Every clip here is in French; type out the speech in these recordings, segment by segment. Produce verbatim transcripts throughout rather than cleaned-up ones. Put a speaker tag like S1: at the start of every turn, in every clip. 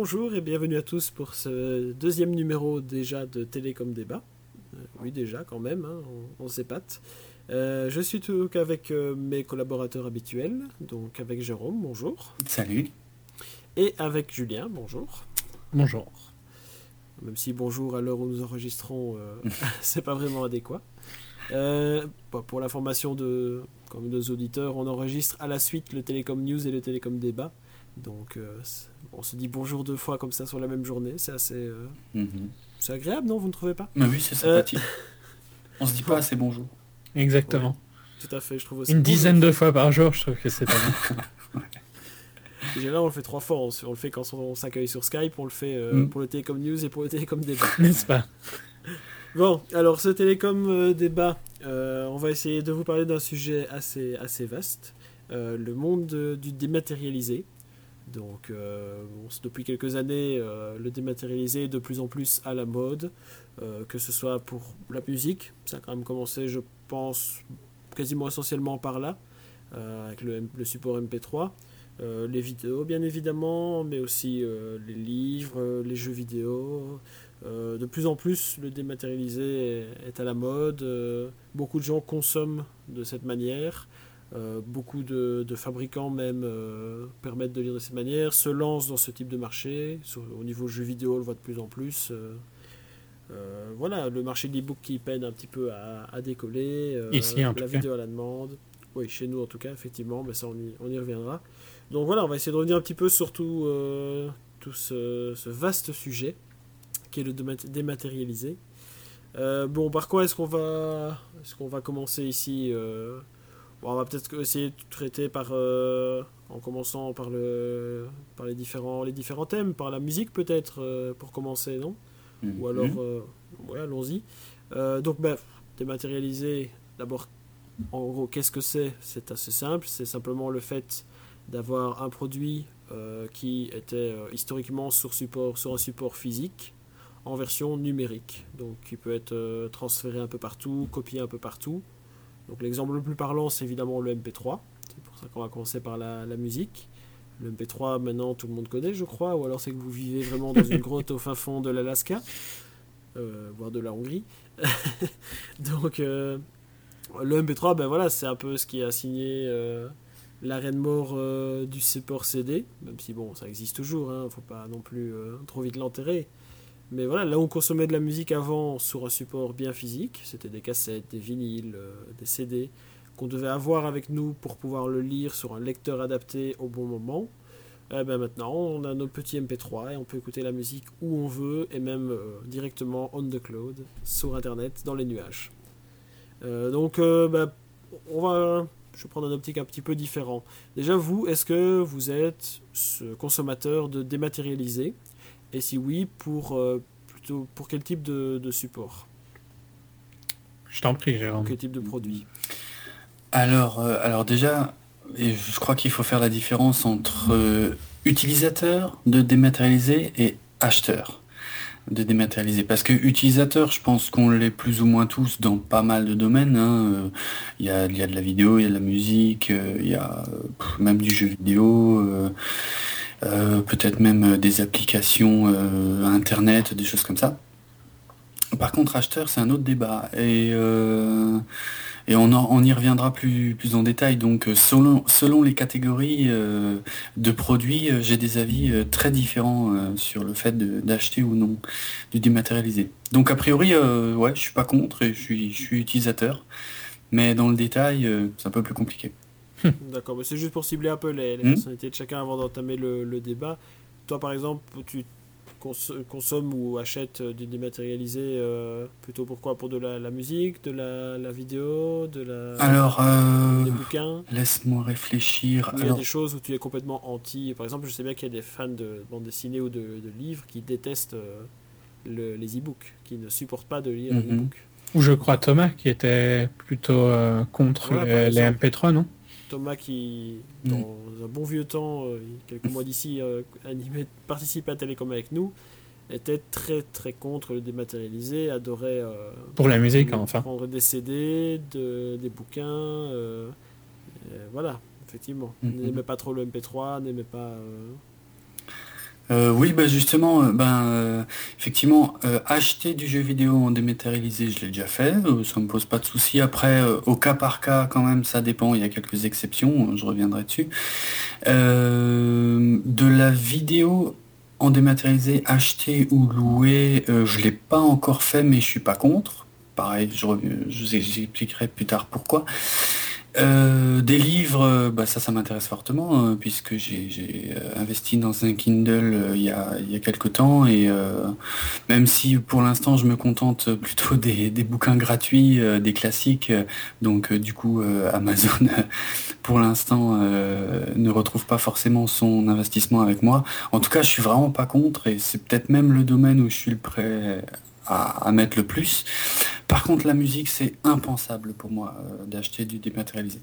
S1: bonjour et bienvenue à tous pour ce deuxième numéro déjà de Télécom Débat. Euh, oui déjà quand même, hein, on, on s'épate. Euh, je suis tout avec euh, mes collaborateurs habituels, donc avec Jérôme, bonjour.
S2: Salut.
S1: Et avec Julien, bonjour.
S3: Bonjour.
S1: Même si bonjour à l'heure où nous enregistrons, euh, c'est pas vraiment adéquat. Euh, pour l'information de comme nos auditeurs, on enregistre à la suite le Télécom News et le Télécom Débat. Donc euh, on se dit bonjour deux fois comme ça sur la même journée, c'est assez euh,
S2: Mm-hmm.
S1: c'est agréable, non, vous ne trouvez pas?
S2: Mais oui, c'est sympathique. Euh... On se dit pas assez bonjour.
S3: Exactement.
S1: Ouais, tout à fait, je trouve aussi.
S3: Une
S1: bonjour.
S3: dizaine de fois par jour, je trouve que c'est pas bien.
S1: Ouais. Là, on le fait trois fois. On, on le fait quand on s'accueille sur Skype, on le fait euh, mm. pour le Télécom News et pour le Télécom Débat.
S3: N'est-ce pas?
S1: Bon, alors ce Télécom euh, Débat, euh, on va essayer de vous parler d'un sujet assez, assez vaste, euh, le monde de, du dématérialisé. Donc, euh, bon, depuis quelques années, euh, le dématérialisé est de plus en plus à la mode, euh, que ce soit pour la musique, ça a quand même commencé, je pense, quasiment essentiellement par là, euh, avec le, le support M P trois, euh, les vidéos bien évidemment, mais aussi euh, les livres, euh, les jeux vidéo. Euh, de plus en plus, le dématérialisé est, est à la mode, euh, beaucoup de gens consomment de cette manière. Euh, beaucoup de, de fabricants même euh, permettent de lire de cette manière, se lancent dans ce type de marché. Sur, au niveau jeux vidéo, on le voit de plus en plus. Euh, euh, voilà, le marché de l'e-book qui peine un petit peu à, à décoller. Euh,
S3: Ici, en
S1: la
S3: tout
S1: vidéo
S3: cas.
S1: à la demande. Oui, chez nous en tout cas, effectivement, mais ça on y, on y reviendra. Donc voilà, on va essayer de revenir un petit peu sur tout, euh, tout ce, ce vaste sujet qui est le dématérialisé. Euh, bon, par quoi est-ce qu'on va, est-ce qu'on va commencer ici euh, Bon, on va peut-être essayer de traiter par, euh, en commençant par, le, par les, différents, les différents thèmes, par la musique peut-être, euh, pour commencer, non? Mm-hmm. Ou alors, euh, ouais, allons-y. Euh, donc, ben, dématérialiser, d'abord, en gros, qu'est-ce que c'est? C'est assez simple, c'est simplement le fait d'avoir un produit euh, qui était euh, historiquement sur, support, sur un support physique, en version numérique, donc qui peut être euh, transféré un peu partout, copié un peu partout. Donc l'exemple le plus parlant, c'est évidemment le M P trois. C'est pour ça qu'on va commencer par la, la musique. Le M P trois, maintenant, tout le monde connaît, je crois. Ou alors c'est que vous vivez vraiment dans une grotte au fin fond de l'Alaska. Euh, voire de la Hongrie. Donc, euh, le M P trois, ben voilà, c'est un peu ce qui a signé euh, l'arrêt de mort euh, du support C D. Même si, bon, ça existe toujours. Hein, faut pas non plus euh, trop vite l'enterrer. Mais voilà, là où on consommait de la musique avant sur un support bien physique, c'était des cassettes, des vinyles, euh, des C D, qu'on devait avoir avec nous pour pouvoir le lire sur un lecteur adapté au bon moment. Eh ben maintenant, on a nos petits M P trois et on peut écouter la musique où on veut et même euh, directement on the cloud, sur Internet, dans les nuages. Euh, donc, euh, ben, on va... Je vais prendre un optique un petit peu différent. Déjà, vous, est-ce que vous êtes ce consommateur de dématérialisé ? Et si oui, pour, euh, plutôt, pour quel type de, de support?
S3: Je t'en prie, Jérôme.
S1: Pour quel type de produit?
S2: Alors, euh, alors déjà, et je crois qu'il faut faire la différence entre euh, utilisateur de dématérialisé et acheteur de dématérialisé. Parce que utilisateur, je pense qu'on l'est plus ou moins tous dans pas mal de domaines. Hein. Il y a, il y a de la vidéo, il y a de la musique, euh, il y a pff, même du jeu vidéo. Euh, Euh, peut-être même des applications euh, internet, des choses comme ça. Par contre, acheteur, c'est un autre débat et, euh, et on, en, on y reviendra plus, plus en détail. Donc, selon, selon les catégories euh, de produits, euh, j'ai des avis euh, très différents euh, sur le fait de, d'acheter ou non du dématérialisé. Donc, a priori, euh, ouais, je suis pas contre et je suis, je suis utilisateur, mais dans le détail, euh, c'est un peu plus compliqué.
S1: D'accord, mais c'est juste pour cibler un peu les, les
S2: Mmh.
S1: personnalités de chacun avant d'entamer le, le débat. Toi, par exemple, tu cons- consommes ou achètes du dématérialisé euh, plutôt pour quoi? Pour de la, la musique, de la, la vidéo, de la,
S2: Alors, euh,
S1: des bouquins?
S2: laisse-moi réfléchir.
S1: Ou il y a
S2: Alors,
S1: des choses où tu es complètement anti. Par exemple, je sais bien qu'il y a des fans de bande dessinée ou de, de livres qui détestent euh, le, les e-books, qui ne supportent pas de lire
S2: mm-hmm.
S1: un e-book.
S3: Ou je crois Thomas qui était plutôt euh, contre
S1: Voilà,
S3: les, les M P trois, non?
S1: Thomas qui, dans mmh. un bon vieux temps, euh, quelques mois d'ici, euh, animé, participait à Télécom avec nous, était très très contre le dématérialisé, adorait euh,
S3: pour la musique,
S1: prendre,
S3: enfin.
S1: prendre des C D, de, des bouquins, euh, voilà, effectivement.
S2: Mmh.
S1: N'aimait pas trop le M P trois, n'aimait pas... Euh...
S2: Euh, oui, bah justement, euh, ben euh, effectivement, euh, acheter du jeu vidéo en dématérialisé, je l'ai déjà fait, euh, ça me pose pas de souci. Après, euh, au cas par cas, quand même, ça dépend. Il y a quelques exceptions, euh, je reviendrai dessus. Euh, de la vidéo en dématérialisé, acheter ou louer, euh, je l'ai pas encore fait, mais je suis pas contre. Pareil, je, rev- je vous expliquerai plus tard pourquoi. Euh, des livres, euh, bah ça, ça m'intéresse fortement, euh, puisque j'ai j'ai, euh, investi dans un Kindle euh, il y a, il y a quelque temps, et euh, même si pour l'instant je me contente plutôt des, des bouquins gratuits, euh, des classiques, euh, donc euh, du coup euh, Amazon pour l'instant euh, ne retrouve pas forcément son investissement avec moi. En tout cas, je suis vraiment pas contre, et c'est peut-être même le domaine où je suis le prêt à, à mettre le plus. Par contre, la musique, c'est impensable pour moi euh, d'acheter du dématérialisé.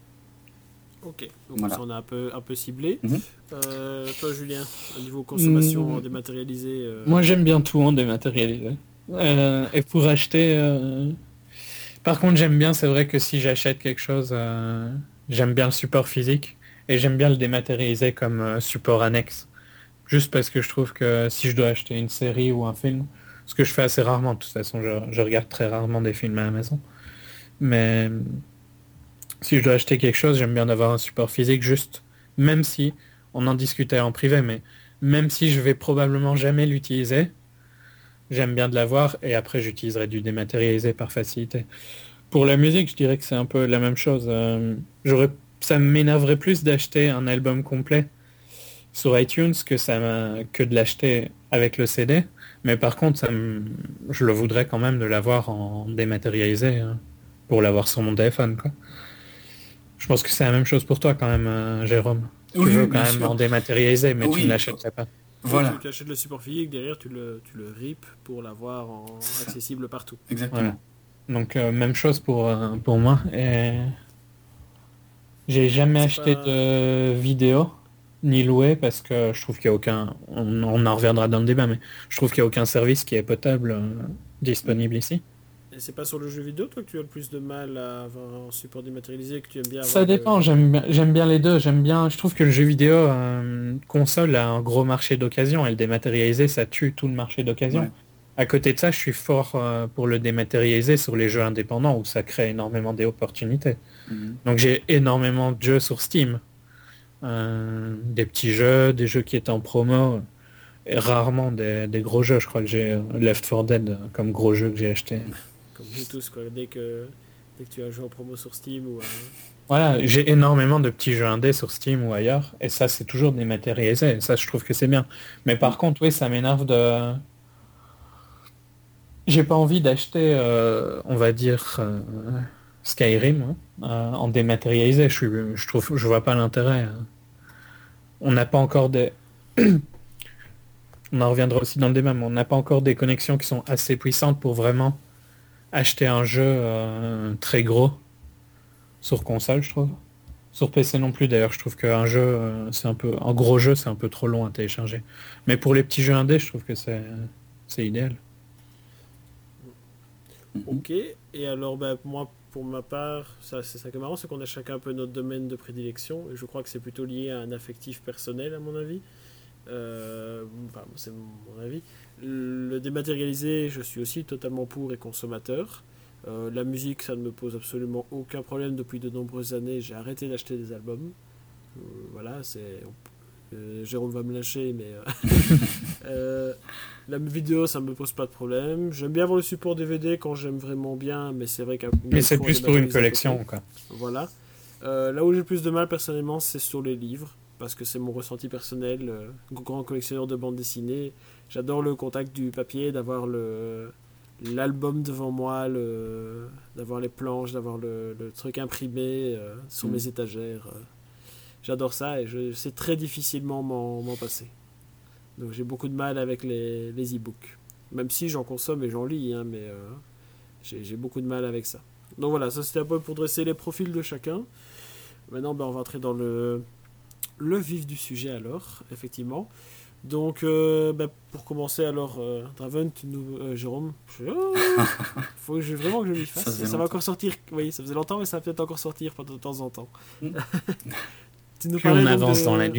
S1: Ok, donc
S2: Voilà.
S1: ça on a un peu, un peu ciblé.
S2: Mhm.
S1: Euh, toi Julien, au niveau consommation
S3: Hmm,
S1: dématérialisée, euh,
S3: Moi, j'aime bien tout en dématérialisé. Euh, et pour acheter... euh, Par contre, j'aime bien, c'est vrai que si j'achète quelque chose, euh, j'aime bien le support physique et j'aime bien le dématérialiser comme euh, support annexe. Juste parce que je trouve que si je dois acheter une série ou un film, ce que je fais assez rarement, de toute façon, je, je regarde très rarement des films à la maison. Mais si je dois acheter quelque chose, j'aime bien avoir un support physique juste, même si on en discutait en privé, mais même si je vais probablement jamais l'utiliser, j'aime bien de l'avoir et après j'utiliserai du dématérialisé par facilité. Pour la musique, je dirais que c'est un peu la même chose. Euh, j'aurais, ça m'énerverait plus d'acheter un album complet sur iTunes que ça m'a- que de l'acheter avec le C D. Mais par contre, ça me- je le voudrais quand même de l'avoir en dématérialisé hein, pour l'avoir sur mon téléphone, quoi. Je pense que c'est la même chose pour toi quand même, euh, Jérôme. Tu
S2: Oui,
S3: veux
S2: oui,
S3: quand
S2: bien
S3: même en
S2: sûr.
S1: oui,
S3: dématérialiser, mais tu ne
S2: Oui,
S3: l'achèterais pas.
S1: oui, tu,
S2: voilà,
S1: tu achètes le support physique, derrière tu le, tu le ripes pour l'avoir en
S2: c'est ça,
S1: accessible partout.
S3: Voilà.
S2: exactement.
S3: Donc euh, même chose pour, euh, pour moi. Et j'ai jamais
S1: C'est
S3: acheté
S1: pas...
S3: de vidéo ni loué parce que je trouve qu'il n'y a aucun. On, on en reviendra dans le débat, mais je trouve qu'il n'y a aucun service qui est potable euh,
S2: Mm.
S3: disponible ici.
S1: Et c'est pas sur le jeu vidéo, toi, que tu as le plus de mal à avoir un support dématérialisé, que tu aimes bien
S3: Ça
S1: avoir le...
S3: dépend,
S1: le-
S3: j'aime bien, j'aime bien les deux. J'aime bien, je trouve que le jeu vidéo euh, console a un gros marché d'occasion et le dématérialisé, ça tue tout le marché d'occasion.
S2: Ouais.
S3: À côté de ça, je suis fort euh, pour le dématérialisé sur les jeux indépendants où ça crée énormément d'opportunités.
S2: Mhm.
S3: Donc j'ai énormément de jeux sur Steam. Euh, des petits jeux, des jeux qui étaient en promo, et rarement des, des gros jeux. Je crois que j'ai euh, Left four Dead euh, comme gros jeu que j'ai acheté.
S1: Comme nous tous, quoi. Dès que, dès que tu as joué en promo sur Steam ou un,
S3: Voilà,
S1: ou
S3: j'ai
S1: autre...
S3: énormément de petits jeux indés sur Steam ou ailleurs, et ça c'est toujours dématérialisé, et ça je trouve que c'est bien. Mais
S2: Mm.
S3: par contre, oui, ça m'énerve de... J'ai pas envie d'acheter, euh, on va dire, euh, Skyrim hein, euh, en dématérialisé. Je suis, je trouve, je vois pas l'intérêt. Hein. On n'a pas encore des... On en reviendra aussi dans le débat, mais on n'a pas encore des connexions qui sont assez puissantes pour vraiment acheter un jeu euh, très gros sur console, je trouve. Sur P C non plus d'ailleurs, je trouve qu'un jeu, euh, c'est un peu, un gros jeu, c'est un peu trop long à télécharger. Mais pour les petits jeux indés, je trouve que c'est, c'est idéal.
S2: Mhm.
S1: Ok, et alors ben, moi pour ma part, ça, c'est ça qui est marrant, c'est qu'on a chacun un peu notre domaine de prédilection, et je crois que c'est plutôt lié à un affectif personnel à mon avis. Euh, enfin, c'est mon avis. Le dématérialisé, je suis aussi totalement pour et consommateur. Euh, la musique, ça ne me pose absolument aucun problème depuis de nombreuses années. J'ai arrêté d'acheter des albums. Euh, voilà, c'est. Euh, Jérôme va me lâcher, mais euh, euh, la vidéo, ça me pose pas de problème. J'aime bien avoir le support D V D quand j'aime vraiment bien, mais c'est vrai qu'il
S3: Mais
S1: me
S3: c'est
S1: faut un
S3: plus pour une
S1: dématérialisé à côté.
S3: collection, quoi.
S1: Voilà. Euh, là où j'ai le plus de mal personnellement, c'est sur les livres, parce que c'est mon ressenti personnel. Euh, grand collectionneur de bande dessinée, j'adore le contact du papier, d'avoir le l'album devant moi, le, d'avoir les planches, d'avoir le, le truc imprimé euh, sur
S2: Mm.
S1: mes étagères. euh. J'adore ça et je sais très difficilement m'en, m'en passer. Donc j'ai beaucoup de mal avec les, les e-books. Même si j'en consomme et j'en lis, hein, mais euh, j'ai, j'ai beaucoup de mal avec ça. Donc voilà, ça c'était un peu pour dresser les profils de chacun. Maintenant, ben, on va entrer dans le, le vif du sujet alors, effectivement. Donc, euh, ben, pour commencer alors, euh, Draven, tu nous, euh, Jérôme, je, oh, faut que je, vraiment que je m'y
S2: Ça
S1: fasse. Et
S2: faisait
S1: ça va
S2: longtemps.
S1: encore sortir, oui, ça faisait longtemps, mais ça va peut-être encore sortir de temps en temps.
S2: Mm.
S1: Tu nous
S3: Plus on
S1: parlais donc
S3: avance dans la
S1: de,
S3: nuit.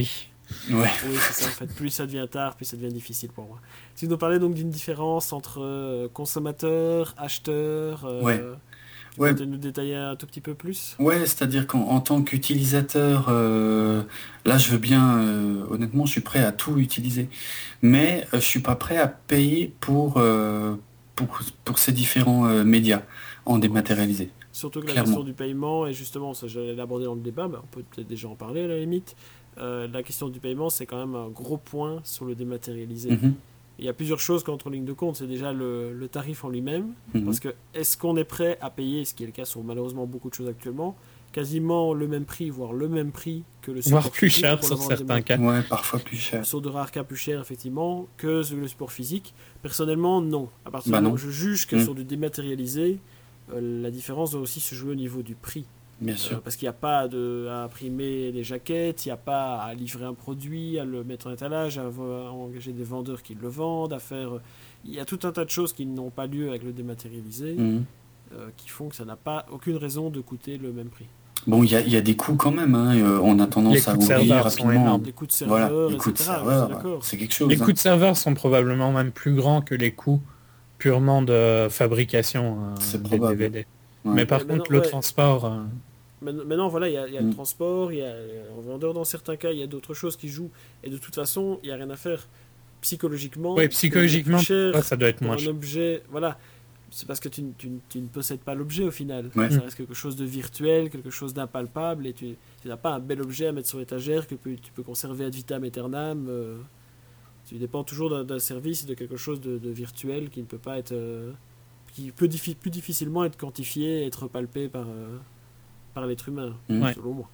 S2: Ouais.
S1: Oui, c'est ça, en fait. Plus ça devient tard, plus ça devient difficile pour moi. Si vous nous parlez donc d'une différence entre euh, consommateur, acheteur, euh,
S2: Ouais.
S1: vous
S2: Ouais.
S1: pouvez nous détailler un tout petit peu plus?
S2: Ouais, c'est-à-dire qu'en en tant qu'utilisateur, euh, là je veux bien, euh, honnêtement, je suis prêt à tout utiliser, mais euh, je suis pas prêt à payer pour, euh, pour, pour ces différents euh, médias en dématérialisé,
S1: Surtout que la question
S2: clairement.
S1: du paiement, et justement, ça j'allais l'aborder dans le débat, mais on peut peut-être déjà en parler à la limite. Euh, la question du paiement, c'est quand même un gros point sur le dématérialisé.
S2: Mhm,
S1: Il y a plusieurs choses qui entrent en ligne de compte. C'est déjà le, le tarif en lui-même.
S2: mhm.
S1: Parce que est-ce qu'on est prêt à payer, ce qui est le cas sur malheureusement beaucoup de choses actuellement, quasiment le même prix, voire le même prix que le
S3: Voire
S1: support
S3: plus
S1: physique
S3: cher
S1: pour
S3: sur
S1: l'avoir
S3: certains cas.
S2: Ouais, parfois plus cher.
S1: sur de rares cas plus cher effectivement que sur le support physique. Personnellement, non. À partir
S2: Bah
S1: du moment où
S2: non,
S1: je juge que
S2: Mhm,
S1: sur du dématérialisé, euh, la différence doit aussi se jouer au niveau du prix.
S2: bien
S1: Euh,
S2: sûr.
S1: parce qu'il n'y a pas de, à imprimer les jaquettes, il n'y a pas à livrer un produit, à le mettre en étalage, à, vo- à engager des vendeurs qui le vendent, à faire... Il y a tout un tas de choses qui n'ont pas lieu avec le dématérialisé,
S2: Mhm.
S1: euh, qui font que ça n'a pas aucune raison de coûter le même prix.
S2: Bon, il y a, il y a des coûts quand même, hein, euh, on a
S3: Les
S2: tendance à
S3: coûts de
S2: oublier
S3: serveurs sont
S2: rapidement.
S3: énormes.
S1: Les coûts de
S2: Voilà,
S1: serveur,
S2: les coûts de
S1: et cetera. Je suis
S2: serveur, euh,
S1: d'accord.
S2: c'est quelque
S3: Les
S2: chose,
S3: coûts
S2: hein.
S3: de serveur sont probablement même plus grands que les coûts purement de fabrication euh,
S2: C'est
S3: des
S2: probable.
S3: D V D.
S2: Ouais.
S3: Mais par
S1: Mais maintenant,
S3: contre, le
S1: ouais,
S3: transport, euh,
S1: Maintenant, maintenant, voilà, il y a, il y a le
S2: Mhm.
S1: transport, il y a le vendeur dans certains cas, il y a d'autres choses qui jouent. Et de toute façon, il n'y a rien à faire.
S3: ouais,
S1: Psychologiquement, payer plus
S3: psychologiquement, toi,
S1: cher
S3: ça doit être
S1: pour
S3: moins
S1: un
S3: cher.
S1: objet, voilà, c'est parce que tu, ne- tu ne- tu ne possèdes pas l'objet au final.
S2: Ouais.
S1: Ça
S3: Mm.
S1: reste quelque chose de virtuel, quelque chose d'impalpable, et tu, tu n'as pas un bel objet à mettre sur l'étagère que tu, tu peux conserver ad vitam aeternam. euh, tu dépends toujours d'un d'un service, de quelque chose de, de virtuel qui ne peut pas être... euh, qui peut diffi- plus difficilement être quantifié, être palpé par, euh, par l'être humain,
S2: Mhm.
S3: Ouais.
S1: selon moi.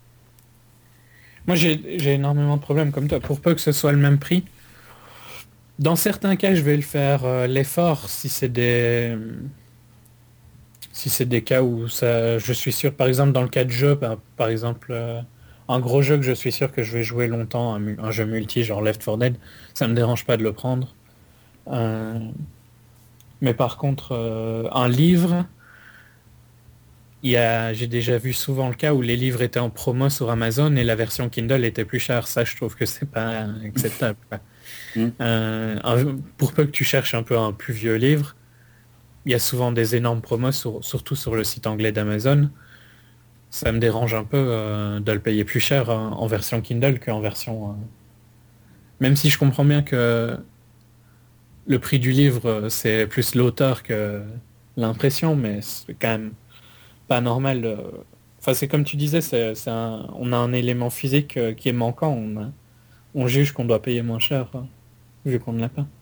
S3: Moi, j'ai j'ai énormément de problèmes comme toi. Pour peu que ce soit le même prix, dans certains cas, je vais le faire euh, l'effort si c'est des si c'est des cas où ça, je suis sûr, par exemple dans le cas de jeu, par, par exemple euh, un gros jeu que je suis sûr que je vais jouer longtemps, un, mu- un jeu multi genre Left four Dead, ça me dérange pas de le prendre. Euh, mais par contre, euh, un livre, il y a, j'ai déjà vu souvent le cas où les livres étaient en promo sur Amazon et la version Kindle était plus chère. Ça, je trouve que c'est pas acceptable, quoi.
S2: Mhm.
S3: Euh, un- pour peu que tu cherches un peu un plus vieux livre, il y a souvent des énormes promos, sur- surtout sur le site anglais d'Amazon. Ça me dérange un peu euh, de le payer plus cher euh, en version Kindle qu'en version... euh, Même si je comprends bien que le prix du livre, euh, c'est plus l'auteur que l'impression, mais c'est quand même pas normal. euh. Enfin, c'est comme tu disais, c'est, c'est un- on a un élément physique euh, qui est manquant. On, a- on juge qu'on doit payer moins cher euh, vu qu'on ne l'a pas.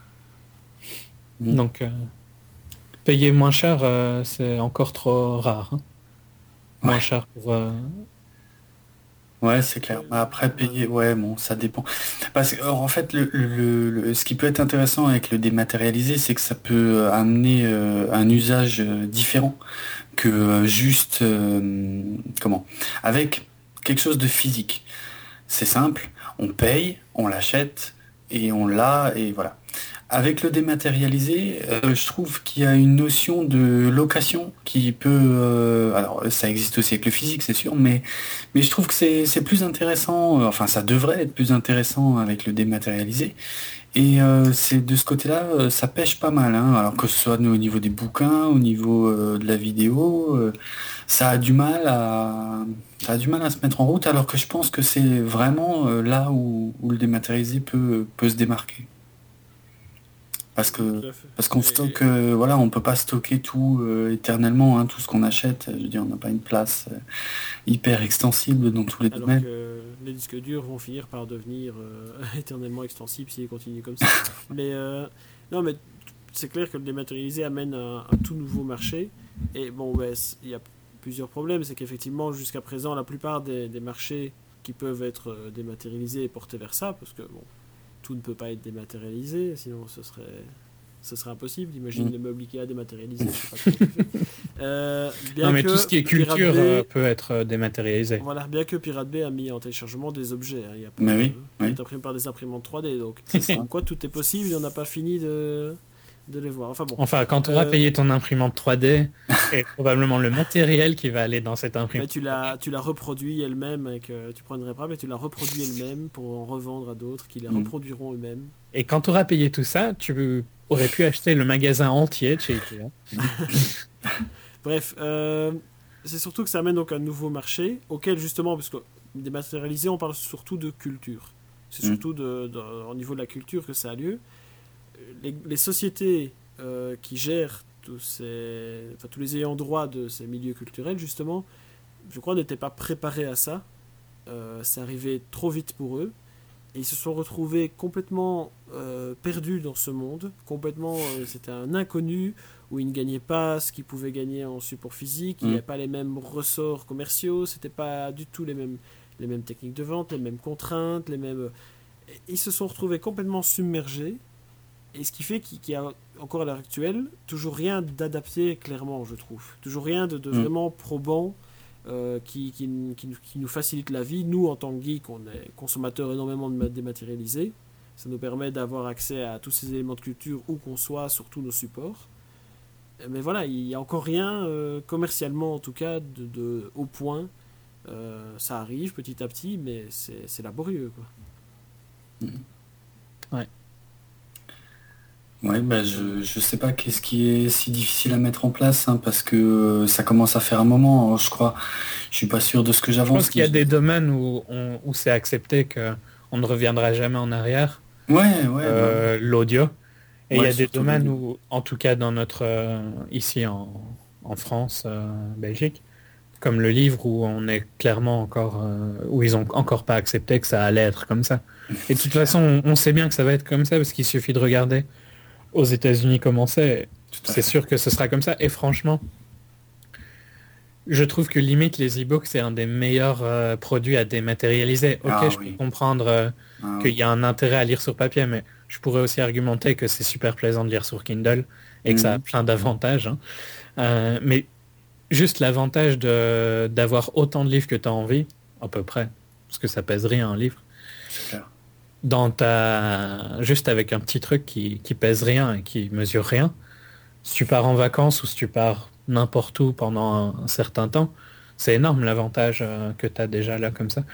S2: Mhm.
S3: Donc, euh, payer moins cher, euh, c'est encore trop rare, hein. Moins
S2: Ouais.
S3: cher pour... euh,
S2: Ouais, c'est clair.
S1: Ouais,
S2: Bah, après,
S1: ouais.
S2: payer, ouais, bon, ça dépend. Parce que, en fait, le, le- le- ce qui peut être intéressant avec le dématérialisé, c'est que ça peut euh, amener euh, un usage euh, différent que euh, juste, euh, comment, avec quelque chose de physique. C'est simple, on paye, on l'achète et on l'a et voilà. Avec le dématérialisé, euh, je trouve qu'il y a une notion de location qui peut... euh, alors, ça existe aussi avec le physique, c'est sûr, mais, mais je trouve que c'est c'est plus intéressant, euh, enfin, ça devrait être plus intéressant avec le dématérialisé. Et euh, c'est de ce côté-là, euh, ça pêche pas mal, hein. Alors que ce soit au niveau des bouquins, au niveau euh, de la vidéo, euh, ça a du mal à... Ça a du mal à se mettre en route, alors que je pense que c'est vraiment euh, là où, où le dématérialisé peut, peut se démarquer. Parce que
S1: Tout à fait.
S2: parce qu'on
S1: Et,
S2: stocke, euh, voilà, on peut pas stocker tout euh, éternellement, hein, tout ce qu'on achète. Je veux dire, on n'a pas une place euh, hyper extensible dans tous les
S1: alors
S2: domaines.
S1: que les disques durs vont finir par devenir euh, éternellement extensibles s'ils continuent comme ça. Mais euh, non, mais c'est clair que le dématérialisé amène un, un tout nouveau marché. Et bon, ouais, c- il y a plusieurs problèmes. C'est qu'effectivement, jusqu'à présent, la plupart des, des marchés qui peuvent être euh, dématérialisés et portés vers ça, parce que bon, tout ne peut pas être dématérialisé, sinon ce serait, ce serait impossible. Imagine
S2: Mm.
S1: les meubles Ikea dématérialisés, je sais pas comment tu fais. Euh,
S3: Non,
S1: bien
S3: mais tout ce
S1: que
S3: qui est
S1: Pirate
S3: culture euh,
S1: Bay,
S3: peut être euh, dématérialisé.
S1: voilà, bien que Pirate Bay a mis en téléchargement des objets, hein, il y a pas
S2: Mais
S1: de,
S2: oui,
S1: il
S2: oui,
S1: est imprimé par des imprimantes trois D, donc
S2: c'est ça.
S1: comme quoi tout est possible, on n'a pas fini de, de les voir. Enfin bon.
S3: Enfin, quand tu auras
S1: Euh,
S3: payé ton imprimante trois D, et probablement le matériel qui va aller dans cette
S1: bah,
S3: imprimante.
S1: tu la, tu la reproduis elle-même, avec, euh, tu prends une réparable et tu la reproduis elle-même pour en revendre à d'autres qui la
S2: Mm.
S1: reproduiront eux-mêmes.
S3: Et quand tu auras payé tout ça, tu aurais pu acheter le magasin entier de chez Ikea.
S1: Bref, euh, c'est surtout que ça amène donc un nouveau marché auquel justement, parce que dématérialisé, on parle surtout de culture. C'est
S2: Mm.
S1: surtout de, de- au niveau de la culture que ça a lieu. Les, les sociétés euh, qui gèrent tous, ces, enfin, tous les ayants droit de ces milieux culturels, justement, je crois, n'étaient pas préparés à ça. Euh, c'est arrivé trop vite pour eux. Et ils se sont retrouvés complètement euh, perdus dans ce monde. Complètement, euh, c'était un inconnu où ils ne gagnaient pas ce qu'ils pouvaient gagner en support physique. Il n'y
S2: Mm.
S1: avait pas les mêmes ressorts commerciaux. C'était pas du tout les mêmes, les mêmes techniques de vente, les mêmes contraintes, les mêmes. Ils se sont retrouvés complètement submergés. Et ce qui fait qu'il qu'il y a encore à l'heure actuelle toujours rien d'adapté clairement, je trouve. Toujours rien de, de
S2: Mm.
S1: vraiment probant euh, qui, qui, qui, nous- qui nous facilite la vie. Nous, en tant que geeks, on est consommateurs énormément de ma- dématérialisés. Ça nous permet d'avoir accès à tous ces éléments de culture où qu'on soit, sur tous nos supports. Mais voilà, il n'y a encore rien, euh, commercialement en tout cas, de, de, au point. Euh, ça arrive petit à petit, mais c'est c'est laborieux, quoi.
S2: Ouais, bah, je, je sais pas qu'est-ce qui est si difficile à mettre en place, hein, parce que euh, ça commence à faire un moment, hein, je crois. Je suis pas sûr de ce que
S3: Je
S2: j'avance.
S3: pense qu'il y a
S2: mais-
S3: des domaines où, on- où c'est accepté qu'on ne reviendra jamais en arrière.
S2: Ouais, ouais,
S3: Euh, l'audio. Et il y
S2: Ouais,
S3: a des
S2: surtout
S3: domaines
S2: l'audio.
S3: où, en tout cas dans notre euh, ici en, en France, euh, Belgique, comme le livre où on est clairement encore euh, où ils ont encore pas accepté que ça allait être comme ça. Et de toute façon, on, on sait bien que ça va être comme ça parce qu'il suffit de regarder aux États-Unis comment c'est.
S2: Tout à
S3: C'est
S2: fait.
S3: sûr que ce sera comme ça. Et franchement, je trouve que limite les e-books c'est un des meilleurs euh, produits à dématérialiser. Ok,
S2: Ah
S3: je peux
S2: oui.
S3: comprendre euh,
S2: Ah
S3: qu'il
S2: oui.
S3: y a un intérêt à lire sur papier, mais je pourrais aussi argumenter que c'est super plaisant de lire sur Kindle et que ça a
S2: Mhm.
S3: plein d'avantages. hein. Euh, mais juste l'avantage de d'avoir autant de livres que tu as envie, à peu près, parce que ça pèse rien un livre,
S2: C'est clair.
S3: dans ta juste avec un petit truc qui, qui pèse rien et qui mesure rien. Si tu pars en vacances ou si tu pars n'importe où pendant un, un certain temps, c'est énorme l'avantage euh, que tu as déjà là comme ça.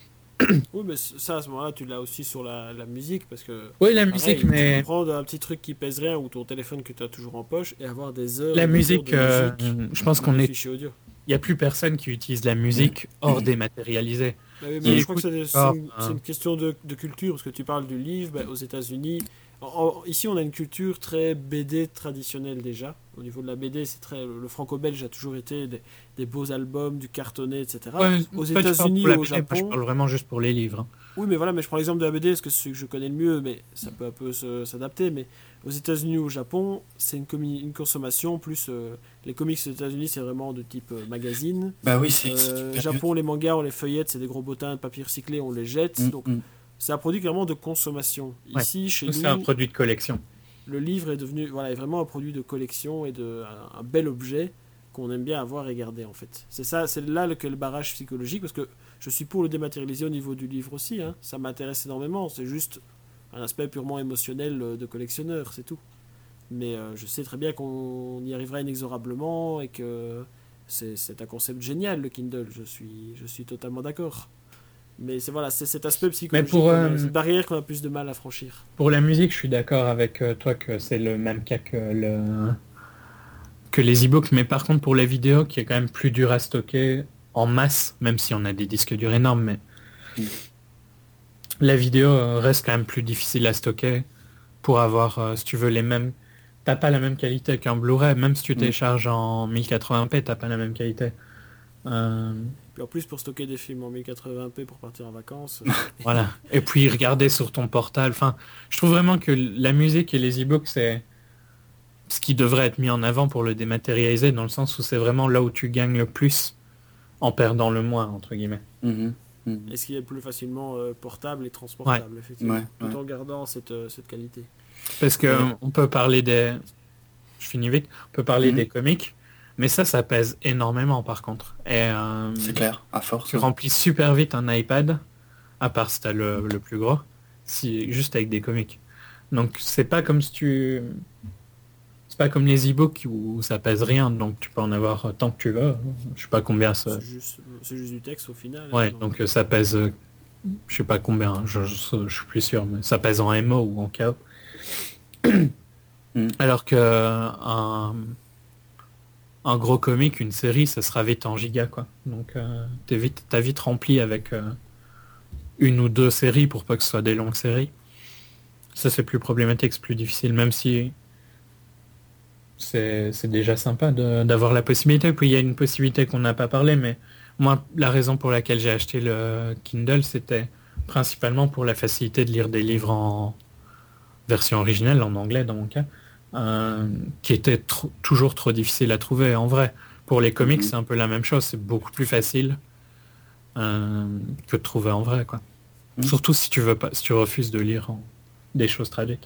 S1: Oui, mais ça, à ce moment-là, tu l'as aussi sur la, la musique, parce que,
S3: Oui, la
S1: pareil,
S3: musique,
S1: tu peux
S3: mais
S1: prendre un petit truc qui pèse rien ou ton téléphone que tu as toujours en poche et avoir des heures
S3: la
S1: et des heures
S3: musique,
S1: de
S3: euh,
S1: musique
S3: je pense
S1: dans
S3: qu'on
S1: des
S3: est,
S1: fichiers audio.
S3: il n'y a plus personne qui utilise la musique hors dématérialisée.
S1: Bah oui,
S3: Qui
S1: mais je crois que
S3: écoute
S1: c'est c'est
S3: encore,
S1: une,
S3: hein.
S1: c'est une question de, de culture, parce que tu parles du livre, bah, aux États-Unis. en- en- Ici, on a une culture très B D traditionnelle déjà. Au niveau de la B D, c'est très le franco-belge a toujours été des, des beaux albums, du cartonné, et cetera.
S3: Ouais,
S1: Aux
S3: toi, tu parles
S1: États-Unis
S3: pour la
S1: et au
S3: B D, moi, je
S1: Japon,
S3: parle vraiment juste pour les livres. hein.
S1: oui, mais voilà, mais je prends l'exemple de la B D, parce que c'est celui que je connais le mieux, mais ça peut un peu se- s'adapter. Mais aux États-Unis ou au Japon, c'est une, commu- une consommation plus. euh, les comics aux États-Unis, c'est vraiment de type euh, magazine.
S2: Bah oui, c'est c'est
S1: Euh,
S2: une période.
S1: Japon, les mangas, on les feuillette, c'est des gros bottins de papier recyclé, on les jette.
S2: Mm,
S1: Donc,
S2: mm.
S1: c'est un produit clairement de consommation.
S3: Ouais.
S1: Ici, chez
S3: Nous, c'est un
S1: nous,
S3: produit de collection.
S1: le livre est devenu voilà, est vraiment un produit de collection et de, un, un bel objet qu'on aime bien avoir et garder en fait. C'est ça, c'est là le, que le barrage psychologique, parce que je suis pour le dématérialiser au niveau du livre aussi, hein. Ça m'intéresse énormément, c'est juste un aspect purement émotionnel euh, de collectionneur, c'est tout. Mais euh, je sais très bien qu'on y arrivera inexorablement et que c'est, c'est un concept génial le Kindle, je suis, je suis totalement d'accord. Mais c'est voilà, c'est cet aspect psychologique,
S3: pour,
S1: qu'on a-
S3: euh,
S1: cette barrière qu'on a plus de mal à franchir.
S3: Pour la musique, je suis d'accord avec euh, toi que c'est le même cas que, le... que les e-books, mais par contre pour la vidéo, qui est quand même plus dur à stocker en masse, même si on a des disques durs énormes, mais
S2: Mm.
S3: la vidéo euh, reste quand même plus difficile à stocker pour avoir, euh, si tu veux, les mêmes... T'as pas la même qualité qu'un Blu-ray, même si tu
S2: Mm.
S3: télécharges en mille quatre-vingts p, t'as pas la même qualité. Euh,
S1: Puis en plus, pour stocker des films en mille quatre-vingts p pour partir en vacances, euh,
S3: Voilà. Et puis regarder sur ton portable. Enfin, je trouve vraiment que la musique et les e-books, c'est ce qui devrait être mis en avant pour le dématérialiser, dans le sens où c'est vraiment là où tu gagnes le plus en perdant le moins, entre guillemets.
S2: Mhm, mhm.
S1: et ce qui est plus facilement euh, portable et transportable, effectivement,
S2: Ouais,
S1: tout
S2: ouais.
S1: en gardant cette, euh, cette qualité.
S3: Parce que
S2: Ouais.
S3: on peut parler des... Je finis vite. On peut parler
S2: Mhm.
S3: des comics, mais ça, ça pèse énormément par contre. Et euh,
S2: C'est clair, à force.
S3: tu remplis super vite un iPad, à part si t'as le, le plus gros, si, juste avec des comics. Donc c'est pas comme si tu... C'est pas comme les e-books où ça pèse rien, donc tu peux en avoir tant que tu veux. Je sais pas combien ça...
S1: C'est juste, c'est juste du texte au final.
S3: Ouais,
S1: donc.
S3: donc euh, ça pèse, euh, je sais pas combien, je, je, je suis plus sûr, mais ça pèse en M O ou en K O.
S2: Mm.
S3: Alors que euh, un, un gros comic, une série, ça sera vite en giga, quoi. Donc euh, t'es vite, t'as vite rempli avec euh, une ou deux séries pour pas que ce soit des longues séries. Ça c'est plus problématique, c'est plus difficile, même si c'est c'est déjà sympa de- d'avoir la possibilité. Puis il y a une possibilité qu'on n'a pas parlé, mais moi la raison pour laquelle j'ai acheté le Kindle, c'était principalement pour la facilité de lire des livres en version originale, en anglais dans mon cas, euh, qui était tr- toujours trop difficile à trouver en vrai. Pour les comics,
S2: Mhm.
S3: c'est un peu la même chose, c'est beaucoup plus facile euh, que de trouver en vrai, quoi.
S2: Mhm.
S3: Surtout si tu veux pas, si tu refuses de lire en- des choses tragiques.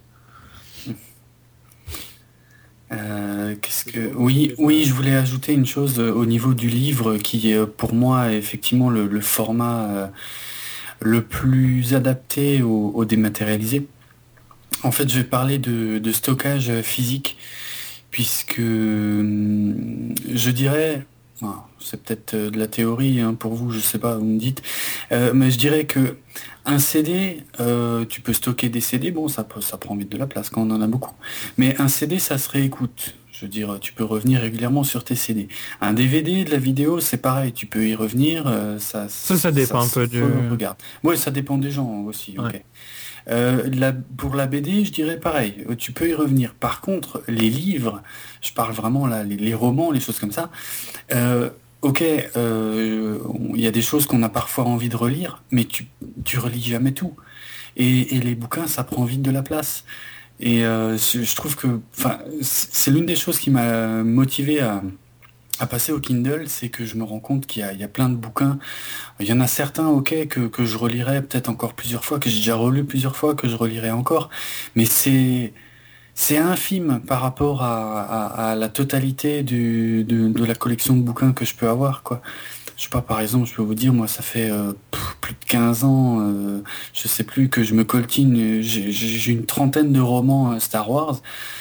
S2: Euh, qu'est-ce
S1: C'est
S2: que...
S1: quoi,
S2: Oui,
S1: tu voulais
S2: oui,
S1: faire
S2: je voulais ajouter une chose euh, au niveau du livre qui, euh, pour moi, est effectivement le, le format euh, le plus adapté au, au dématérialisé. En fait, je vais parler de, de stockage euh, physique, puisque hum, je dirais, enfin, c'est peut-être euh, de la théorie hein, pour vous, je sais pas, vous me dites, euh, mais je dirais que un C D, euh, tu peux stocker des C D, bon, ça, peut- ça prend vite de la place quand on en a beaucoup, mais un C D, ça se réécoute. Je veux dire, tu peux revenir régulièrement sur tes C D. Un D V D, de la vidéo, c'est pareil, tu peux y revenir, euh, ça,
S3: Ça, ça
S2: ça
S3: dépend un
S2: se
S3: peu du...
S2: regarde. Ouais, ça dépend des gens aussi,
S3: Ouais.
S2: ok. Euh, la- pour la B D, je dirais pareil, euh, tu peux y revenir. Par contre, les livres, je parle vraiment là, les, les romans, les choses comme ça, euh, ok, euh, il y a des choses qu'on a parfois envie de relire, mais tu, tu relis jamais tout. Et, et les bouquins, ça prend vite de la place. Et euh, je je trouve que, enfin, c'est c'est l'une des choses qui m'a motivé à, à passer au Kindle, c'est que je me rends compte qu'il y a, il y a plein de bouquins. Il y en a certains, ok, que, que je relirai peut-être encore plusieurs fois, que j'ai déjà relu plusieurs fois, que je relirai encore. Mais c'est, c'est infime par rapport à, à, à la totalité du, de, de la collection de bouquins que je peux avoir, quoi. Je sais pas, par exemple, je peux vous dire, moi, ça fait euh, pff, plus de quinze ans, euh, je sais plus, que je me coltine, j'ai j'ai une trentaine de romans euh, Star Wars.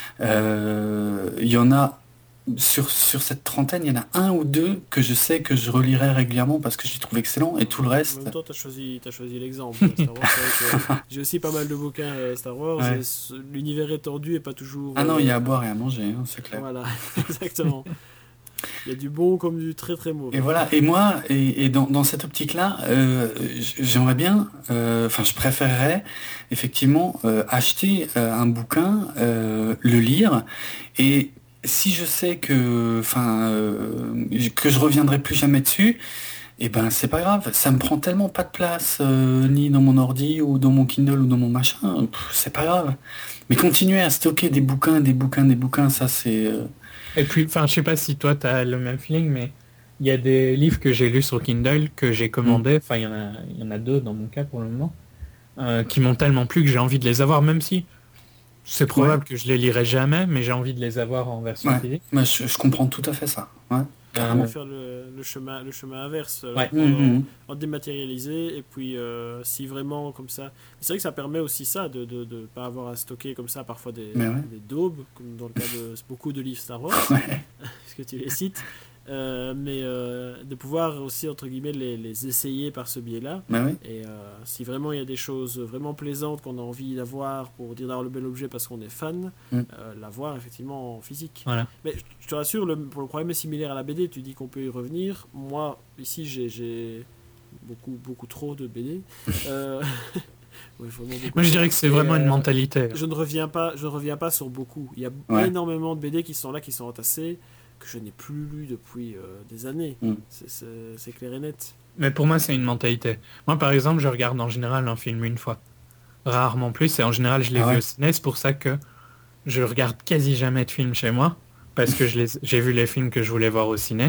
S2: Euh, Il y en a sur, sur cette trentaine, il y en a un ou deux que je sais que je relirai régulièrement parce que je les trouve excellents et tout le
S1: En
S2: reste.
S1: même temps, tu as choisi, t'as choisi l'exemple. Star Wars, c'est vrai que j'ai aussi pas mal de bouquins euh, Star Wars
S2: Ouais.
S1: et ce- l'univers étendu est pas toujours.
S2: Ah non, il y a
S1: euh,
S2: à boire et à manger, hein, c'est clair.
S1: Voilà, exactement. Il y a du bon comme du très très
S2: Et
S1: mauvais.
S2: voilà, et moi, et, et dans, dans cette optique-là, euh, j- j'aimerais bien, euh, enfin je préférerais effectivement euh, acheter euh, un bouquin, euh, le lire, et si je sais que, enfin, euh, que je reviendrai plus jamais dessus, et ben c'est pas grave, ça me prend tellement pas de place, euh, ni dans mon ordi ou dans mon Kindle ou dans mon machin, pff, c'est pas grave. Mais continuer à stocker des bouquins, des bouquins, des bouquins, ça c'est... euh,
S3: Et puis, enfin, je sais pas si toi, tu as le même feeling, mais il y a des livres que j'ai lus sur Kindle, que j'ai
S2: hmm,
S3: commandés, enfin, il y en a, il y en a deux dans mon cas pour le moment, euh, qui m'ont tellement plu que j'ai envie de les avoir, même si c'est
S2: ouais,
S3: probable que je les lirai jamais, mais j'ai envie de les avoir en version
S2: ouais,
S3: physique.
S2: moi, je, je comprends tout à fait ça, ouais,
S1: Moi, je vais
S3: Euh,
S2: carrément.
S1: faire le, le chemin, le chemin inverse, le
S3: ouais.
S1: prendre en,
S2: Mhm.
S1: en dématérialisé et puis euh, si vraiment comme ça. C'est vrai que ça permet aussi ça de ne de, de pas avoir à stocker comme ça parfois des,
S2: Mais ouais,
S1: des daubes, comme dans le cas de beaucoup de livres Star Wars,
S2: ouais,
S1: parce que tu les cites, Euh, mais euh, de pouvoir aussi entre guillemets les, les essayer par ce biais-là.
S2: bah ouais.
S1: Et euh, si vraiment il y a des choses vraiment plaisantes qu'on a envie d'avoir pour dire d'avoir le bel objet parce qu'on est fan,
S2: Mm.
S1: euh, l'avoir effectivement en physique.
S3: Voilà.
S1: Mais je te rassure, le, pour le problème est similaire à la B D, tu dis qu'on peut y revenir. Moi, ici, j'ai, j'ai beaucoup, beaucoup trop de B D. Euh, ouais, vraiment beaucoup
S3: Moi, je
S1: trop.
S3: dirais que c'est
S1: Et,
S3: vraiment une
S1: euh,
S3: mentalité.
S1: je ne reviens pas, je ne reviens pas sur beaucoup. Il y a
S2: Ouais.
S1: énormément de B D qui sont là, qui sont entassés, que je n'ai plus lu depuis euh, des années.
S2: Mm.
S1: C'est, c'est, c'est clair et net.
S3: Mais pour moi, c'est une mentalité. Moi, par exemple, je regarde en général un film une fois. Rarement plus, et en général, je l'ai
S2: Ah
S3: vu au
S2: ouais.
S3: ciné. C'est pour ça que je regarde quasi jamais de films chez moi, parce que je les, j'ai vu les films que je voulais voir au ciné.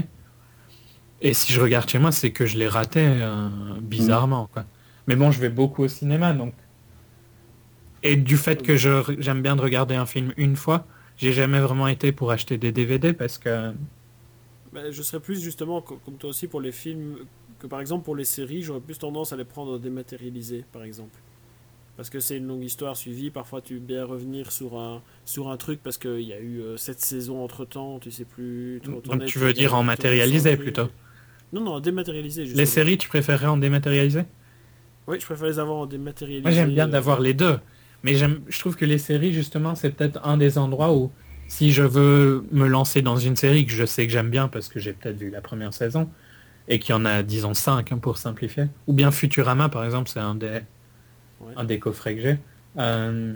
S3: Et si je regarde chez moi, c'est que je les ratais euh,
S2: Mm.
S3: bizarrement, quoi. Mais bon, je vais beaucoup au cinéma, donc. Et du fait que je, j'aime bien de regarder un film une fois, j'ai jamais vraiment été pour acheter des D V D parce que...
S1: Ben, je serais plus justement co- comme toi aussi pour les films que par exemple pour les séries, j'aurais plus tendance à les prendre dématérialisés par exemple. parce que c'est une longue histoire suivie. Parfois, tu veux bien revenir sur un, sur un truc parce qu'il y a eu euh, sept saisons entre-temps, tu sais plus...
S3: Donc
S1: tourner,
S3: tu veux dire en matérialisé plutôt?
S1: Non, non, en dématérialisé. Justement.
S3: Les séries, tu préférerais en dématérialisé?
S1: Oui, je préfère les avoir en dématérialisé.
S3: Moi, j'aime bien
S1: euh,
S3: d'avoir les deux. Mais j'aime, je trouve que les séries, justement, c'est peut-être un des endroits où, si je veux me lancer dans une série que je sais que j'aime bien parce que j'ai peut-être vu la première saison, et qu'il y en a, disons, cinq hein, pour simplifier, ou bien Futurama, par exemple, c'est un des,
S1: ouais.
S3: un des coffrets que j'ai. Euh,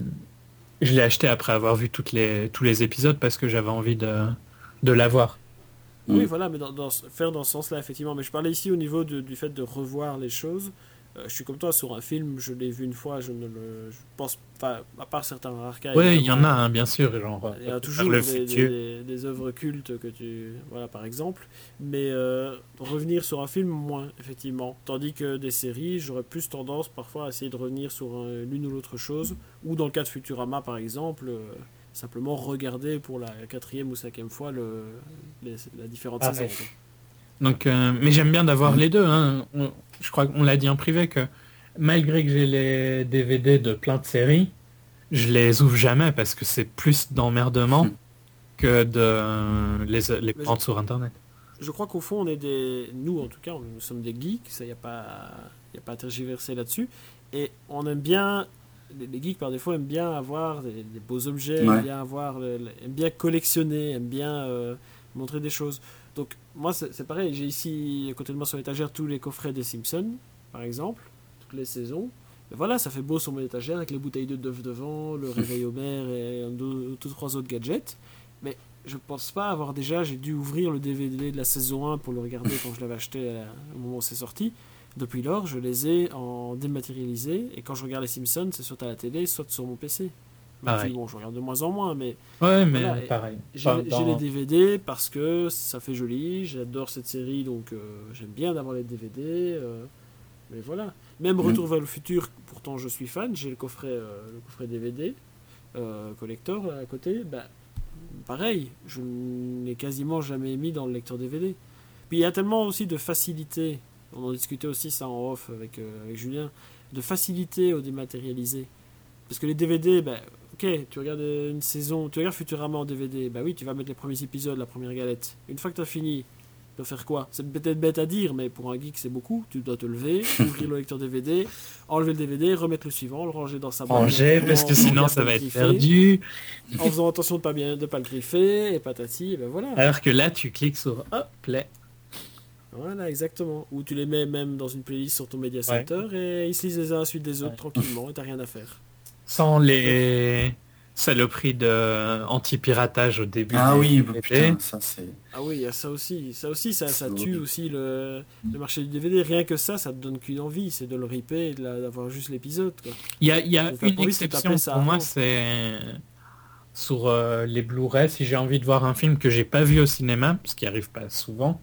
S3: je l'ai acheté après avoir vu toutes les, tous les épisodes parce que j'avais envie de, de l'avoir.
S1: Oui,
S2: Mm.
S1: voilà, mais dans, dans, faire dans ce sens-là, effectivement. Mais je parlais ici au niveau de, du fait de revoir les choses. Euh, je suis comme toi, sur un film, je l'ai vu une fois, je ne le... Je pense pas, à part certains rares cas,
S3: Oui, il y en
S1: évidemment.
S3: a, hein, bien sûr, genre
S1: Il y a
S3: vers
S1: toujours
S3: le
S1: des,
S3: futur.
S1: des, des œuvres cultes que tu... Voilà, par exemple. Mais euh, revenir sur un film, moins, effectivement. Tandis que des séries, j'aurais plus tendance parfois à essayer de revenir sur un- l'une ou l'autre chose. Ou dans le cas de Futurama, par exemple, euh, simplement regarder pour la quatrième ou cinquième fois le, les, la différente
S3: Pareil.
S1: saison. quoi.
S3: Donc, euh, mais j'aime bien d'avoir
S2: Mhm.
S3: les deux. Hein. On- je crois qu'on l'a dit en privé que malgré que j'ai les D V D de plein de séries, je les ouvre jamais parce que c'est plus d'emmerdement que de euh, les, les
S1: Mais je,
S3: prendre sur Internet.
S1: je crois qu'au fond, on est des... Nous, en tout cas, on- nous sommes des geeks, ça, il n'y a pas, y a pas à tergiverser là-dessus. Et on aime bien... Les les geeks, par défaut, aiment bien avoir des, des beaux objets, aiment
S2: Ouais.
S1: bien avoir... le- le- aiment bien collectionner, aiment bien euh, montrer des choses. Donc, moi, c'est c'est pareil. J'ai ici, à côté de moi, sur l'étagère, tous les coffrets des Simpsons, par exemple, toutes les saisons. Et voilà, ça fait beau sur mon étagère, avec les bouteilles de d'œufs devant, le réveil Homer et un, deux, deux, trois autres gadgets. Mais je pense pas avoir déjà, j'ai dû ouvrir le D V D de la saison un pour le regarder quand je l'avais acheté à- au moment où c'est sorti. Depuis lors, je les ai en dématérialisé et quand je regarde les Simpsons, c'est soit à la télé, soit sur mon P C. Même si
S3: Pareil.
S1: bon, je regarde de moins en moins, mais
S3: Ouais, mais
S1: voilà.
S3: euh,
S1: et
S3: pareil.
S1: J'ai
S3: Enfin,
S1: j'ai les
S3: dans-
S1: D V D parce que ça fait joli, j'adore cette série donc euh, j'aime bien d'avoir les D V D. euh, mais voilà. Même
S2: Mm.
S1: Retour vers le futur, pourtant je suis fan, j'ai le coffret, euh, le coffret D V D euh, collector là, à côté. Bah, pareil, je ne l'ai quasiment jamais mis dans le lecteur D V D. Puis il y a tellement aussi de facilité, on en discutait aussi ça en off avec, euh, avec Julien, de facilité au dématérialisé. Parce que les D V D, ben, ok, tu regardes une saison, tu regardes Futurama en D V D, bah oui, tu vas mettre les premiers épisodes, la première galette. Une fois que tu as fini, tu dois faire quoi? C'est peut-être bête à dire, mais pour un geek, c'est beaucoup. Tu dois te lever, ouvrir le lecteur D V D, enlever le D V D, remettre le suivant, le ranger dans sa boîte.
S3: Ranger,
S1: bien
S3: parce que
S1: en faisant
S3: sinon
S1: gaffe
S3: ça
S1: de le
S3: va être
S1: griffer,
S3: perdu.
S1: en faisant attention de pas bien, de pas le griffer, et patati, et ben voilà.
S3: Alors que là, tu cliques sur hop, play.
S1: Voilà, exactement. Ou tu les mets même dans une playlist sur ton Media Center et ils se lisent les uns à la suite des autres
S3: Ouais.
S1: tranquillement et t'as rien à faire.
S3: Sans les saloperies de anti-piratage au début
S2: Ah
S3: des
S2: oui, bah,
S3: D V D.
S2: putain, ça c'est.
S1: Ah oui, il y a ça aussi. Ça aussi, ça, ça
S2: C'est
S1: tue
S2: horrible.
S1: aussi le, le marché du D V D. Rien que ça, ça te donne qu'une envie, c'est de le ripper et de la- d'avoir juste l'épisode. quoi.
S3: Il y a, il y a
S1: T'as pas
S3: une
S1: envie de te
S3: exception
S1: taper ça
S3: pour moi,
S1: avant.
S3: c'est sur euh, les Blu-ray. Si j'ai envie de voir un film que j'ai pas vu au cinéma, ce qui arrive pas souvent,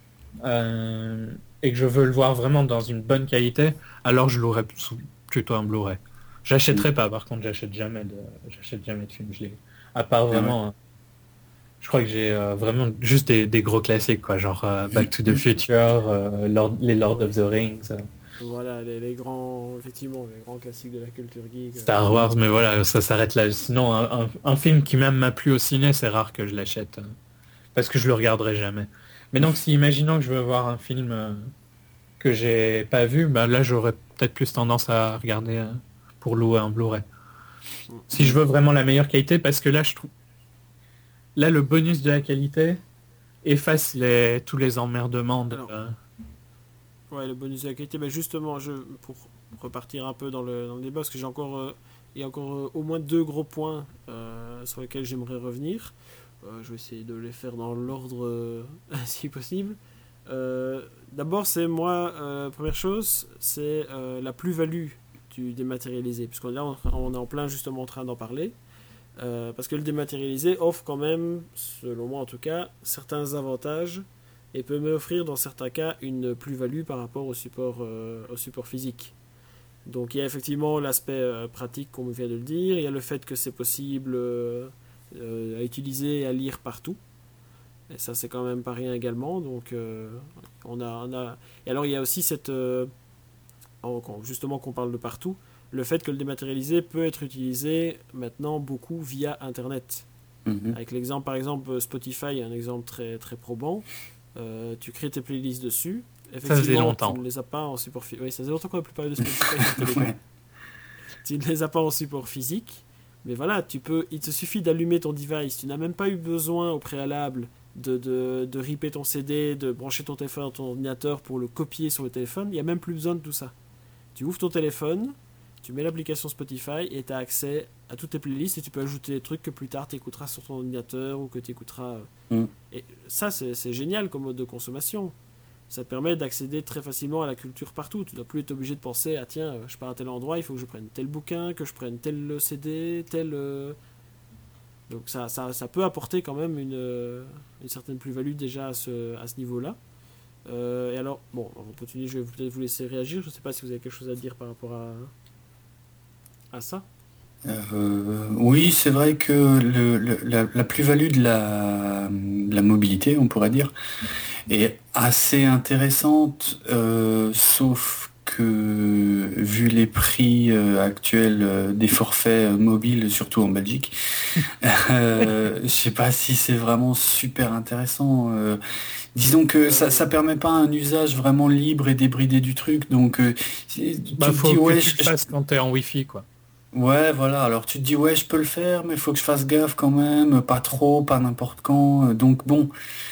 S3: euh, et que je veux le voir vraiment dans une bonne qualité, alors je l'aurais sous- plutôt un Blu-ray. J'achèterai pas, par contre, j'achète jamais de, j'achète jamais de films. Je l'ai, à part
S2: Ah ouais.
S3: vraiment, hein, je crois que j'ai euh, vraiment juste des, des gros classiques, quoi, genre euh, Back to the Future, euh, Lord- les Lord
S1: Ouais.
S3: of the Rings. euh,
S1: Voilà, les, les grands, effectivement, les grands classiques de la culture geek. euh.
S3: Star Wars, mais voilà, ça s'arrête là. Sinon, un, un- un film qui même m'a plu au ciné, c'est rare que je l'achète. euh, Parce que je le regarderai jamais. Mais donc, si imaginons que je veux voir un film euh, que j'ai pas vu, bah là, j'aurais peut-être plus tendance à regarder euh, pour louer un Blu-ray. Si je
S2: Mm.
S3: veux vraiment la meilleure qualité, parce que là, je trouve... Là, le bonus de la qualité efface les... tous les emmerdements de...
S1: Alors,
S3: euh,
S1: ouais, le bonus de la qualité, mais justement, je, pour repartir un peu dans le, dans le débat, parce que j'ai encore, euh, il y a encore euh, au moins deux gros points euh, sur lesquels j'aimerais revenir. Euh, je vais essayer de les faire dans l'ordre euh, si possible. Euh, D'abord, c'est moi, euh, première chose, c'est euh, la plus-value du dématérialisé, puisqu'on est là, on, on est en plein justement en train d'en parler. Euh, parce que le dématérialisé offre quand même, selon moi en tout cas, certains avantages et peut m'offrir dans certains cas une plus-value par rapport au support, euh, au support physique. Donc il y a effectivement l'aspect euh, pratique, comme on vient de le dire, il y a le fait que c'est possible euh, euh, à utiliser et à lire partout. Et ça c'est quand même pas rien également. Donc euh, on a, on a... Et alors il y a aussi cette... euh, justement qu'on parle de partout, le fait que le dématérialisé peut être utilisé maintenant beaucoup via Internet.
S2: Mhm.
S1: Avec l'exemple, par exemple, Spotify est un exemple très, très probant. Euh, tu crées tes playlists dessus.
S3: Ça faisait longtemps.
S1: Tu ne les as pas en support physique. Oui, ça faisait longtemps qu'on n'a plus parlé de Spotify sur le téléphone.
S2: Ouais.
S1: Tu ne les as pas en support physique. Mais voilà, tu peux, il te suffit d'allumer ton device. Tu n'as même pas eu besoin au préalable de, de, de ripper ton C D, de brancher ton téléphone dans ton ordinateur pour le copier sur le téléphone. Il n'y a même plus besoin de tout ça. Tu ouvres ton téléphone, tu mets l'application Spotify et tu as accès à toutes tes playlists et tu peux ajouter des trucs que plus tard tu écouteras sur ton ordinateur ou que tu écouteras.
S2: Mm.
S1: Et ça, c'est, c'est génial comme mode de consommation. Ça te permet d'accéder très facilement à la culture partout. Tu ne dois plus être obligé de penser, ah tiens, je pars à tel endroit, il faut que je prenne tel bouquin, que je prenne tel C D, tel... Euh... Donc ça, ça, ça peut apporter quand même une, une certaine plus-value déjà à ce, à ce niveau-là. Euh, et alors, bon, on va continuer, je vais peut-être vous laisser réagir. Je ne sais pas si vous avez quelque chose à dire par rapport à, à ça.
S2: Euh, oui, c'est vrai que le, le- la, la plus-value de la, de la mobilité, on pourrait dire, est assez intéressante, euh, sauf que vu les prix euh, actuels euh, des forfaits euh, mobiles, surtout en Belgique, euh, je sais pas si c'est vraiment super intéressant. euh. Disons que ça, ça permet pas un usage vraiment libre et débridé du truc, donc euh, tu
S3: Bah,
S2: te
S3: faut
S2: dis
S3: que
S2: ouais,
S3: tu
S2: je-
S3: le fasses quand t'es en Wi-Fi, quoi.
S2: Ouais, voilà. Alors tu te dis ouais, je peux le faire, mais il faut que je fasse gaffe quand même, pas trop, pas n'importe quand. Euh, Donc bon,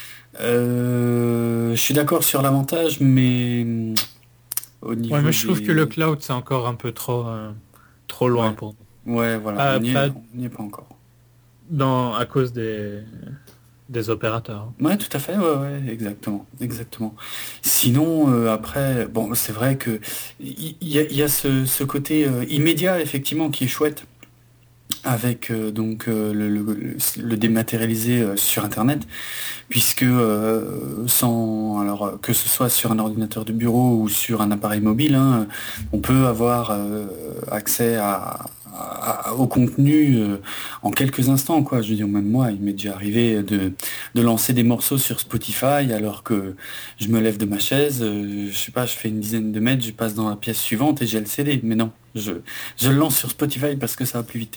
S2: euh, je suis d'accord sur l'avantage, mais hum, au niveau
S3: Ouais, mais je trouve que le
S2: des...
S3: cloud, c'est encore un peu trop, euh, trop loin
S2: Ouais,
S3: pour
S2: ouais, voilà,
S3: pas,
S2: on y est,
S3: pas
S2: on n'y est pas encore.
S3: dans, à cause des, des opérateurs.
S2: Ouais, tout à fait, ouais, ouais, exactement, exactement. Sinon, euh, après, bon, c'est vrai que il y, y a, il y a ce, ce côté euh, immédiat, effectivement, qui est chouette. Avec euh, donc euh, le, le- le dématérialisé euh, sur Internet, puisque euh, sans alors euh, que ce soit sur un ordinateur de bureau ou sur un appareil mobile, hein, on peut avoir euh, accès à, à- au contenu euh, en quelques instants, quoi. Je veux dire, même moi, il m'est déjà arrivé de, de lancer des morceaux sur Spotify alors que je me lève de ma chaise, euh, je sais pas, je fais une dizaine de mètres, je passe dans la pièce suivante et j'ai le C D. Mais non, je, je le lance sur Spotify parce que ça va plus vite.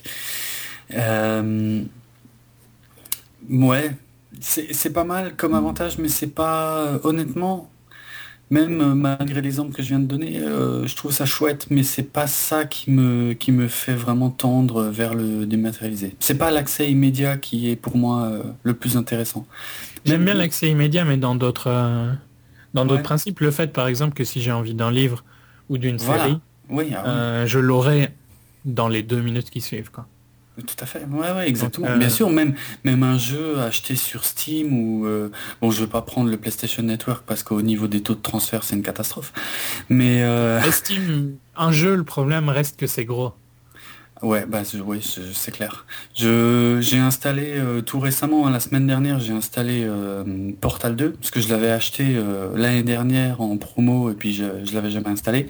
S2: Euh, ouais, c'est c'est pas mal comme avantage, mais c'est pas honnêtement, même euh, malgré l'exemple que je viens de donner, euh, je trouve ça chouette, mais c'est pas ça qui me qui me fait vraiment tendre vers le dématérialisé. C'est pas l'accès immédiat qui est pour moi euh, le plus intéressant.
S3: J'aime
S2: Même
S3: bien l'accès immédiat, mais dans d'autres, euh, dans d'autres
S2: ouais,
S3: principes. Le fait, par exemple, que si j'ai envie d'un livre ou d'une
S2: voilà.
S3: série,
S2: Oui, ah oui.
S3: euh, je l'aurai dans les deux minutes qui suivent, quoi.
S2: Tout à fait, ouais, ouais,
S3: Donc,
S2: exactement. Bien
S3: euh,
S2: sûr, même, même un jeu acheté sur Steam ou euh, bon, je veux pas prendre le PlayStation Network parce qu'au niveau des taux de transfert, c'est une catastrophe. Mais euh,
S3: Estime un jeu, le problème reste que c'est gros.
S2: ouais, bah je- oui, je- c'est clair. Je j'ai installé euh, tout récemment, hein, la semaine dernière, j'ai installé euh, Portal deux parce que je l'avais acheté euh, l'année dernière en promo et puis je, je l'avais jamais installé.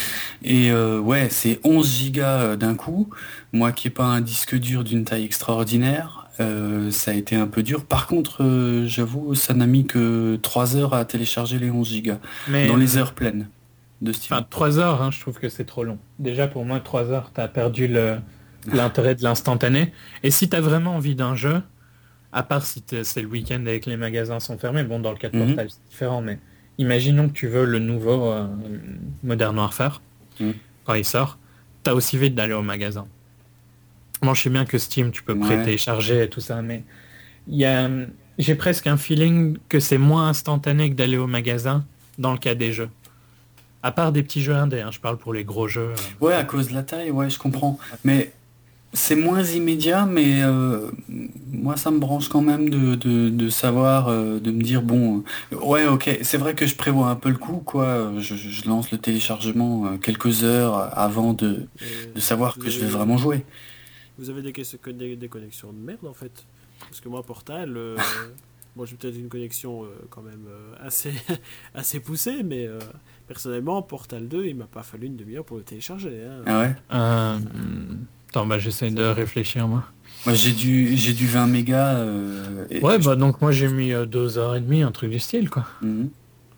S2: Et euh, ouais, c'est onze gigas euh, d'un coup. Moi qui ai pas un disque dur d'une taille extraordinaire, euh, ça a été un peu dur. Par contre, euh, j'avoue, ça n'a mis que trois heures à télécharger les onze gigas.
S3: Mais,
S2: Dans les
S3: euh,
S2: heures pleines de Steam.
S3: enfin, trois heures, hein, je trouve que c'est trop long. Déjà, pour moi, trois heures, t'as perdu le, l'intérêt de l'instantané. Et si t'as vraiment envie d'un jeu, à part si t'es- c'est le week-end et que les magasins sont fermés, bon, dans le cas de
S2: Mhm.
S3: Portal, c'est différent, mais imaginons que tu veux le nouveau euh, Modern Warfare,
S2: Mhm.
S3: quand il sort, t'as aussi vite d'aller au magasin. Bon, je sais bien que Steam, tu peux
S2: Ouais.
S3: pré-télécharger et tout ça, mais il y a, j'ai presque un feeling que c'est moins instantané que d'aller au magasin dans le cas des jeux. À part des petits jeux indés, hein, je parle pour les gros jeux. euh.
S2: Ouais, à cause de la taille, ouais, je comprends. Mais c'est moins immédiat, mais euh, moi ça me branche quand même de, de, de savoir, euh, de me dire bon, euh, ouais, ok, c'est vrai que je prévois un peu le coup, quoi. Je, je- je lance le téléchargement euh, quelques heures avant de,
S1: Et
S2: de savoir
S1: vous
S2: que je vais
S1: avez,
S2: vraiment jouer.
S1: vous avez des, des, des connexions de merde en fait. Parce que moi, Portal, euh, moi j'ai peut-être une connexion euh, quand même euh, assez, assez poussée, mais euh, personnellement, Portal deux, il m'a pas fallu une demi-heure pour le télécharger. Hein.
S2: Ah ouais?
S3: Euh, Attends, bah j'essaie de réfléchir moi.
S2: Moi j'ai du j'ai du vingt mégas. euh, et
S3: Ouais,
S2: je-
S3: bah donc moi j'ai mis euh, deux heures et demie, un truc du style, quoi.
S2: Mhm.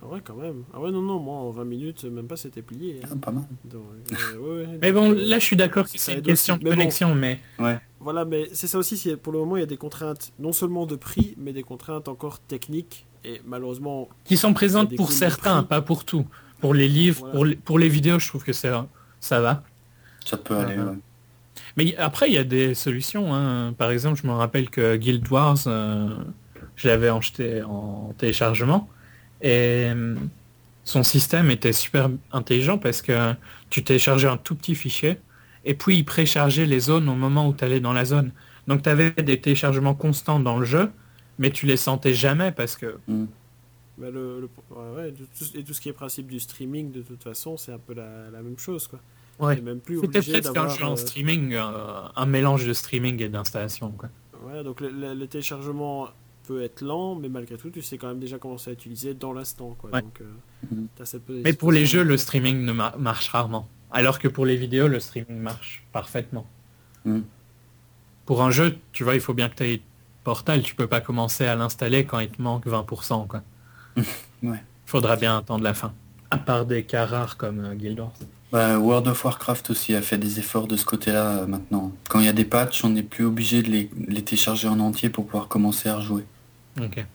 S1: Ah ouais, quand même. Ah ouais, non, non, moi en vingt minutes, même pas c'était plié. Hein.
S2: Ah, pas mal.
S1: Donc, euh, ouais, ouais,
S3: Mais
S1: donc,
S3: bon,
S1: euh,
S3: là je suis d'accord que
S1: ça
S3: c'est une
S1: aide
S3: question
S1: aussi.
S3: de
S1: Mais bon,
S3: connexion, mais
S2: Ouais.
S1: voilà, mais c'est ça aussi, c'est- pour le moment il y a des contraintes, non seulement de prix, mais des contraintes encore techniques. Et malheureusement,
S3: qui sont
S1: ça
S3: présentes pour
S1: découle du
S3: certains,
S1: prix.
S3: pas pour tout. Pour les livres,
S1: Voilà.
S3: pour les, pour les vidéos, je trouve que ça, ça va.
S2: Ça peut aller,
S3: Euh,
S2: ouais.
S3: Mais y- après, il y a des solutions. Hein. Par exemple, je me rappelle que Guild Wars, euh, je l'avais acheté en téléchargement. Et euh, son système était super intelligent parce que tu téléchargeais un tout petit fichier et puis il préchargeait les zones au moment où tu allais dans la zone. Donc tu avais des téléchargements constants dans le jeu, mais tu les sentais jamais parce que...
S2: Mm.
S1: Mais le, le- ouais, ouais, de tout- et tout ce qui est principe du streaming, de toute façon, c'est un peu la, la même chose, quoi.
S3: Ouais.
S1: T'es même plus
S3: C'était
S1: obligé
S3: presque un
S1: d'avoir...
S3: jeu en
S1: euh,
S3: streaming, euh, un mélange de streaming et d'installation. Quoi.
S1: ouais, donc le, le- le téléchargement peut être lent, mais malgré tout, tu sais quand même déjà commencer à utiliser dans l'instant, quoi.
S3: Ouais.
S1: Donc, euh,
S2: Mhm.
S1: t'as cette
S3: Mais pour les jeux, le
S1: possibilité.
S3: streaming ne mar- marche rarement. Alors que pour les vidéos, le streaming marche parfaitement.
S2: Mm.
S3: Pour un jeu, tu vois, il faut bien que tu aies Portal. Tu peux pas commencer à l'installer quand il te manque vingt pour cent. Quoi.
S2: Ouais.
S3: Faudra bien attendre la fin. À part des cas rares comme euh, Guild Wars.
S2: Bah, World of Warcraft aussi a fait des efforts de ce côté-là euh, maintenant. Quand il y a des patchs, on n'est plus obligé de les, les télécharger en entier pour pouvoir commencer à rejouer.
S3: Ok.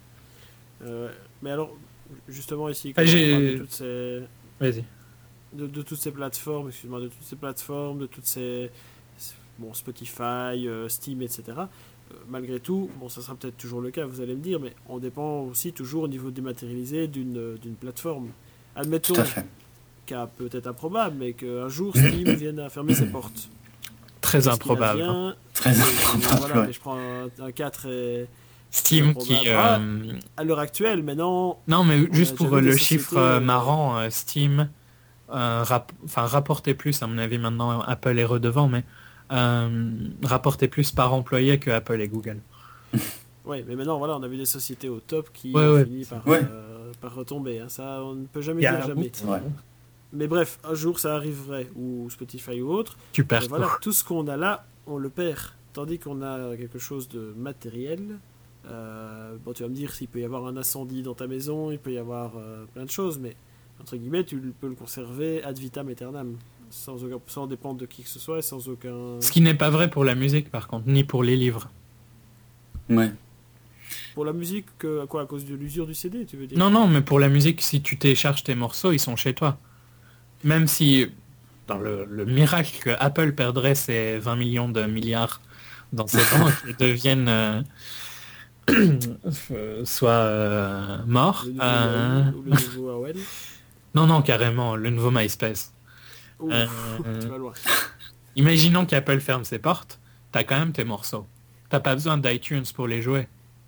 S1: Euh, mais alors, justement ici,
S3: Ah,
S1: quand
S3: j'ai-
S1: on parle de toutes ces...
S3: Vas-y.
S1: de, de toutes ces plateformes, excuse-moi, de toutes ces plateformes, de toutes ces, bon, Spotify, euh, Steam, et cetera. Euh, malgré tout, bon, ça sera peut-être toujours le cas, vous allez me dire, mais on dépend aussi toujours au niveau dématérialisé d'une euh, d'une plateforme. Admettons
S2: Tout à fait.
S1: qu'à peut-être improbable, mais qu'un jour Steam vienne à fermer ses portes.
S3: Très
S1: Qu'est-ce qu'il
S3: improbable. hein.
S1: advient
S2: Très
S1: Et- et
S2: improbable,
S1: voilà,
S2: ouais.
S1: mais je prends un, un cas très
S3: Steam
S1: très
S3: qui...
S1: improbable.
S3: euh,
S1: à l'heure actuelle, maintenant,
S3: Non, mais
S1: On a
S3: juste
S1: déjà
S3: pour
S1: vu
S3: euh,
S1: des
S3: le
S1: sociétés,
S3: chiffre euh,
S1: euh,
S3: marrant, euh, Steam euh, rap- enfin, rapportait plus, à mon avis maintenant Apple est redevant, mais euh, rapportait plus par employé que Apple et Google.
S1: ouais, mais maintenant, voilà, on a vu des sociétés au top qui
S3: Ouais,
S1: ont
S3: ouais.
S1: fini par,
S2: Ouais.
S1: euh, par retomber. hein. Ça, on ne peut jamais
S3: Il y a
S1: dire
S3: un
S1: jamais.
S3: bout,
S2: C'est vrai.
S1: Mais bref, un jour ça arriverait, ou Spotify ou autre,
S3: Tu
S1: et
S3: perds
S1: voilà,
S3: tout.
S1: tout ce qu'on a là, on le perd. Tandis qu'on a quelque chose de matériel. Euh, bon, tu vas me dire s'il peut y avoir un incendie dans ta maison, il peut y avoir euh, plein de choses, mais entre guillemets, tu peux le conserver ad vitam aeternam, sans, aucun, sans dépendre de qui que ce soit et sans aucun.
S3: Ce qui n'est pas vrai pour la musique, par contre, ni pour les livres.
S2: Ouais.
S1: Pour la musique, que, quoi, à cause de l'usure du C D, tu veux dire?
S3: Non, non, mais pour la musique, si tu télécharges tes morceaux, ils sont chez toi. Même si, dans le, le miracle que Apple perdrait ses vingt millions de milliards dans ses banques et deviennent euh, euh, soit euh, morts.
S1: Le nouveau
S3: euh,
S1: Yahoo ou le nouveau A O L.
S3: Non, non, carrément, le nouveau MySpace.
S1: Ouf,
S3: Euh,
S1: tu vas loin.
S3: Imaginons qu'Apple ferme ses portes, t'as quand même tes morceaux. T'as pas besoin d'iTunes pour les jouer.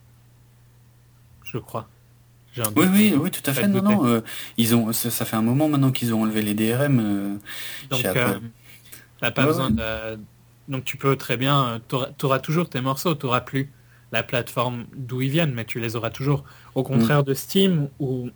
S3: Je crois. J'ai un doute.
S2: Oui, oui, oui, tout à
S3: Pas
S2: fait.
S3: de
S2: Non,
S3: douter.
S2: non. euh, ils ont, ça, ça fait un moment maintenant qu'ils ont enlevé les D R M euh,
S3: Donc,
S2: chez Apple.
S3: euh, t'as pas
S2: Ouais,
S3: besoin
S2: ouais.
S3: de... Donc tu peux très bien... euh, T'auras, t'auras toujours tes morceaux, t'auras plus la plateforme d'où ils viennent, mais tu les auras toujours. Au contraire de Steam, où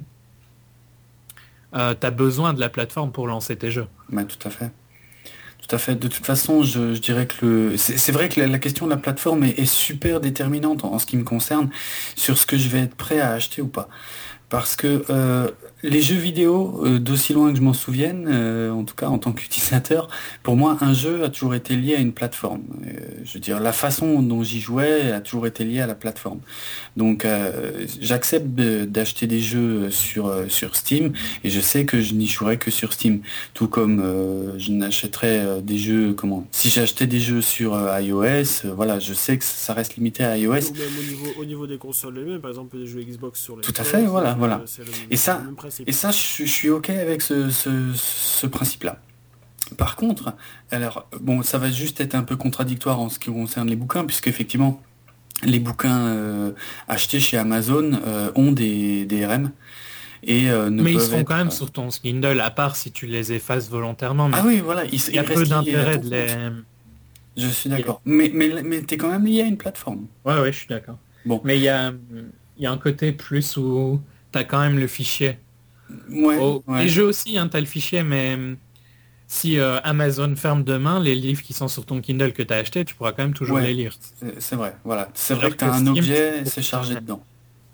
S3: euh, t'as besoin de la plateforme pour lancer tes jeux.
S2: Ouais, tout à fait. Tout à fait. De toute façon, je, je dirais que le, c'est, c'est vrai que la, la question de la plateforme est, est super déterminante en, en ce qui me concerne sur ce que je vais être prêt à acheter ou pas. Parce que euh, les jeux vidéo, euh, d'aussi loin que je m'en souvienne, euh, en tout cas en tant qu'utilisateur, pour moi, un jeu a toujours été lié à une plateforme. Euh, je veux dire, la façon dont j'y jouais a toujours été liée à la plateforme. Donc, euh, j'accepte de- d'acheter des jeux sur euh, sur Steam et je sais que je n'y jouerai que sur Steam. Tout comme euh, je n'achèterais euh, des jeux, comment Si j'achetais des jeux sur euh, iOS, euh, voilà, je sais que ça reste limité à iOS.
S1: Ou même au niveau, au niveau des consoles elles-mêmes, par exemple des jeux Xbox sur les
S2: Tout à
S1: stores,
S2: fait, voilà,
S1: euh,
S2: voilà.
S1: c'est le,
S2: Et ça-
S1: c'est le même principe.
S2: Et ça, je, suis- je suis ok avec ce, ce, ce principe-là. Par contre, alors bon, ça va juste être un peu contradictoire en ce qui concerne les bouquins, puisque effectivement, les bouquins euh, achetés chez Amazon euh, ont des, des R M et euh, ne
S3: Mais ils
S2: peuvent
S3: seront
S2: être-
S3: quand même sur ton Kindle, à part si tu les effaces volontairement. Mais
S2: Ah oui, voilà, ils,
S3: il y a
S2: ils
S3: peu
S2: restent liés à
S3: d'intérêt
S2: ton
S3: de les...
S2: compte. Je suis d'accord. Mais, mais, mais t'es quand même lié à une plateforme.
S3: Ouais, ouais, je suis d'accord.
S2: Bon.
S3: Mais il y a, il y a un côté plus où t'as quand même le fichier.
S2: Ouais,
S3: Oh,
S2: ouais.
S3: Les jeux aussi, hein, t'as le fichier, mais hum, si euh, Amazon ferme demain, les livres qui sont sur ton Kindle que t'as acheté, tu pourras quand même toujours
S2: Ouais.
S3: les lire.
S2: C'est- C'est vrai, voilà. C'est
S3: Alors
S2: vrai que t'as
S3: que
S2: un
S3: Steam,
S2: objet,
S3: tu-
S2: c'est chargé dedans.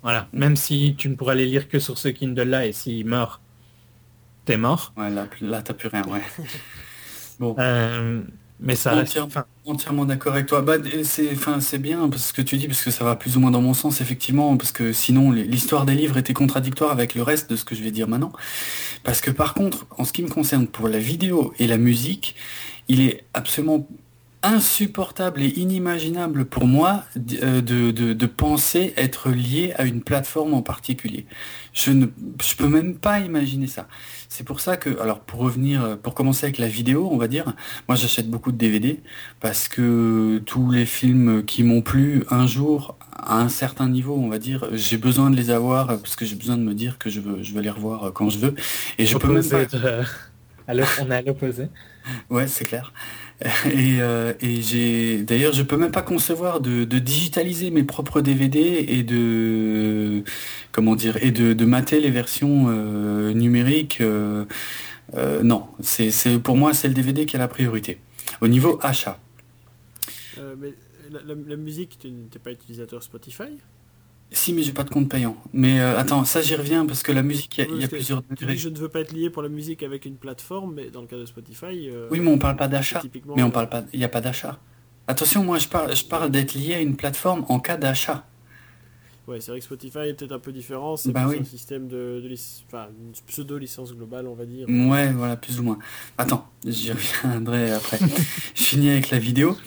S3: Voilà. Même si tu ne pourras les lire que sur ce Kindle-là, et s'il meurt, t'es mort.
S2: Ouais, là, là t'as plus rien, ouais. Bon.
S3: Euh, mais ça reste...
S2: Entière-
S3: enfin,
S2: entièrement d'accord avec toi. Bah, et c'est, enfin, c'est bien parce que tu dis, parce que ça va plus ou moins dans mon sens, effectivement, parce que sinon les- l'histoire des livres était contradictoire avec le reste de ce que je vais dire maintenant. Parce que par contre, en ce qui me concerne, pour la vidéo et la musique, il est absolument insupportable et inimaginable pour moi d- euh, de, de, de penser être lié à une plateforme en particulier. Je ne je peux même pas imaginer ça. C'est pour ça que, alors pour revenir, euh, pour commencer avec la vidéo, on va dire, moi j'achète beaucoup de D V D parce que tous les films qui m'ont plu un jour, à un certain niveau, on va dire, j'ai besoin de les avoir euh, parce que j'ai besoin de me dire que je veux, je veux les revoir euh, quand je veux. Et je peux même pas...
S3: opposé de- à l'op- on est à l'opposé.
S2: Ouais, c'est clair. Et, euh, et j'ai d'ailleurs je peux même pas concevoir de, de digitaliser mes propres D V D et de comment dire et de, de mater les versions euh, numériques. euh, euh, non, c'est c'est pour moi c'est le D V D qui a la priorité. Au niveau achat.
S1: Euh, mais la, la- la musique, tu n'es pas utilisateur Spotify?
S2: Si, mais j'ai pas de compte payant. Mais euh, attends, ça j'y reviens parce que la musique, il y a,
S1: Oui,
S2: il y a
S1: parce que
S2: plusieurs
S1: tu dis
S2: degrés.
S1: je ne veux pas être lié pour la musique avec une plateforme, mais dans le cas de Spotify, euh,
S2: Oui, mais on parle pas
S1: c'est
S2: d'achat.
S1: typiquement...
S2: Mais on
S1: euh,
S2: parle pas, il n'y a pas d'achat. Attention, moi je parle, je parle d'être lié à une plateforme en cas d'achat.
S1: Ouais, c'est vrai que Spotify est peut-être un peu différent, c'est
S2: Bah
S1: plus
S2: oui.
S1: un système de, de lic- enfin, une pseudo-licence globale, on va dire.
S2: Ouais, voilà, plus ou moins. Attends, j'y reviendrai après. Je finis avec la vidéo.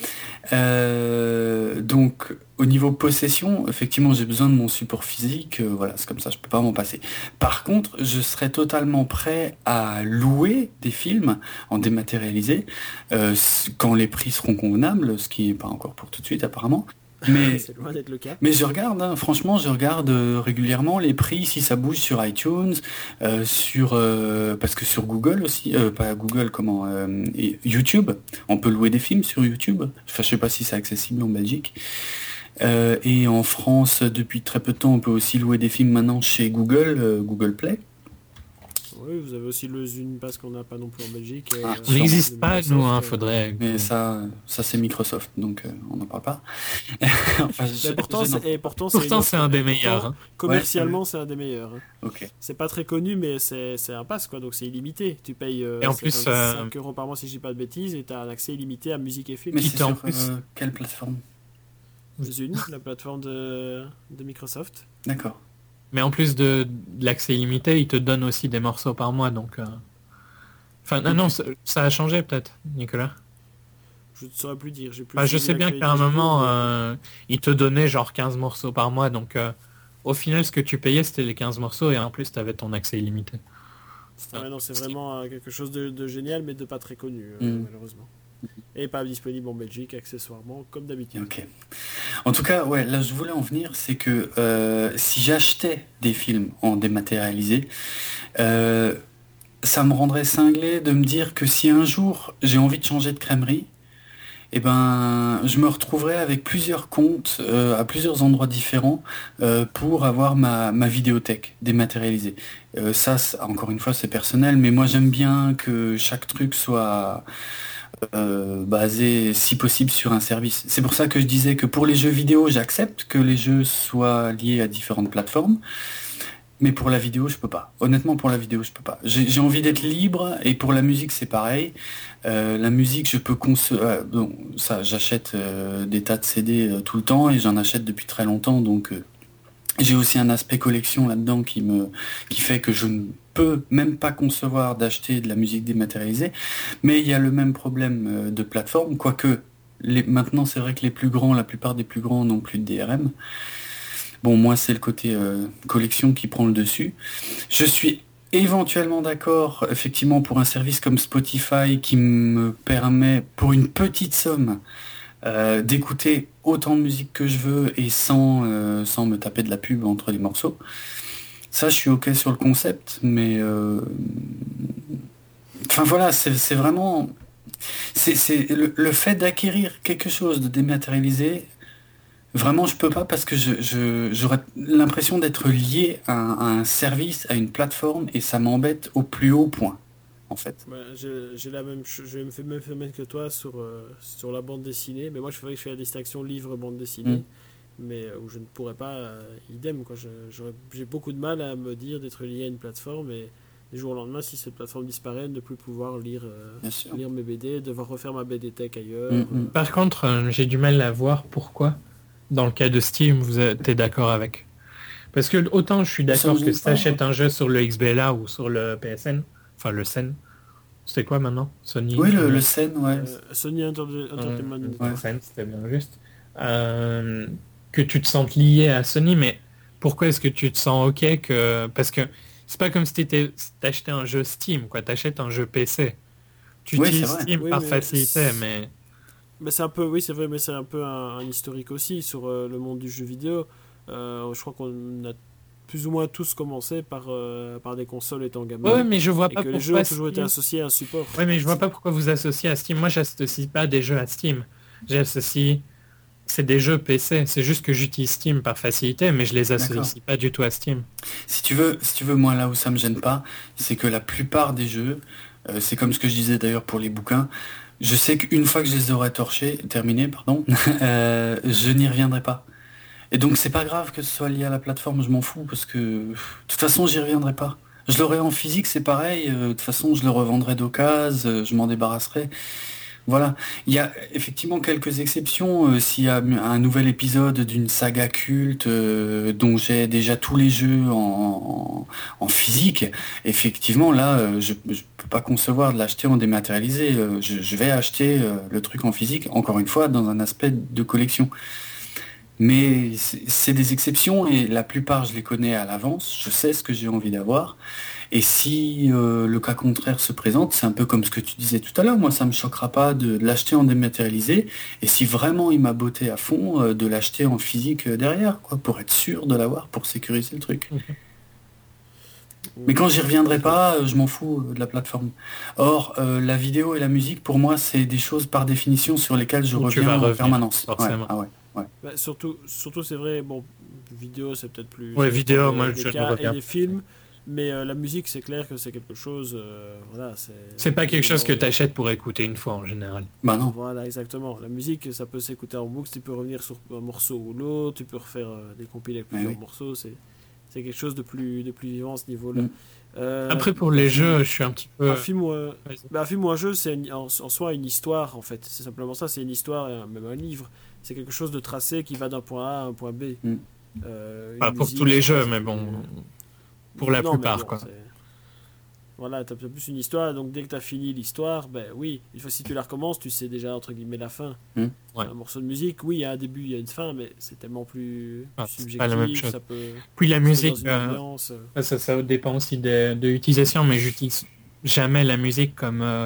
S2: Euh, donc, au niveau possession, effectivement, j'ai besoin de mon support physique. euh, voilà, c'est comme ça, je peux pas m'en passer. Par contre, je serais totalement prêt à louer des films en dématérialisé euh, s- quand les prix seront convenables, ce qui est pas encore pour tout de suite apparemment. Mais
S1: C'est loin d'être le cas.
S2: mais je regarde, hein, franchement, je regarde euh, régulièrement les prix si ça bouge sur iTunes, euh, sur euh, parce que sur Google aussi, euh, pas Google, comment, euh, et YouTube, on peut louer des films sur YouTube. Enfin, je sais pas si c'est accessible en Belgique. Euh, et en France, depuis très peu de temps, on peut aussi louer des films maintenant chez Google, euh, Google Play.
S1: Oui, vous avez aussi le Zune Pass qu'on n'a pas non plus en Belgique.
S2: Ah,
S1: euh,
S3: On
S2: sûrement.
S3: n'existe
S1: de
S3: pas,
S1: Microsoft,
S3: nous, hein,
S1: euh.
S3: faudrait...
S2: Mais ça, ça c'est Microsoft, donc euh, on n'en parle pas. Enfin, je-
S1: Mais pourtant,
S2: je n'en-
S1: c'est, et pourtant, c'est une
S3: Pourtant,
S1: offre-
S3: c'est un des
S1: pourtant,
S3: meilleurs. hein.
S1: Commercialement, c'est un des meilleurs. hein.
S2: Ok.
S1: C'est pas très connu, mais c'est, c'est un pass, quoi. Donc c'est illimité. Tu payes euh,
S3: Et en plus,
S1: cinq
S3: euh,
S1: euros par mois si je dis pas de bêtises, et tu as un accès illimité à musique et films.
S2: Mais
S3: Qui
S2: c'est
S3: t'en
S2: sur
S3: plus-
S2: euh, quelle plateforme?
S1: Zune, la plateforme de, de Microsoft.
S2: D'accord.
S3: Mais en plus de, de l'accès illimité, il te donne aussi des morceaux par mois, donc... euh, Enfin, non, non, ça, ça a changé peut-être, Nicolas.
S1: Je ne saurais plus dire. J'ai plus
S3: Bah, je
S1: suivi
S3: sais bien qu'à un
S1: l'actualité du jour,
S3: moment,
S1: mais-
S3: euh, il te donnait genre quinze morceaux par mois, donc euh, au final, ce que tu payais, c'était les quinze morceaux, et en plus, tu avais ton accès illimité.
S1: Ah ouais, non, c'est vraiment euh, quelque chose de, de génial, mais de pas très connu, euh,
S2: Mm.
S1: malheureusement. Et pas disponible en Belgique, accessoirement, comme d'habitude.
S2: Ok. En tout cas, ouais, là je voulais en venir, c'est que euh, si j'achetais des films en dématérialisé, euh, ça me rendrait cinglé de me dire que si un jour j'ai envie de changer de crèmerie, eh ben, je me retrouverai avec plusieurs comptes euh, à plusieurs endroits différents euh, pour avoir ma, ma vidéothèque dématérialisée. Euh, ça, c'est- encore une fois, c'est personnel, mais moi j'aime bien que chaque truc soit euh, basé, si possible, sur un service. C'est pour ça que je disais que pour les jeux vidéo, j'accepte que les jeux soient liés à différentes plateformes. Mais pour la vidéo, je peux pas. Honnêtement, pour la vidéo, je peux pas. J'ai j'ai envie d'être libre, et pour la musique, c'est pareil. Euh, la musique, je peux conce... euh, bon, ça, j'achète euh, des tas de C D euh, tout le temps, et j'en achète depuis très longtemps, donc euh, j'ai aussi un aspect collection là-dedans qui me, qui fait que je ne peux même pas concevoir d'acheter de la musique dématérialisée. Mais il y a le même problème euh, de plateforme, quoique les... maintenant, c'est vrai que les plus grands, la plupart des plus grands n'ont plus de D R M. Bon, moi, c'est le côté euh, collection qui prend le dessus. Je suis éventuellement d'accord, effectivement, pour un service comme Spotify qui me permet, pour une petite somme, euh, d'écouter autant de musique que je veux et sans, euh, sans me taper de la pub entre les morceaux. Ça, je suis OK sur le concept, mais... euh, Enfin voilà, c'est c'est vraiment... C'est c'est le, le fait d'acquérir quelque chose de dématérialisé. Vraiment, je peux pas parce que je, je- j'aurais l'impression d'être lié à un, à un service, à une plateforme, et ça m'embête au plus haut point, en fait.
S1: Ouais, j'ai j'ai la même, ch- j'ai fait le même phénomène que toi sur, euh, sur la bande dessinée, mais moi je ferais que je fais la distinction livre-bande dessinée.
S2: Mm.
S1: mais où je ne pourrais pas, euh, idem, quoi. Je, j'ai beaucoup de mal à me dire d'être lié à une plateforme et du jour au lendemain, si cette plateforme disparaît, de ne plus pouvoir lire, euh, lire mes B D, devoir refaire ma B D Tech ailleurs.
S2: Mm-hmm.
S1: euh.
S3: Par contre, euh, j'ai du mal à voir pourquoi, dans le cas de Steam, vous êtes t'es d'accord avec. Parce que autant je suis d'accord que si tu achètes un jeu sur le X B L A ou sur le P S N, enfin le S N, c'était quoi maintenant Sony
S2: Oui, le, le S N, ouais.
S1: Euh, Sony Entertainment
S3: euh,
S1: Network.
S3: S N, c'était bien juste. Euh, que tu te sentes lié à Sony, mais pourquoi est-ce que tu te sens ok que... Parce que c'est pas comme si tu t'achetais un jeu Steam, quoi. T'achètes un jeu P C. Tu
S2: Oui,
S3: utilises
S2: c'est vrai.
S3: Steam
S1: Oui,
S3: par
S1: mais
S3: facilité,
S1: c'est-
S3: mais...
S1: Mais c'est un peu, oui, c'est vrai, mais c'est un peu un, un historique aussi sur euh, le monde du jeu vidéo. Euh, je crois qu'on a plus ou moins tous commencé par, euh, par des consoles étant gamins.
S3: Ouais, mais je vois
S1: Et
S3: pas
S1: que les jeux
S3: pourquoi
S1: ont toujours été
S3: Steam...
S1: associés à un support.
S3: Ouais, mais je vois pas pourquoi vous associez à Steam. Moi, j'associe pas des jeux à Steam. J'associe... C'est des jeux P C. C'est juste que j'utilise Steam par facilité, mais je les associe
S2: D'accord.
S3: pas du tout à Steam.
S2: Si tu veux, si tu veux, moi là où ça me gêne pas, c'est que la plupart des jeux, euh, c'est comme ce que je disais d'ailleurs pour les bouquins, je sais qu'une fois que je les aurai torchés, terminés, pardon, euh, je n'y reviendrai pas. Et donc c'est pas grave que ce soit lié à la plateforme, je m'en fous, parce que de toute façon j'y reviendrai pas. Je l'aurai en physique, c'est pareil, euh, de toute façon je le revendrai d'occasion, euh, je m'en débarrasserai. Voilà, il y a effectivement quelques exceptions. Euh, s'il y a un nouvel épisode d'une saga culte euh, dont j'ai déjà tous les jeux en, en, en physique, effectivement là, euh, je ne peux pas concevoir de l'acheter en dématérialisé. Euh, je, je vais acheter euh, le truc en physique, encore une fois, dans un aspect de collection. Mais c'est c'est des exceptions et la plupart, je les connais à l'avance. Je sais ce que j'ai envie d'avoir. Et si euh, le cas contraire se présente, c'est un peu comme ce que tu disais tout à l'heure, moi ça me choquera pas de l'acheter en dématérialisé, et si vraiment il m'a botté à fond, euh, de l'acheter en physique euh, derrière, quoi, pour être sûr de l'avoir, pour sécuriser le truc.
S3: Mhm.
S2: Mais quand j'y reviendrai pas, euh, je m'en fous euh, de la plateforme. Or, euh, la vidéo et la musique, pour moi, c'est des choses par définition sur lesquelles je
S3: Où tu
S2: reviens
S3: vas
S2: en
S3: revenir,
S2: permanence. Ouais,
S3: forcément.
S2: ah ouais, ouais.
S1: Bah, surtout, surtout c'est vrai, bon, vidéo c'est peut-être plus...
S3: Ouais,
S1: ça
S3: vidéo,
S1: dépend des-
S3: moi,
S1: des
S3: je ne
S1: cas
S3: reviens
S1: et des
S3: pas.
S1: films, mais euh, la musique c'est clair que c'est quelque chose... euh, voilà, c'est...
S3: C'est pas quelque chose que
S1: Bon,
S3: tu achètes pour écouter une fois en général.
S2: Bah non.
S1: Voilà, exactement. La musique, ça peut s'écouter en boucle, tu peux revenir sur un morceau ou l'autre, tu peux refaire euh, des compiles avec plusieurs
S2: oui.
S1: morceaux, c'est, c'est quelque chose de plus, de plus vivant à ce niveau-là.
S2: Mm.
S1: Euh,
S3: Après, pour
S1: un
S3: les
S1: film-
S3: jeux, je suis un petit peu...
S1: Un film ou un,
S3: Vas-y.
S1: bah, un film ou un jeu, c'est une- en, en soi une histoire, en fait. C'est simplement ça, c'est une histoire, et un- même un livre. C'est quelque chose de tracé qui va d'un point A à un point B.
S2: Mm.
S1: Euh,
S3: Pas
S1: une
S3: pour
S1: musique,
S3: tous les
S1: c'est
S3: jeux,
S1: pas-
S3: mais bon, pour la
S1: Non, mais
S3: plupart,
S1: bon,
S3: quoi.
S1: c'est- Voilà, t'as plus une histoire, donc dès que t'as fini l'histoire, ben oui, une fois si tu la recommences, tu sais déjà entre guillemets la fin.
S2: Mm.
S3: Ouais.
S1: Un morceau de musique, oui, il y a un début, il y a une fin, mais c'est tellement plus,
S3: Ah,
S1: plus
S3: c'est pas la même
S1: subjectif,
S3: chose.
S1: ça peut...
S3: Puis la
S1: se mettre
S3: musique,
S1: dans une
S3: euh,
S1: ambiance, euh.
S3: ça, ça dépend aussi de, de l'utilisation, mais j'utilise jamais la musique comme... euh,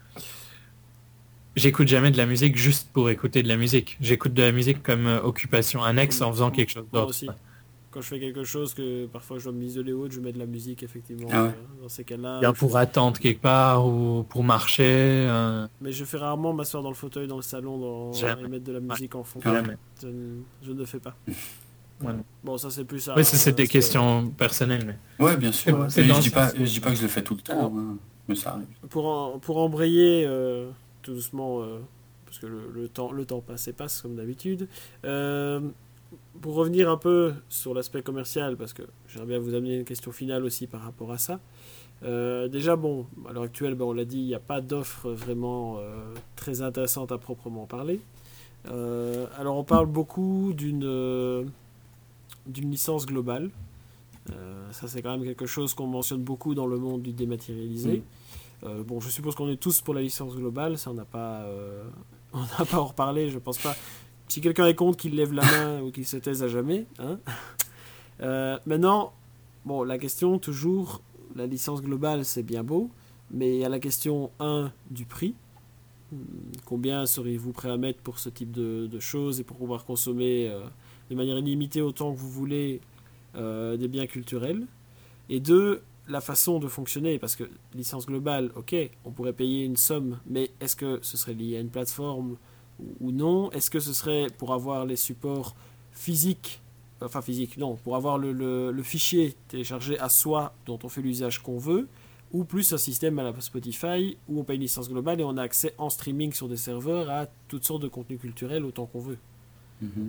S3: J'écoute jamais de la musique juste pour écouter de la musique. J'écoute de la musique comme euh, occupation annexe en faisant quelque chose
S1: Moi
S3: d'autre.
S1: aussi. Quand je fais quelque chose que parfois je dois m'isoler ou autre, je mets de la musique, effectivement,
S2: Ah ouais.
S1: euh, dans ces cas-là.
S3: Bien
S1: Je-
S3: pour attendre quelque part ou pour marcher. euh,
S1: Mais je fais rarement m'asseoir dans le fauteuil, dans le salon, dans...
S3: Jamais.
S1: et mettre de la musique en fond.
S2: Ah ouais.
S3: jamais.
S1: Je, ne... je ne le fais pas.
S3: Ouais.
S1: Bon, ça c'est plus ça.
S3: Ouais, ça, c'est des questions personnelles. Mais...
S2: Ouais, bien sûr.
S3: C'est- c'est
S2: Mais
S3: dans
S2: je
S3: le
S2: dis pas,
S3: sens-
S2: je dis pas que je le fais tout le temps,
S1: Alors-
S2: hein, mais ça arrive.
S1: Pour, en- pour embrayer euh, tout doucement, euh, parce que le, le temps, le temps passe et passe comme d'habitude, euh, pour revenir un peu sur l'aspect commercial, parce que j'aimerais bien vous amener une question finale aussi par rapport à ça. Euh, déjà, bon, à l'heure actuelle, ben, on l'a dit, il n'y a pas d'offre vraiment euh, très intéressante à proprement parler. Euh, alors, on parle beaucoup d'une euh, d'une licence globale. Euh, ça, c'est quand même quelque chose qu'on mentionne beaucoup dans le monde du dématérialisé.
S2: Mm.
S1: Euh, bon, je suppose qu'on est tous pour la licence globale, ça on n'a pas, euh, on n'a pas à en reparler, je pense pas. Si quelqu'un est contre, qu'il lève la main ou qu'il se taise à jamais. Hein. Euh, maintenant, bon, la question toujours, la licence globale c'est bien beau, mais il y a la question un du prix. Hum, Combien seriez-vous prêt à mettre pour ce type de, de choses et pour pouvoir consommer euh, de manière illimitée autant que vous voulez euh, des biens culturels. Et deux, la façon de fonctionner, parce que licence globale, ok, on pourrait payer une somme, mais est-ce que ce serait lié à une plateforme ou, ou non? Est-ce que ce serait pour avoir les supports physiques, enfin physiques, non, pour avoir le, le, le fichier téléchargé à soi dont on fait l'usage qu'on veut, ou plus un système à la Spotify où on paye une licence globale et on a accès en streaming sur des serveurs à toutes sortes de contenus culturels autant qu'on veut.
S2: Mhm.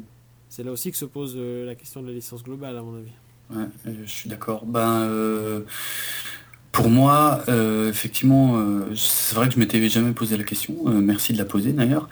S1: C'est là aussi que se pose euh, la question de la licence globale, à mon avis.
S2: Ouais, euh, je suis d'accord. Ben, euh, pour moi, euh, effectivement, euh, c'est vrai que je m'étais jamais posé la question. Euh, merci de la poser d'ailleurs.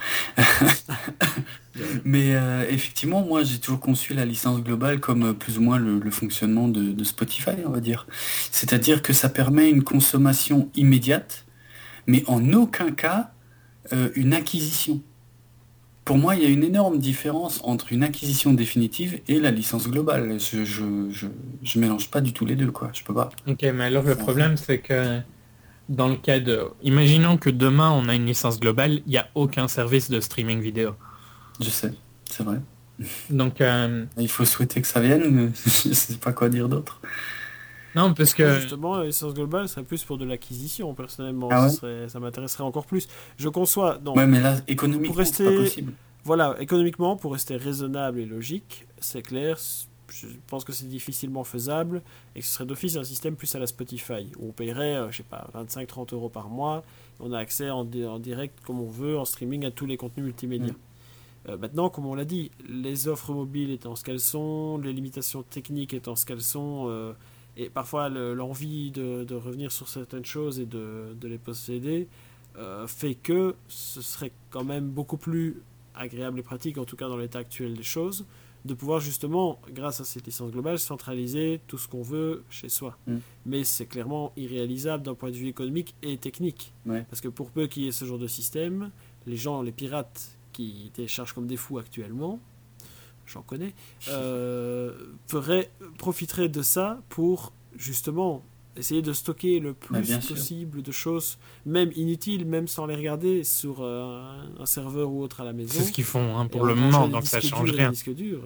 S2: Mais euh, effectivement, moi, j'ai toujours conçu la licence globale comme euh, plus ou moins le, le fonctionnement de, de Spotify, on va dire. C'est-à-dire que ça permet une consommation immédiate, mais en aucun cas euh, une acquisition. Pour moi, il y a une énorme différence entre une acquisition définitive et la licence globale. Je, je, je, je mélange pas du tout les deux, quoi. Je peux pas.
S3: Ok, mais alors le problème c'est que dans le cas de... Imaginons que demain on a une licence globale, il n'y a aucun service de streaming vidéo.
S2: Je sais, c'est vrai.
S3: Donc, euh,
S2: Il faut souhaiter que ça vienne, mais je sais pas quoi dire d'autre.
S3: non, parce que...
S1: Justement, la licence globale serait plus pour de l'acquisition, personnellement.
S2: Ah ouais
S1: ça, serait- ça m'intéresserait encore plus. Je conçois... Non,
S2: Ouais, mais là, économiquement,
S1: pour
S2: c'est pas
S1: rester-
S2: possible.
S1: Voilà, économiquement, pour rester raisonnable et logique, c'est clair, c- je pense que c'est difficilement faisable et que ce serait d'office un système plus à la Spotify, où on paierait, euh, je sais pas, vingt-cinq à trente euros par mois, on a accès en, di- en direct comme on veut, en streaming, à tous les contenus multimédia.
S2: Mm.
S1: Euh, maintenant, comme on l'a dit, les offres mobiles étant ce qu'elles sont, les limitations techniques étant ce qu'elles sont, euh, et parfois le- l'envie de, de revenir sur certaines choses et de, de les posséder, euh, fait que ce serait quand même beaucoup plus agréable et pratique, en tout cas dans l'état actuel des choses, de pouvoir justement, grâce à cette licence globale, centraliser tout ce qu'on veut chez soi.
S2: Mm.
S1: Mais c'est clairement irréalisable d'un point de vue économique et technique.
S2: Ouais.
S1: Parce que pour peu qu'il y ait ce genre de système, les gens, les pirates qui téléchargent comme des fous actuellement, j'en connais, euh, feraient, profiteraient de ça pour justement essayer de stocker le
S2: Bah,
S1: plus
S2: bien sûr.
S1: possible de choses, même inutiles, même sans les regarder, sur euh, un serveur ou autre à la maison.
S3: C'est ce qu'ils font hein,
S1: Et
S3: pour
S1: en
S3: le
S1: branchant
S3: moment,
S1: des
S3: donc ça
S1: disques
S3: change
S1: durs et des
S3: rien.
S1: disques durs.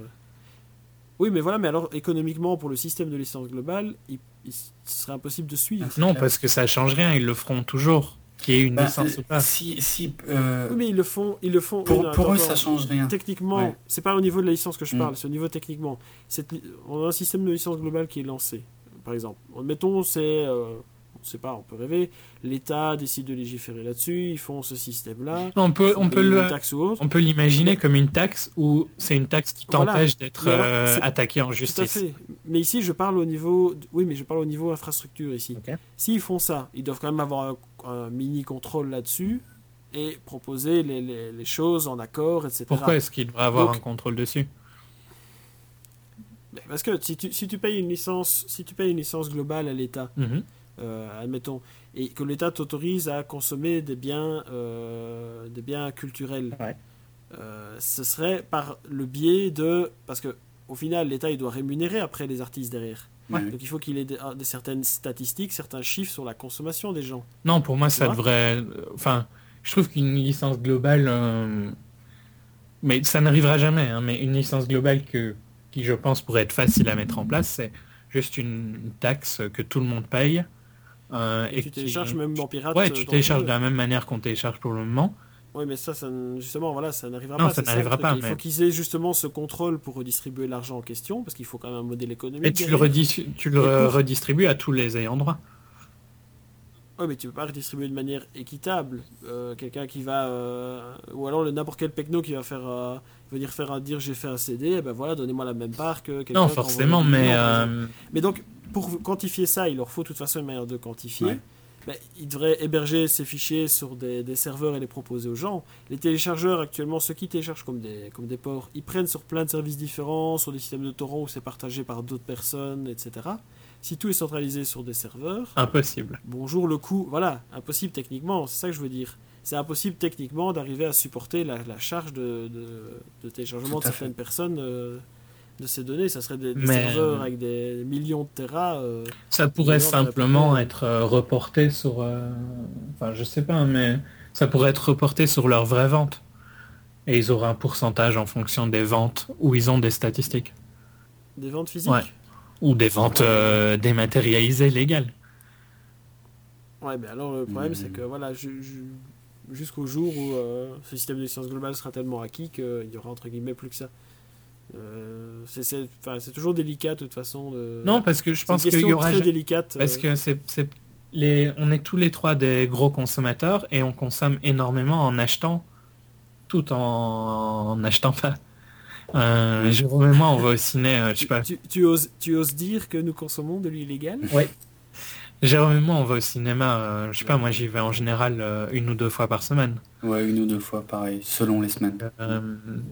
S1: Oui, mais voilà, mais alors économiquement, pour le système de licence globale, il, il serait impossible de suivre.
S3: Non, parce que ça change rien, ils le feront toujours, qu'il y ait une
S2: Bah,
S3: licence
S2: euh,
S3: ou pas.
S2: si, si, euh,
S1: Oui, mais ils le font, ils le font.
S2: pour
S1: oui, non,
S2: pour
S1: attends,
S2: eux, ça
S1: attends.
S2: change rien.
S1: Techniquement,
S2: Ouais.
S1: c'est pas au niveau de la licence que je
S2: Mm.
S1: parle, c'est au niveau techniquement. Cette li- on a un système de licence globale qui est lancé, par exemple. Admettons, c'est, euh, on sait pas, on peut rêver, l'État décide de légiférer là-dessus, ils font ce système-là.
S3: On peut,
S1: ils font
S3: on peut
S1: payer
S3: le...
S1: une taxe ou autre.
S3: On peut l'imaginer
S1: Mais-
S3: comme une taxe où c'est une taxe qui
S1: Voilà.
S3: t'empêche d'être
S1: Mais alors,
S3: euh,
S1: c'est-
S3: attaqué en
S1: Tout à
S3: justice.
S1: fait. Mais ici, je parle au niveau, oui, mais je parle au niveau infrastructure ici.
S3: Ok.
S1: S'ils font ça, ils doivent quand même avoir un, un mini contrôle là-dessus et proposer les, les, les choses en accord, et cetera.
S3: Pourquoi est-ce qu'il devrait avoir
S1: Donc-
S3: un contrôle dessus?
S1: Mais Parce que si tu, si tu payes une licence, si tu payes une licence globale à l'État,
S3: Mhm.
S1: euh, admettons, et que l'État t'autorise à consommer des biens, euh, des biens culturels,
S3: Ouais.
S1: euh, ce serait par le biais de, parce que au final, l'État il doit rémunérer après les artistes derrière.
S2: Ouais.
S1: Donc il faut qu'il ait des, des certaines statistiques, certains chiffres sur la consommation des gens.
S3: Non, pour moi, ça
S1: vois
S3: devrait... Enfin, je trouve qu'une licence globale... euh, Mais ça n'arrivera jamais, hein, mais une licence globale que... qui, je pense, pourrait être facile à mettre en place, c'est juste une une taxe que tout le monde paye. euh,
S1: Et, tu
S3: qui-
S1: télécharges même en pirate.
S3: Ouais,
S1: euh,
S3: tu
S1: dans
S3: télécharges
S1: ton
S3: de
S1: jeu.
S3: la même manière qu'on télécharge pour le moment.
S1: Oui, mais ça, ça n- justement, voilà, ça n'arrivera
S3: Non,
S1: pas.
S3: ça
S1: c'est le
S3: n'arrivera
S1: truc.
S3: pas,
S1: Il faut
S3: mais-
S1: qu'ils aient justement ce contrôle pour redistribuer l'argent en question, parce qu'il faut quand même un modèle économique.
S3: Et tu le,
S1: derrière.
S3: redis- tu le
S1: Et pour-
S3: redistribues à tous les ayants droit.
S1: Oui, mais tu peux pas redistribuer de manière équitable. Euh, quelqu'un qui va, euh, ou alors le n'importe quel pecno qui va faire, euh, venir faire un dire j'ai fait un C D, eh ben voilà, donnez-moi la même part que quelqu'un.
S3: Non,
S1: qui envoie
S3: forcément,
S1: des
S3: mais...
S1: millions, par exemple.
S3: euh,
S1: Mais donc, pour quantifier ça, il leur faut de toute façon une manière de quantifier.
S2: Ouais.
S1: Ben, ils devraient héberger ces fichiers sur des, des serveurs et les proposer aux gens. Les téléchargeurs, actuellement, ceux qui téléchargent comme des, comme des ports, ils prennent sur plein de services différents, sur des systèmes de torrents où c'est partagé par d'autres personnes, et cetera. Si tout est centralisé sur des serveurs,
S3: Impossible.
S1: bonjour le coût, voilà, impossible techniquement, c'est ça que je veux dire. C'est impossible techniquement d'arriver à supporter la, la charge de, de, de téléchargement
S2: Tout
S1: de
S2: à
S1: certaines personnes euh, de ces données. Ça serait des, des
S3: Mais-
S1: serveurs avec des millions de terras. euh,
S3: Ça pourrait
S1: Les gens dans la
S3: simplement
S1: plupart-
S3: être euh, reporté sur... euh, Enfin, je sais pas, mais ça pourrait être reporté sur leur vraie vente. Et ils auraient un pourcentage en fonction des ventes où ils ont des statistiques.
S1: des ventes physiques.
S3: Ouais. Ou des ventes
S1: Ouais.
S3: euh, dématérialisées légales.
S1: Ouais, mais alors le problème
S2: Mhm.
S1: c'est que voilà, ju- ju- jusqu'au jour où euh, ce système de licence globale sera tellement acquis qu'il y aura entre guillemets plus que ça. Euh, c'est, c'est, enfin, c'est toujours délicat de toute façon. De...
S3: Non, parce que je
S1: c'est
S3: pense
S1: une
S3: qu'il
S1: question
S3: y aura...
S1: très
S3: ja-
S1: délicate.
S3: Parce
S1: euh,
S3: que c'est... c'est- Les... on est tous les trois des gros consommateurs et on consomme énormément en achetant tout en, en achetant pas. Euh, Jérôme et moi, on va au ciné, euh, je sais pas.
S1: Tu, tu, oses, tu oses dire que nous consommons de l'illégal?
S3: Ouais. Jérôme et moi, on va au cinéma, euh, je sais pas, moi j'y vais en général euh, une ou deux fois par semaine.
S2: Ouais, une ou deux fois, pareil, selon les semaines.
S3: Euh,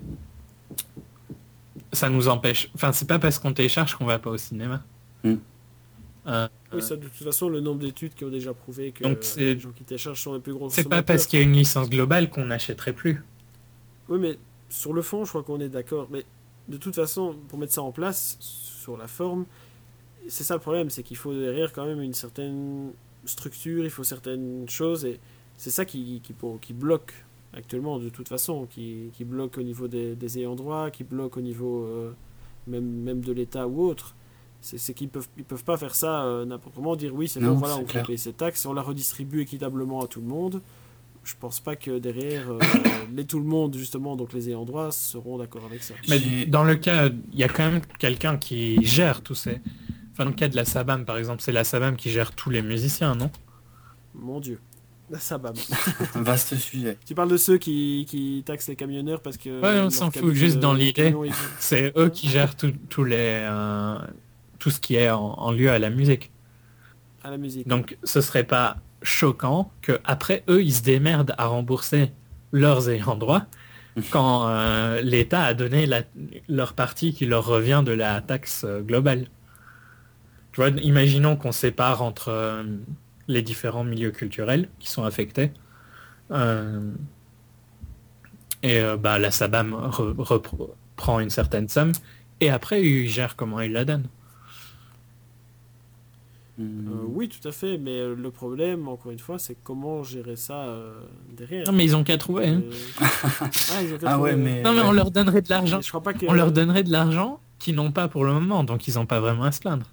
S3: ça nous empêche. Enfin, c'est pas parce qu'on télécharge qu'on va pas au cinéma.
S2: Mm.
S3: Euh,
S1: Oui, ça, de toute façon, le nombre d'études qui ont déjà prouvé que
S3: Donc, c'est-
S1: les gens qui téléchargent sont les plus gros
S3: c'est
S1: consommateurs.
S3: pas parce qu'il y a une licence globale qu'on n'achèterait plus.
S1: Oui, mais sur le fond, je crois qu'on est d'accord. Mais de toute façon, pour mettre ça en place, sur la forme, c'est ça le problème, c'est qu'il faut derrière quand même une certaine structure, il faut certaines choses, et c'est ça qui, qui, qui bloque actuellement de toute façon, qui, qui bloque au niveau des, des ayants droit, qui bloque au niveau euh, même, même de l'État ou autre. C'est, c'est qu'ils peuvent, ils peuvent pas faire ça euh, n'importe comment, dire oui, c'est
S2: Non,
S1: bon, voilà,
S2: c'est
S1: on fait
S2: clair.
S1: payer ces taxes, on la redistribue équitablement à tout le monde. Je pense pas que derrière, euh, les tout le monde, justement, donc les ayants droit, seront d'accord avec ça.
S3: Mais
S2: J'ai-
S3: dans le cas, il y a quand même quelqu'un qui gère tous ces... Enfin, dans le cas de la SABAM, par exemple, c'est la SABAM qui gère tous les musiciens, non?
S1: Mon Dieu. Ça va.
S2: Vaste sujet.
S1: Tu parles de ceux qui, qui taxent les camionneurs parce que...
S3: Ouais, on
S1: leur
S3: s'en fout,
S1: cabine,
S3: juste dans
S1: euh,
S3: l'idée.
S1: camion est-
S3: C'est eux qui gèrent tout, tous les, euh, tout ce qui est en, en lieu à la musique.
S1: à la musique.
S3: Donc ce serait pas choquant que après eux ils se démerdent à rembourser leurs ayants droit quand euh, l'État a donné la- leur partie qui leur revient de la taxe euh, globale. Tu vois, imaginons qu'on sépare entre euh, les différents milieux culturels qui sont affectés. Euh, et euh, bah, la SABAM re- reprend une certaine somme et après ils gèrent comment ils la donnent.
S2: Hmm.
S1: Euh, oui, tout à fait, mais euh, le problème, encore une fois, c'est comment gérer ça euh, derrière.
S3: Non mais ils ont qu'à trouver. Hein.
S1: Euh, Ah, ils ont qu'à
S2: Ah
S1: trouver,
S2: ouais, mais...
S3: Non mais
S2: ouais.
S3: on leur donnerait de
S1: Mais
S3: l'argent.
S1: je crois pas que...
S3: On leur donnerait de l'argent qu'ils n'ont pas pour le moment, donc ils n'ont pas vraiment à se plaindre.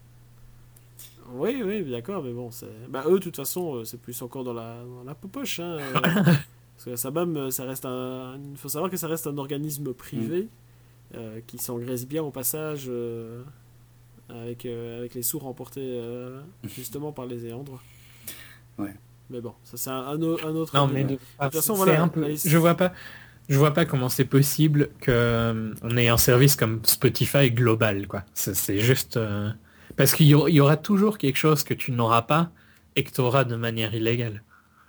S1: Oui, oui, d'accord, mais bon, c'est... Bah, eux, de toute façon, euh, c'est plus encore dans la, dans la poche, hein. euh, Parce que la SABAM, euh, ça reste un... Il faut savoir que ça reste un organisme privé euh, qui s'engraisse bien au passage euh, avec, euh, avec les sous remportés euh, justement par les ayants droit.
S2: Ouais.
S1: Mais bon, ça c'est un, un au- un autre...
S3: Non
S1: débat.
S3: mais de,
S1: toute façon,
S3: c'est
S1: voilà,
S3: un peu.
S1: là, ils-
S3: Je vois pas. Je vois pas comment c'est possible que euh, on ait un service comme Spotify global, quoi. C'est c'est juste euh, parce qu'il y, aura- il y aura toujours quelque chose que tu n'auras pas et que tu auras de manière illégale.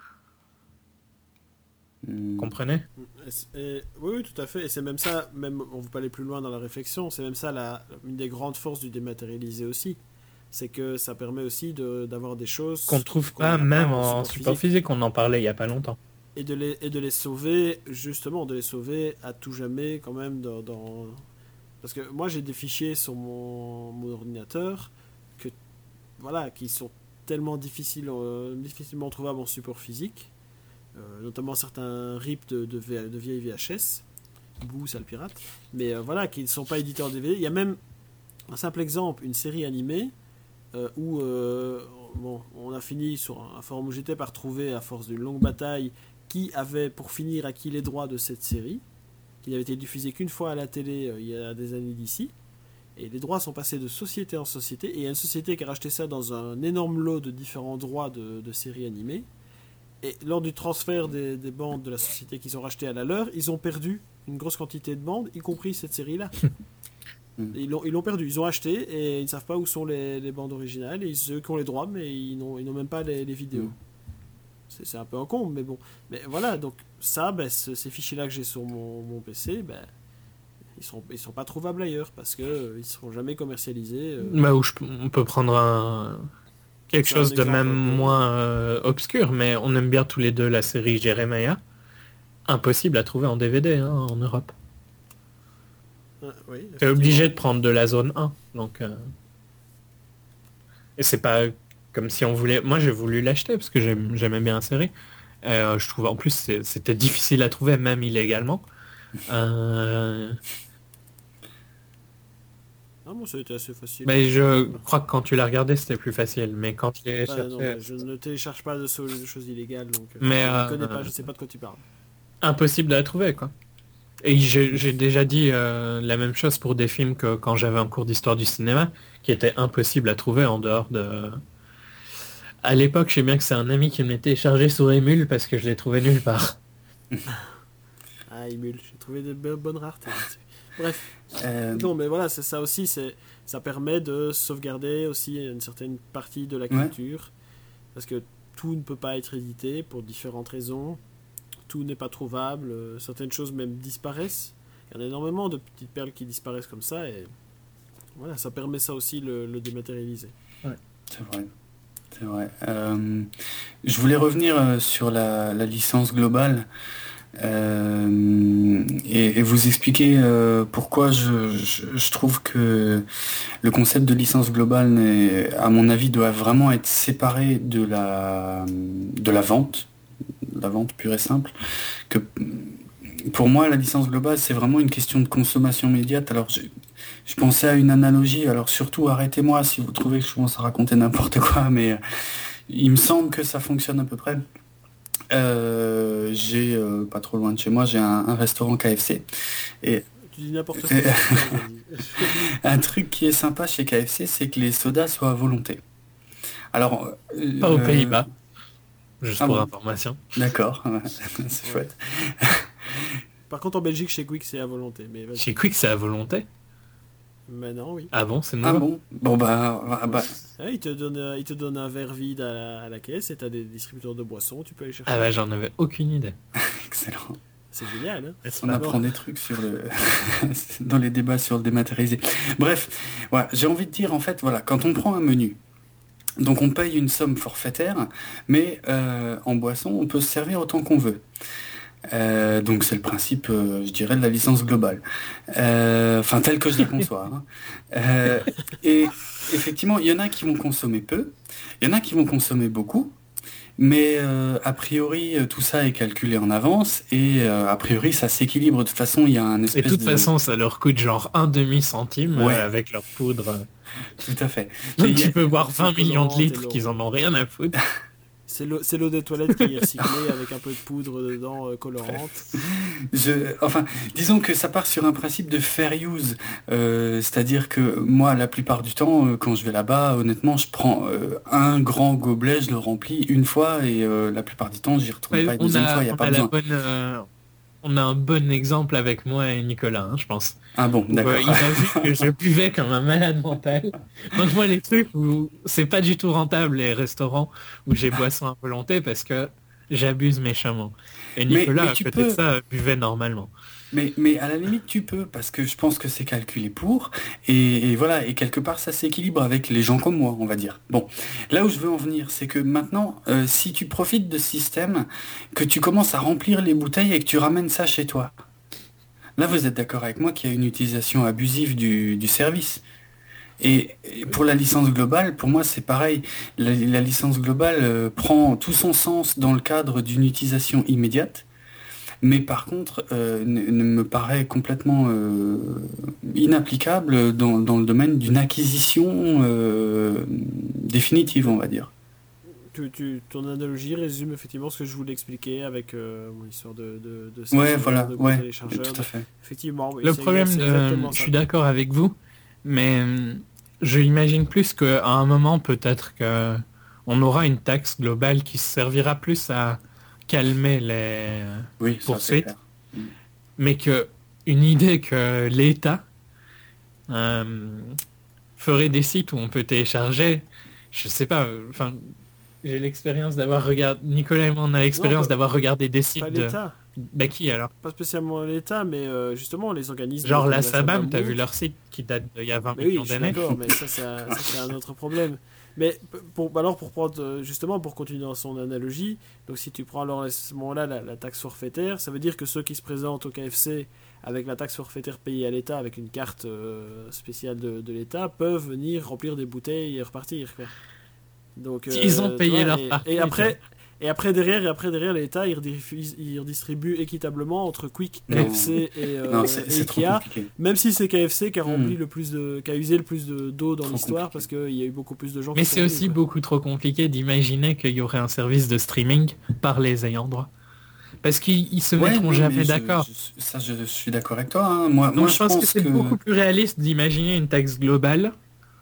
S2: Hmm.
S3: Comprenez?
S1: Et c'est- et- oui, oui, tout à fait. Et c'est même ça, même on ne veut pas aller plus loin dans la réflexion, c'est même ça la, une des grandes forces du dématérialisé aussi. C'est que ça permet aussi de- d'avoir des choses
S3: Qu'on ne trouve
S1: qu'on
S3: pas
S1: n'a
S3: même
S1: pas
S3: en support physique. On en parlait il y a pas longtemps.
S1: Et de, les, et de les sauver, justement, de les sauver à tout jamais quand même dans... dans- Parce que moi j'ai des fichiers sur mon, mon ordinateur que, voilà, qui sont tellement difficiles, euh, difficilement trouvables en support physique, euh, notamment certains R I P de, de, V- de vieilles V H S, Bouh, sale pirate, mais euh, voilà, qui ne sont pas édités en D V D. Il y a même un simple exemple, une série animée euh, où euh, bon, on a fini sur un forum où j'étais par trouver, à force d'une longue bataille, qui avait pour finir acquis les droits de cette série, qui n'avait été diffusée qu'une fois à la télé euh, il y a des années d'ici. Et les droits sont passés de société en société, et il y a une société qui a racheté ça dans un énorme lot de différents droits de, de séries animées. Et lors du transfert des, des bandes de la société qu'ils ont racheté à la leur, ils ont perdu une grosse quantité de bandes, y compris cette série-là. Ils l'ont, ils l'ont perdu, ils ont acheté et ils ne savent pas où sont les, les bandes originales, et ils, ceux qui ont les droits, mais ils n'ont, ils n'ont même pas les, les vidéos.
S2: Mm.
S1: C'est, c'est un peu encombre, mais bon. Mais voilà, donc ça, ben, ce- ces fichiers-là que j'ai sur mon, mon P C, ben, ils sont, ils sont pas trouvables ailleurs, parce que euh, ils seront jamais commercialisés. euh.
S3: Bah, où je- on peut prendre un quelque
S1: C'est un
S3: chose de
S1: exemple
S3: même
S1: un peu-
S3: moins euh, obscur, mais on aime bien tous les deux la série Jeremiah. Impossible à trouver en D V D hein, en Europe.
S1: Ah, oui,
S3: T'es
S1: effectivement.
S3: obligé de prendre de la zone un. Donc, euh, et c'est pas comme si on voulait... Moi j'ai voulu l'acheter parce que j'aime- j'aimais bien la série. Euh, je trouve en plus c'est- c'était difficile à trouver même illégalement. Euh,
S1: Ah, bon, ça a été assez facile.
S3: Mais je crois que quand tu l'as regardé c'était plus facile. Mais quand tu l'as
S1: Ouais,
S3: cherché...
S1: non, mais je ne télécharge pas de, so- de choses illégales, donc euh,
S3: Mais,
S1: je ne
S3: euh,
S1: connais pas, je sais pas de quoi tu parles.
S3: impossible à la trouver quoi. Et j'ai j'ai déjà dit euh, la même chose pour des films que quand j'avais un cours d'histoire du cinéma, qui étaient impossibles à trouver en dehors de... À l'époque, je sais bien que c'est un ami qui me l'ait téléchargé sur Emule parce que je l'ai trouvé nulle part.
S1: Ah, Emule, j'ai trouvé de be- bonnes raretés là-dessus. Bref.
S2: Euh,
S1: Non, mais voilà, c'est ça aussi. C'est, ça permet de sauvegarder aussi une certaine partie de la
S2: Ouais.
S1: culture. Parce que tout ne peut pas être édité pour différentes raisons. Tout n'est pas trouvable. euh, Certaines choses même disparaissent. Il y en a énormément de petites perles qui disparaissent comme ça. Et voilà, ça permet ça aussi, le, le dématérialiser.
S2: C'est vrai. C'est vrai. Euh, je voulais revenir euh, sur la, la licence globale euh, et, et vous expliquer euh, pourquoi je, je, je trouve que le concept de licence globale, n'est, à mon avis, doit vraiment être séparé de la, de la vente, la vente pure et simple. Que, pour moi, la licence globale, c'est vraiment une question de consommation immédiate. Alors, je, je pensais à une analogie. Alors, surtout, arrêtez-moi si vous trouvez que je commence à raconter n'importe quoi, mais euh, il me semble que ça fonctionne à peu près. Euh, j'ai, euh, pas trop loin de chez moi, j'ai un, un restaurant K F C. Et
S1: Tu dis n'importe quoi.
S2: un truc qui est sympa chez K F C, c'est que les sodas soient à volonté. Alors, euh,
S3: Pas aux
S2: euh,
S3: Pays-Bas, juste
S2: ah
S3: pour
S2: bon.
S3: information.
S2: D'accord, c'est chouette.
S1: Par contre, en Belgique, chez Quick, c'est à volonté. Mais vas-y.
S3: Chez Quick, c'est à volonté.
S1: Maintenant, oui.
S3: Ah bon, c'est
S2: Ah
S3: nouveau.
S2: bon. Bon bah, bah, bah,
S1: Ah, il, te donne, euh, il te donne un verre vide à la, à la caisse et t'as des distributeurs de boissons, tu peux aller chercher.
S3: Ah bah, j'en avais aucune idée.
S2: excellent.
S1: C'est génial, hein.
S3: N'est-ce
S2: On
S3: pas?
S2: apprend des trucs sur le dans les débats sur le dématérialisé. Bref, voilà, j'ai envie de dire en fait, voilà, quand on prend un menu, donc on paye une somme forfaitaire, mais euh, en boisson, on peut se servir autant qu'on veut. Euh, donc c'est le principe, euh, je dirais, de la licence globale. Euh, Enfin, tel que je la conçois. Hein. Euh, et effectivement, il y en a qui vont consommer peu, il y en a qui vont consommer beaucoup. Mais euh, a priori, euh, tout ça est calculé en avance et euh, a priori, ça s'équilibre. De toute façon, il y a un
S3: Et
S2: espèce
S3: de toute
S2: de...
S3: façon, ça leur coûte genre un demi-centime
S2: Ouais.
S3: euh, avec leur poudre.
S2: Tout à fait.
S3: Donc
S2: Et il y a-
S3: tu peux boire
S1: c'est
S3: vingt millions de
S1: colorant,
S3: litres
S1: t'es
S3: qu'ils
S1: lourd.
S3: en ont rien à foutre.
S1: C'est l'eau, c'est l'eau des toilettes qui est recyclée avec un peu de poudre dedans, euh, colorante.
S2: Je, enfin, disons que ça part sur un principe de fair use, euh, c'est-à-dire que moi, la plupart du temps, euh, quand je vais là-bas, honnêtement, je prends euh, un grand gobelet, je le remplis une fois et euh, la plupart du temps, j'y retourne
S3: Ouais,
S2: pas une
S3: on
S2: deuxième
S3: a,
S2: fois, il n'y a
S3: on
S2: pas
S3: a la
S2: besoin.
S3: bonne, euh, on a un bon exemple avec moi et Nicolas, hein, je pense.
S2: Ah bon,
S3: Où,
S2: d'accord.
S3: euh, il a vu que je buvais comme un malade mental. Donc moi, les trucs où c'est pas du tout rentable, les restaurants où j'ai boisson à volonté parce que j'abuse méchamment. Et
S2: Mais-
S3: Nicolas,
S2: mais
S3: à
S2: tu
S3: côté de
S2: peux-
S3: ça, buvait normalement.
S2: Mais, mais à la limite, tu peux, parce que je pense que c'est calculé pour, et, et voilà, et quelque part, ça s'équilibre avec les gens comme moi, on va dire. Bon, là où je veux en venir, c'est que maintenant, euh, si tu profites de ce système, que tu commences à remplir les bouteilles et que tu ramènes ça chez toi, là, vous êtes d'accord avec moi qu'il y a une utilisation abusive du, du service. Et, et pour la licence globale, pour moi, c'est pareil. La, la licence globale euh, prend tout son sens dans le cadre d'une utilisation immédiate. Mais par contre, euh, ne, ne me paraît complètement euh, inapplicable dans, dans le domaine d'une acquisition euh, définitive, on va dire.
S1: Tu, tu, ton analogie résume effectivement ce que je voulais expliquer avec euh, mon histoire de, de, de
S2: Ouais,
S1: serveur,
S2: voilà,
S1: de gros
S2: ouais,
S1: téléchargeur.
S2: tout à fait.
S1: Effectivement, oui.
S3: Le
S1: c'est-
S3: problème
S1: c'est
S3: de...
S1: exactement
S3: Je
S1: ça.
S3: suis d'accord avec vous, mais hum, je imagine plus qu'à un moment, peut-être que on aura une taxe globale qui servira plus à calmer les
S2: Oui, ça, c'est
S3: poursuites,
S2: clair.
S3: mais que une idée que l'État euh, ferait des sites où on peut télécharger, je sais pas, euh, enfin, j'ai l'expérience d'avoir regardé, Nicolas et moi on a l'expérience
S1: pas-
S3: d'avoir regardé des
S1: Pas
S3: sites de...
S1: l'État.
S3: Bah qui alors?
S1: Pas spécialement l'État, mais euh, justement les organismes.
S3: Genre
S1: comme
S3: la
S1: la
S3: Sabam, t'as
S1: Sabam
S3: vu leur site qui date d'il y a vingt
S1: Mais oui,
S3: millions
S1: je suis
S3: d'années.
S1: d'accord, mais ça c'est un, ça, c'est un autre problème. Mais p- pour, alors pour prendre euh, justement pour continuer dans son analogie, donc si tu prends alors à ce moment-là la, la taxe forfaitaire, ça veut dire que ceux qui se présentent au K F C avec la taxe forfaitaire payée à l'État avec une carte euh, spéciale de, de l'État peuvent venir remplir des bouteilles et repartir, quoi. Donc euh,
S3: Ils ont
S1: tu
S3: payé
S1: vois,
S3: leur
S1: et,
S3: partie,
S1: et après
S3: ça.
S1: et après derrière et après derrière l'État il rediffuse- il redistribue équitablement entre Quick,
S2: Non.
S1: K F C et, euh,
S2: Non, c'est
S1: et
S2: c'est trop
S1: Ikea.
S2: compliqué.
S1: Même si c'est K F C qui a rempli
S2: Hmm.
S1: le plus de, qui a usé le plus de d'eau dans
S2: Trop
S1: l'histoire
S2: compliqué.
S1: parce qu'il y a eu beaucoup plus de gens.
S3: Mais
S1: qui sont
S3: c'est
S1: venus,
S3: aussi
S1: quoi.
S3: beaucoup trop compliqué d'imaginer qu'il y aurait un service de streaming par les ayants droit. Parce qu'ils ils se
S2: Ouais,
S3: mettront
S2: non,
S3: jamais
S2: mais je-
S3: d'accord.
S2: je- ça, je suis d'accord avec toi. Hein. Moi,
S3: Donc
S2: moi,
S3: je pense que c'est beaucoup plus réaliste d'imaginer une taxe globale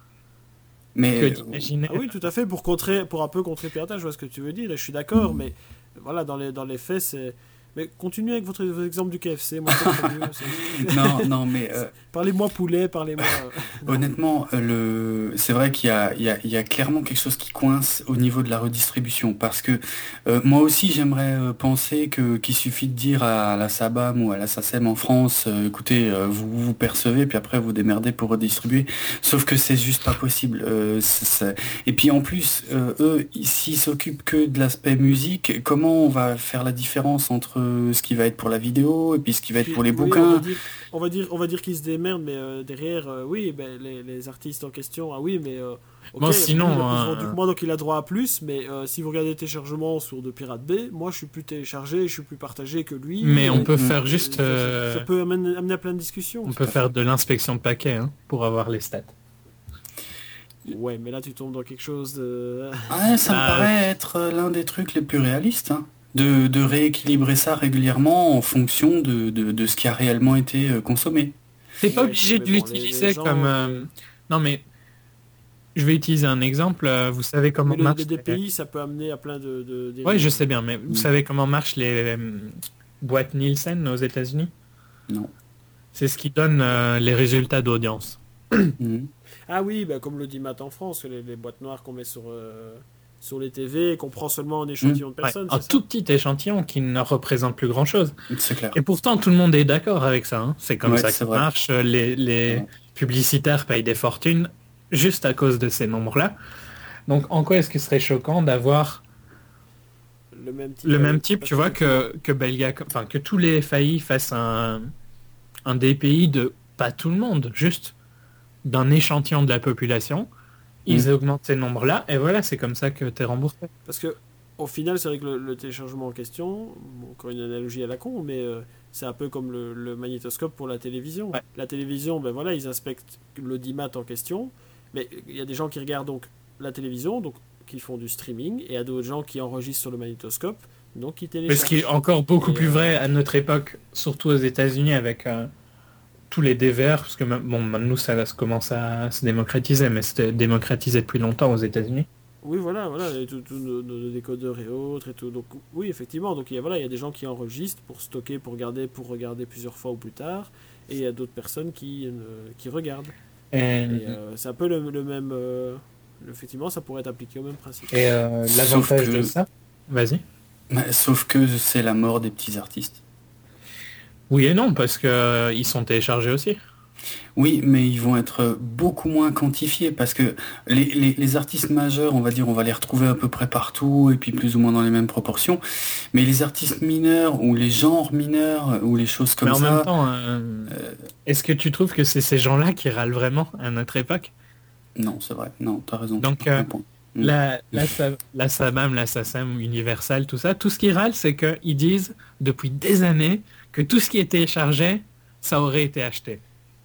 S3: que
S2: Mais
S3: d'imaginer...
S1: Ah oui, tout à fait, pour contrer, pour un peu contrer le piratage, je vois ce que tu veux dire, et je suis d'accord, mais voilà, dans les, dans les faits, c'est. Mais continuez avec votre, votre exemple du K F C. Moi, c'est mieux, c'est...
S2: non, non, mais... Euh...
S1: Parlez-moi poulet, parlez-moi...
S2: Honnêtement, le... c'est vrai qu'il y a, il y, a, il y a clairement quelque chose qui coince au niveau de la redistribution. Parce que euh, moi aussi, j'aimerais euh, penser que, qu'il suffit de dire à la SABAM ou à la SACEM en France, euh, écoutez, euh, vous vous percevez, puis après vous démerdez pour redistribuer. Sauf que c'est juste pas possible. Euh, c'est, c'est... Et puis en plus, euh, eux, s'ils s'occupent que de l'aspect musique, comment on va faire la différence entre ce qui va être pour la vidéo et puis ce qui va être
S1: Puis,
S2: pour les
S1: oui,
S2: bouquins?
S1: on va dire, on va dire, on va dire qu'ils se démerdent, mais euh, derrière, euh, oui, ben, les, les artistes en question, ah oui, mais... Euh, ok,
S3: bon, sinon...
S1: lui, il a plus
S3: euh...
S1: vendu que moi, donc il a droit à plus, mais euh, si vous regardez les téléchargements sur de Pirate Bay, moi je suis plus téléchargé, je suis plus partagé que lui.
S3: Mais
S1: et,
S3: on peut
S1: et,
S3: faire
S1: et,
S3: juste...
S1: Euh... Ça, ça peut amener, amener à plein de discussions.
S3: On peut faire de l'inspection de paquets hein, pour avoir les stats.
S1: Ouais, mais là tu tombes dans quelque chose de...
S2: Ouais, ça bah, me paraît être l'un des trucs les plus réalistes, hein, de, de rééquilibrer ça régulièrement en fonction de, de, de ce qui a réellement été consommé.
S3: T'es pas ouais, obligé de bon, l'utiliser les, les gens, comme... Euh... Non mais, je vais utiliser un exemple, vous savez comment
S1: mais
S3: marche...
S1: Le D P I, ça peut amener à plein de... de,
S3: de... Ouais, je sais bien, mais vous mmh. savez comment marchent les euh, boîtes Nielsen aux États-Unis?
S2: Non.
S3: C'est ce qui donne euh, les résultats d'audience.
S1: Mmh. Ah oui, bah, comme l'audimat en France, les, les boîtes noires qu'on met sur, euh, sur les T V et qu'on prend seulement un échantillon mmh. de personnes.
S3: Ouais, un tout petit échantillon qui ne représente plus grand-chose.
S2: C'est clair.
S3: Et pourtant, tout le monde est d'accord avec ça. Hein. C'est comme ouais, ça que ça
S2: vrai.
S3: marche. Les, les ouais. publicitaires payent des fortunes juste à cause de ces nombres-là. Donc, en quoi est-ce que ce serait choquant d'avoir
S1: le même type,
S3: le même type tu vois, que, que Belga, enfin, que tous les F A I fassent un, un D P I de pas tout le monde, juste d'un échantillon de la population, ils mmh. augmentent ces nombres-là, et voilà, c'est comme ça que tu es remboursé.
S1: Parce que au final, c'est vrai que le, le téléchargement en question, bon, encore une analogie à la con, mais euh, c'est un peu comme le, le magnétoscope pour la télévision. Ouais. La télévision, ben voilà, ils inspectent l'audimat en question, mais il y a des gens qui regardent donc la télévision, donc qui font du streaming, et il y a d'autres gens qui enregistrent sur le magnétoscope, donc qui téléchargent.
S3: Ce qui est encore beaucoup et plus euh... vrai à notre époque, surtout aux États-Unis avec euh, tous les D V R, parce que bon, nous ça, ça commence à se démocratiser, mais c'était démocratisé depuis longtemps aux États-Unis.
S1: Oui, voilà, voilà, tous nos, nos décodeurs et autres et tout. Donc oui, effectivement, donc il y a voilà, il y a des gens qui enregistrent pour stocker, pour regarder, pour regarder plusieurs fois ou plus tard, et il y a d'autres personnes qui euh, qui regardent. Et, et euh, c'est un peu le, le même. Euh, effectivement, ça pourrait être appliqué au même principe.
S3: Et euh, l'avantage que... de ça, vas-y.
S2: Sauf que c'est la mort des petits artistes.
S3: Oui et non, parce que euh, ils sont téléchargés aussi.
S2: Oui, mais ils vont être beaucoup moins quantifiés parce que les, les, les artistes majeurs, on va dire, on va les retrouver à peu près partout et puis plus ou moins dans les mêmes proportions. Mais les artistes mineurs ou les genres mineurs ou les choses comme ça...
S3: Mais en ça, même temps, euh, euh... est-ce que tu trouves que c'est ces gens-là qui râlent vraiment à notre époque?
S2: Non, c'est vrai. Non, t'as raison.
S3: Donc, euh, la, la, la SABAM, la SACEM, Universal, tout ça, tout ce qu'ils râlent, c'est qu'ils disent depuis des années que tout ce qui est téléchargé, ça aurait été acheté.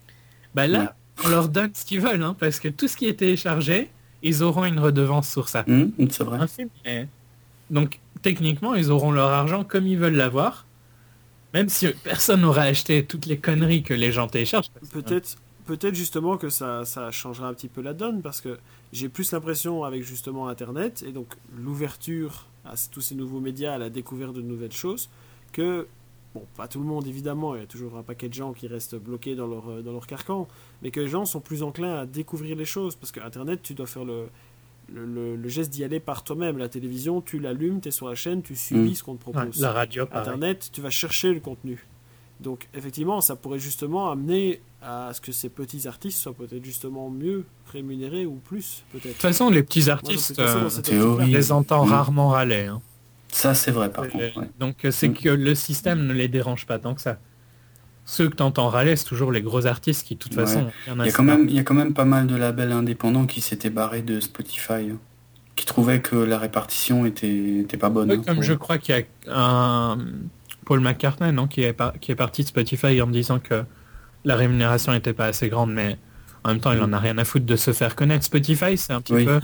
S3: Bah là, ouais. on leur donne ce qu'ils veulent, hein, parce que tout ce qui est téléchargé, ils auront une redevance sur ça.
S2: Mmh, c'est vrai.
S3: Et donc, techniquement, ils auront leur argent comme ils veulent l'avoir, même si personne n'aura acheté toutes les conneries que les gens téléchargent.
S1: Peut-être, peut-être justement que ça, ça changera un petit peu la donne, parce que j'ai plus l'impression avec justement Internet, et donc l'ouverture à tous ces nouveaux médias, à la découverte de nouvelles choses, que... Bon, pas tout le monde évidemment, il y a toujours un paquet de gens qui restent bloqués dans leur, dans leur carcan, mais que les gens sont plus enclins à découvrir les choses, parce qu'Internet, tu dois faire le, le, le, le geste d'y aller par toi-même. La télévision, tu l'allumes, tu es sur la chaîne, tu subis mmh. ce qu'on te propose.
S3: Ouais, la radio, pareil.
S1: Internet, tu vas chercher le contenu. Donc effectivement, ça pourrait justement amener à ce que ces petits artistes soient peut-être justement mieux rémunérés ou plus, peut-être. De toute
S3: façon, les petits artistes, Moi, euh, on les entend mmh. rarement râler, hein.
S2: Ça, c'est vrai, par
S3: euh,
S2: contre. Ouais.
S3: Donc, c'est mmh. que le système ne les dérange pas tant que ça. Ceux que tu entends râler, c'est toujours les gros artistes qui, de toute ouais. façon...
S2: Il y, en a il, y a quand même, il y a quand même pas mal de labels indépendants qui s'étaient barrés de Spotify, hein, qui trouvaient que la répartition était, était pas bonne.
S3: Ouais,
S2: hein,
S3: comme
S2: pour...
S3: je crois qu'il y a un... Paul McCartney, non, qui, est par... qui est parti de Spotify en disant que la rémunération n'était pas assez grande, mais en même temps, il mmh. en a rien à foutre de se faire connaître. Spotify, c'est un petit oui. peu...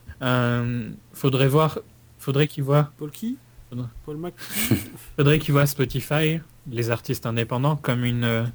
S3: euh, faudrait voir... Faudrait qu'il voit...
S1: Paul qui Paul Mac.
S3: Faudrait qu'ils voient Spotify, les artistes indépendants, comme une euh,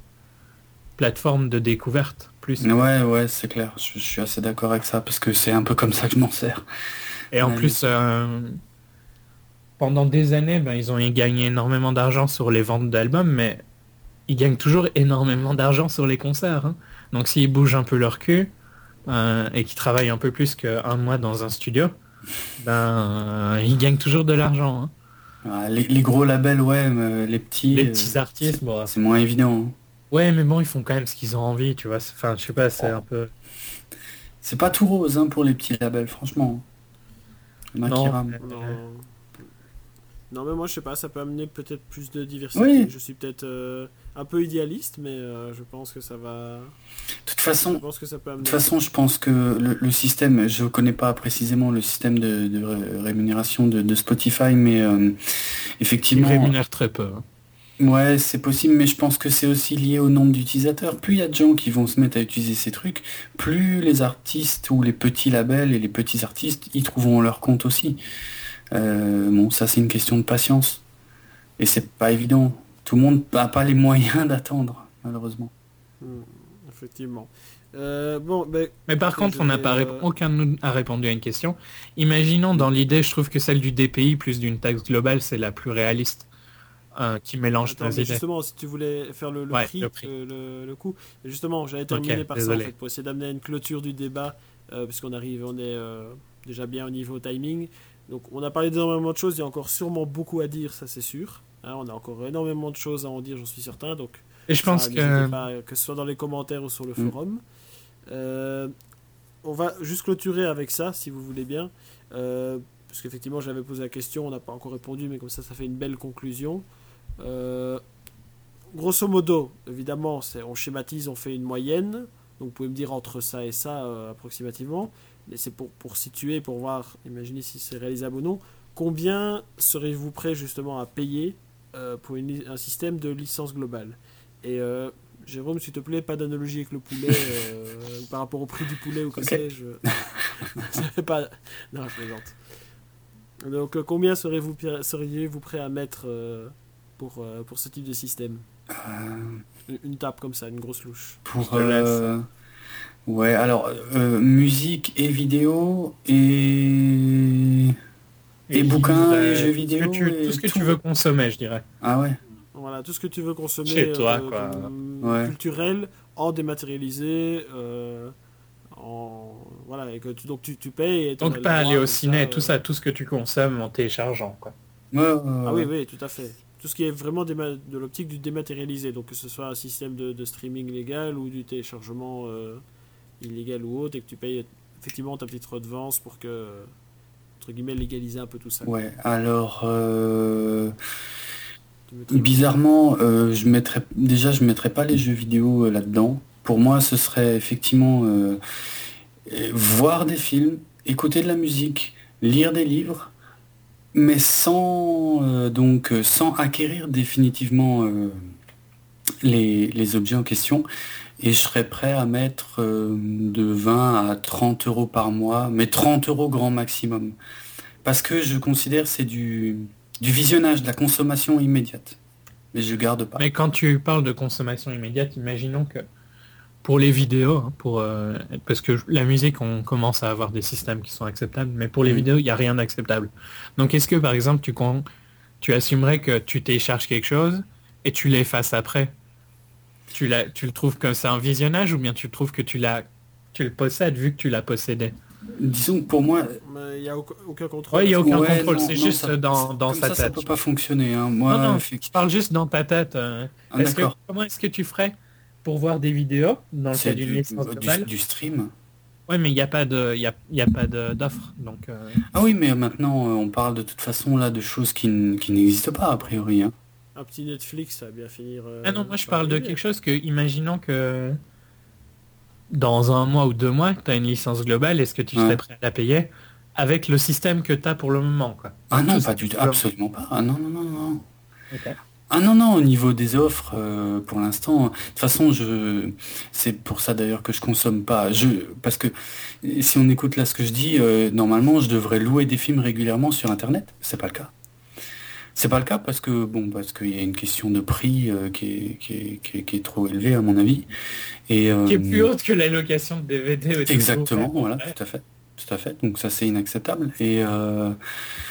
S3: plateforme de découverte. Plus.
S2: Ouais, ouais, c'est clair. Je, je suis assez d'accord avec ça, parce que c'est un peu comme ça que je m'en sers.
S3: Et en plus, euh, pendant des années, ben, ils ont gagné énormément d'argent sur les ventes d'albums, mais ils gagnent toujours énormément d'argent sur les concerts. Hein. Donc s'ils bougent un peu leur cul euh, et qu'ils travaillent un peu plus qu'un mois dans un studio, ben euh, ils gagnent toujours de l'argent. Hein.
S2: Ah, les, les gros labels, ouais, mais les petits...
S3: Les petits
S2: euh,
S3: artistes,
S2: c'est,
S3: bon.
S2: c'est moins évident. Hein.
S3: Ouais, mais bon, ils font quand même ce qu'ils ont envie, tu vois. Enfin, je sais pas, c'est
S2: Oh.
S3: un peu...
S2: C'est pas tout rose hein, pour les petits labels, franchement. Il y en a qui
S3: Non,
S2: rament.
S1: Non.
S3: euh,
S1: Non, mais moi, je sais pas, ça peut amener peut-être plus de diversité.
S2: Oui.
S1: Je suis peut-être euh, un peu idéaliste, mais euh, je pense que ça va.
S2: De toute
S1: Je
S2: façon,
S1: pense que ça peut
S2: de
S1: amener.
S2: toute façon, je pense que le, le système, je connais pas précisément le système de, de ré- rémunération de, de Spotify, mais euh,
S3: ils
S2: effectivement,
S3: rémunèrent très peu. Hein.
S2: ouais, c'est possible, mais je pense que c'est aussi lié au nombre d'utilisateurs. Plus il y a de gens qui vont se mettre à utiliser ces trucs, plus les artistes ou les petits labels et les petits artistes y trouveront leur compte aussi. Euh, bon, ça c'est une question de patience. Et c'est pas évident. Tout le monde n'a pas les moyens d'attendre, malheureusement.
S1: Hmm, effectivement. Euh, bon, ben,
S3: Mais par
S1: écoutez,
S3: contre,
S1: je
S3: on n'a
S1: vais,
S3: pas
S1: euh,
S3: rép- aucun de nous a répondu à une question. Imaginons dans l'idée, je trouve que celle du D P I plus d'une taxe globale, c'est la plus réaliste, euh, qui mélange
S1: Attends,
S3: nos
S1: mais
S3: idées.
S1: justement, si tu voulais faire le, le
S3: Ouais,
S1: prix,
S3: le prix.
S1: euh, le, le coût, et justement, j'allais
S3: Ok,
S1: terminer par ça en
S3: désolé.
S1: fait, pour essayer d'amener à une clôture du débat, euh, puisqu'on arrive, on est euh, déjà bien au niveau timing. Donc, on a parlé d'énormément de choses, il y a encore sûrement beaucoup à dire, ça c'est sûr. Hein, on a encore énormément de choses à en dire, j'en suis certain. Donc,
S3: Et je
S1: ça,
S3: pense
S1: n'hésitez
S3: que...
S1: pas, que ce soit dans les commentaires ou sur le
S2: Mm.
S1: forum. Euh, on va juste clôturer avec ça, si vous voulez bien. Euh, parce qu'effectivement, j'avais posé la question, on n'a pas encore répondu, mais comme ça, ça fait une belle conclusion. Euh, grosso modo, évidemment, c'est, on schématise, on fait une moyenne. Donc, vous pouvez me dire entre ça et ça, euh, approximativement. Mais c'est pour, pour situer, pour voir, imaginez si c'est réalisable ou non. Combien serez-vous prêt justement à payer euh, pour une li- un système de licence globale? Et euh, Jérôme, s'il te plaît, pas d'analogie avec le poulet euh, par rapport au prix du poulet ou que
S2: Ok.
S1: sais-je. Ça fait pas... Non, je plaisante. Donc, euh, combien serez-vous, pi- seriez-vous prêt à mettre euh, pour, euh, pour ce type de système?
S2: Euh,
S1: Une, une tape comme ça, une grosse louche.
S2: pour
S3: Je te laisse.
S2: euh, ouais, alors euh, musique et vidéo et et bouquins
S3: livres,
S2: et
S3: euh,
S2: jeux
S3: tout ce
S2: vidéo
S3: que tu,
S2: et
S3: tout ce que
S2: tout.
S3: tu veux consommer, je dirais.
S2: Ah ouais.
S1: Voilà, tout ce que tu veux consommer
S3: Chez toi,
S1: euh,
S3: quoi.
S1: comme
S2: Ouais.
S1: culturel, en dématérialisé, euh, en... Voilà, et que tu, donc tu, tu payes... Et t'auras
S3: Donc
S1: le
S3: pas
S1: droit
S3: aller au
S1: comme
S3: ciné,
S1: ça,
S3: tout
S1: euh,
S3: ça, tout ce que tu consommes en téléchargeant, quoi.
S2: Ouais, ouais,
S1: Ah oui,
S2: ouais.
S1: oui, tout à fait. Tout ce qui est vraiment déma- de l'optique du dématérialisé, donc que ce soit un système de, de streaming légal ou du téléchargement euh, illégal ou autre, et que tu payes effectivement ta petite redevance pour que, entre guillemets, légaliser un peu tout ça.
S2: Ouais, alors euh,
S1: Tu mettrais-
S2: bizarrement, euh, je mettrais déjà je mettrais pas les jeux vidéo euh, là-dedans. Pour moi, ce serait effectivement euh, euh, voir des films, écouter de la musique, lire des livres, mais sans euh, donc euh, sans acquérir définitivement euh, les, les objets en question. Et je serais prêt à mettre euh, de vingt à trente euros par mois, mais trente euros grand maximum. Parce que je considère que c'est du, du visionnage, de la consommation immédiate. Mais je garde pas.
S3: Mais quand tu parles de consommation immédiate, imaginons que pour les vidéos, hein, pour, euh, parce que la musique, on commence à avoir des systèmes qui sont acceptables, mais pour les
S2: Mm.
S3: vidéos, il n'y a rien d'acceptable. Donc est-ce que par exemple, tu, con- tu assumerais que tu télécharges quelque chose et tu l'effaces après? Tu, l'as- tu le trouves que c'est un visionnage ou bien tu trouves que tu l'as, tu le possèdes vu que tu l'as possédé?
S2: Disons que pour moi,
S1: Mais il n'y a aucun, aucun contrôle.
S3: Ouais, il n'y a aucun
S2: ouais,
S3: contrôle,
S2: non,
S3: c'est
S2: non,
S3: juste
S2: ça-
S3: dans, dans
S2: comme
S3: sa
S2: ça, ça
S3: tête.
S2: peut pas fonctionner. Hein. Moi,
S3: Non, non,
S2: effectivement,
S3: je parle juste dans ta tête. euh,
S2: ah,
S3: est-ce que,
S2: d'accord.
S3: comment est-ce que tu ferais pour voir des vidéos dans le
S2: C'est
S3: cas d'une
S2: du,
S3: licence
S2: du,
S3: globale?
S2: du stream.
S3: Ouais, mais il n'y a pas de, il y a, il y a pas de- d'offre, donc. euh,
S2: Ah oui, mais maintenant, euh, on parle de toute façon là de choses qui, n- qui n'existent pas a priori. Hein.
S1: Un petit Netflix, ça va bien finir. euh,
S3: Ah non, moi je
S1: par
S3: parle de
S1: arriver.
S3: quelque chose que, imaginons que dans un mois ou deux mois, tu as une licence globale, est-ce que tu
S2: Ouais.
S3: serais prêt à la payer avec le système que tu as pour le moment, quoi?
S2: Ah non,
S3: Tout
S2: pas
S3: ce
S2: du
S3: que
S2: tout,
S3: tu veux.
S2: absolument pas. Ah non, non, non, non.
S3: Ok.
S2: Ah non, non, au niveau des offres, euh, pour l'instant, de toute façon, je, c'est pour ça d'ailleurs que je consomme pas. Je, parce que si on écoute là ce que je dis, euh, normalement, je devrais louer des films régulièrement sur Internet. C'est pas le cas. C'est pas le cas parce que bon, parce qu'il y a une question de prix euh, qui, est, qui, est, qui, est, qui est trop élevée à mon avis. Et euh,
S3: Qui est plus haute que la location de D V D au
S2: exactement,
S3: Blu-ray.
S2: voilà, tout à fait, tout à fait. Donc ça c'est inacceptable. Et euh,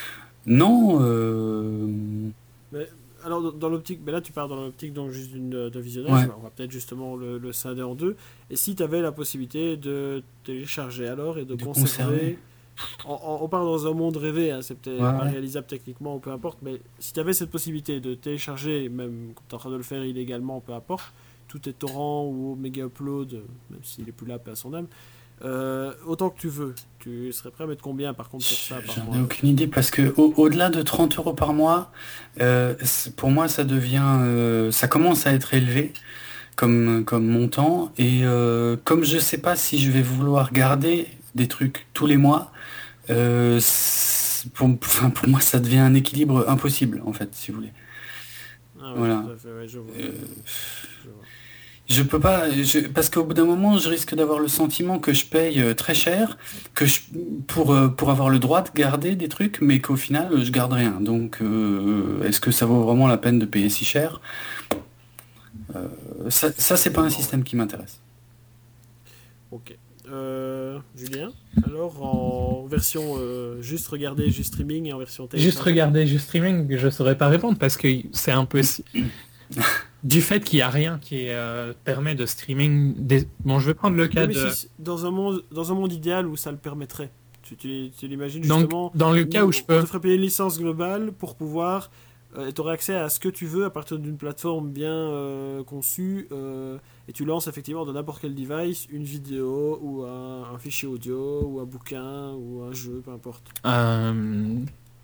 S2: Non. Euh...
S1: Mais, alors dans, dans l'optique, mais là tu pars dans l'optique donc juste d'une, d'un visionnage,
S2: Ouais.
S1: on va peut-être justement le, le scinder en deux. Et si tu avais la possibilité de télécharger alors et de,
S2: De
S1: conserver,
S2: conserver.
S1: On, on- on part dans un monde rêvé, hein, c'est peut-être
S2: Ouais,
S1: pas
S2: ouais.
S1: réalisable techniquement ou peu importe, mais si tu avais cette possibilité de télécharger, même comme tu es en train de le faire illégalement, peu importe, tous tes torrents ou méga upload, euh, même s'il est plus là, paix à son âme, euh, autant que tu veux, tu serais prêt à mettre combien par contre pour ça par
S2: J'en
S1: mois?
S2: ai aucune idée parce que au- au-delà de trente euros par mois, euh, c'est- pour moi ça devient, euh, ça commence à être élevé comme, comme montant et euh, comme je sais pas si je vais vouloir garder des trucs tous les mois, euh, c'est- pour, enfin, pour moi ça devient un équilibre impossible en fait si vous voulez.
S1: Ah ouais,
S2: Voilà.
S1: tout à fait, ouais, je vois.
S2: Euh,
S1: Je vois.
S2: Je peux pas, je- parce qu'au bout d'un moment, je risque d'avoir le sentiment que je paye euh, très cher, que je, pour, euh, pour avoir le droit de garder des trucs, mais qu'au final, euh, je garde rien. Donc, euh, est-ce que ça vaut vraiment la peine de payer si cher? Euh, Ça, ça c'est pas un
S1: Effectivement, ouais.
S2: système qui m'intéresse.
S1: Ok. Euh, Julien, alors en version euh, juste regarder, juste streaming et en version
S3: Juste
S1: téléchargée.
S3: regarder, juste streaming, je saurais pas répondre parce que c'est impossible. Du fait qu'il n'y a rien qui euh, permet de streaming des... Bon, je vais prendre le
S1: Oui,
S3: cas
S1: mais
S3: de...
S1: si- dans un monde, dans un monde idéal où ça le permettrait, tu, tu, tu l'imagines
S3: Donc,
S1: justement,
S3: dans le cas où je
S1: on
S3: peux...
S1: te ferait payer une licence globale pour pouvoir, euh, tu aurais accès à ce que tu veux à partir d'une plateforme bien euh, conçue, euh, et tu lances effectivement de n'importe quel device une vidéo ou un, un fichier audio ou un bouquin ou un jeu, peu importe.
S3: Euh,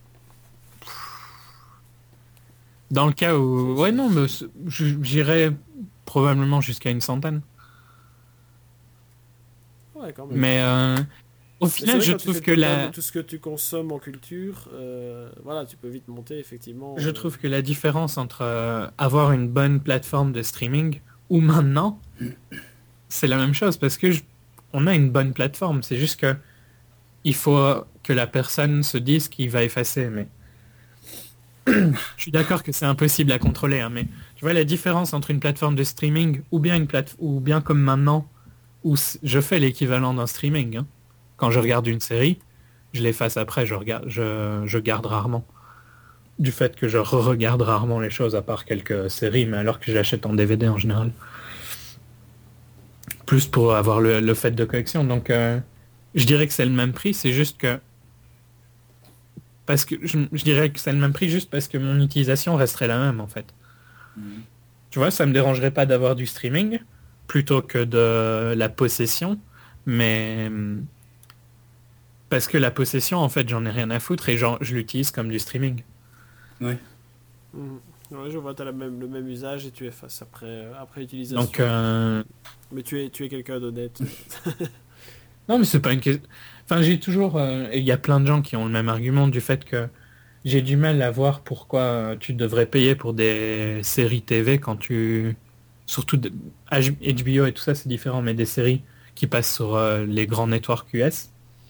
S3: Dans le cas où...
S1: C'est-
S3: Ouais,
S1: c'est-
S3: non, mais c'est- je- j'irais probablement jusqu'à une centaine.
S1: Ouais, quand même.
S3: Mais euh, au
S1: Mais c'est
S3: final,
S1: vrai,
S3: je
S1: quand tu
S3: trouve
S1: fais
S3: que
S1: le total
S3: la...
S1: de tout ce que tu consommes en culture, euh, voilà, tu peux vite monter effectivement.
S3: Je
S1: euh,
S3: trouve que la différence entre euh, avoir une bonne plateforme de streaming ou maintenant, c'est la même chose parce que je- on a une bonne plateforme. C'est juste que il faut que la personne se dise qu'il va effacer. Mais je suis d'accord que c'est impossible à contrôler. Hein, mais tu vois la différence entre une plateforme de streaming ou bien une plate ou bien comme maintenant où c- je fais l'équivalent d'un streaming. Hein. Quand je regarde une série, je l'efface après. Je regarde, je, je garde rarement. Du fait que je re-regarde rarement les choses à part quelques séries, mais alors que je l'achète en D V D en général. Plus pour avoir le, le fait de collection. Donc euh, je dirais que c'est le même prix, c'est juste que parce que je, je dirais que c'est le même prix juste parce que mon utilisation resterait la même en fait.
S2: Mhm.
S3: Tu vois, ça me dérangerait pas d'avoir du streaming plutôt que de la possession, mais hum, parce que la possession en fait j'en ai rien à foutre et genre, je l'utilise comme du streaming.
S2: Oui.
S1: mhm. Ouais, je vois, tu as même, le même usage et tu effaces après, euh, après utilisation.
S3: Donc euh,
S1: Mais tu es, tu es quelqu'un d'honnête.
S3: non mais c'est pas une question. Enfin j'ai toujours, euh, il y a plein de gens qui ont le même argument du fait que j'ai du mal à voir pourquoi euh, tu devrais payer pour des séries T V quand tu... Surtout de- H B O et tout ça, c'est différent, mais des séries qui passent sur euh, les grands networks U S,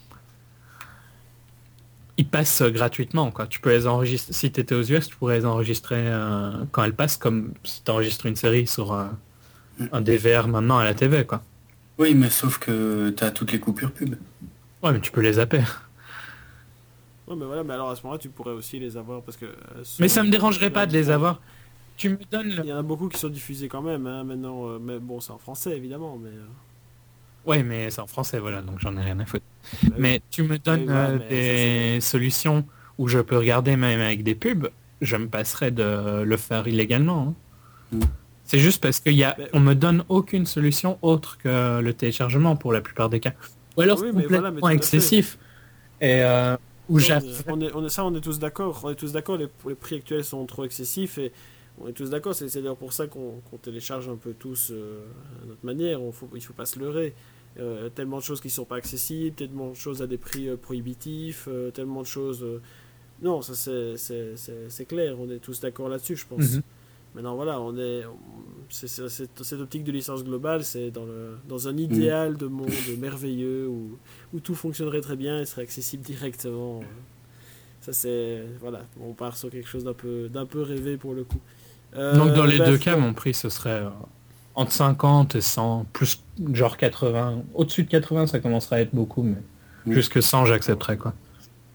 S3: ils passent euh, gratuitement, quoi. Tu peux les enregistrer... Si tu étais aux U S, tu pourrais les enregistrer euh, quand elles passent, comme si tu enregistres une série sur euh, un D V R maintenant à la T V, quoi.
S2: Oui, mais sauf que t'as toutes les coupures pub.
S3: Ouais, mais tu peux les zapper.
S1: Ouais, mais voilà, mais alors à ce moment-là, tu pourrais aussi les avoir parce que. euh,
S3: Mais
S1: sur-
S3: ça me dérangerait pas de les
S1: Bon,
S3: avoir. Tu me donnes le...
S1: Il y en a beaucoup qui sont diffusés quand même, hein, maintenant. euh, mais bon, c'est en français évidemment, mais. euh,
S3: Ouais, mais c'est en français, voilà, donc j'en ai rien à foutre.
S1: bah oui.
S3: Mais tu me donnes
S1: Oui, voilà,
S3: euh,
S1: mais
S3: des solutions où je peux regarder même avec des pubs, je me passerais de le faire illégalement. hein.
S2: Mm.
S3: C'est juste parce qu'il y a,
S1: Mais-
S3: on me donne aucune solution autre que le téléchargement pour la plupart des cas. Ou alors
S1: Oui,
S3: c'est
S1: mais
S3: complètement
S1: voilà, mais tout à fait.
S3: excessif. Et euh, où
S1: Ça,
S3: j'ai...
S1: on est, on est, ça, on est tous d'accord. On est tous d'accord. Les, les prix actuels sont trop excessifs et on est tous d'accord. C'est c'est d'ailleurs pour ça qu'on qu'on télécharge un peu tous euh, à notre manière. On faut, il faut pas se leurrer. Euh, tellement de choses qui sont pas accessibles, tellement de choses à des prix euh, prohibitifs, euh, tellement de choses. euh, Non, ça c'est c'est- c'est- c'est clair. On est tous d'accord là-dessus, je pense.
S3: Mhm.
S1: Maintenant, voilà, on est. on- c'est- c'est- cette, cette optique de licence globale, c'est dans, le, dans un idéal de monde merveilleux où, où tout fonctionnerait très bien et serait accessible directement. Ça, c'est. Voilà, on part sur quelque chose d'un peu, d'un peu rêvé pour le coup. Euh,
S3: Donc dans les
S1: bah,
S3: deux cas,
S1: bon,
S3: mon prix ce serait euh, entre cinquante et cent, plus genre quatre-vingts. Au-dessus de quatre-vingts, ça commencerait à être beaucoup, mais
S2: Mm.
S3: jusque cent, j'accepterais quoi.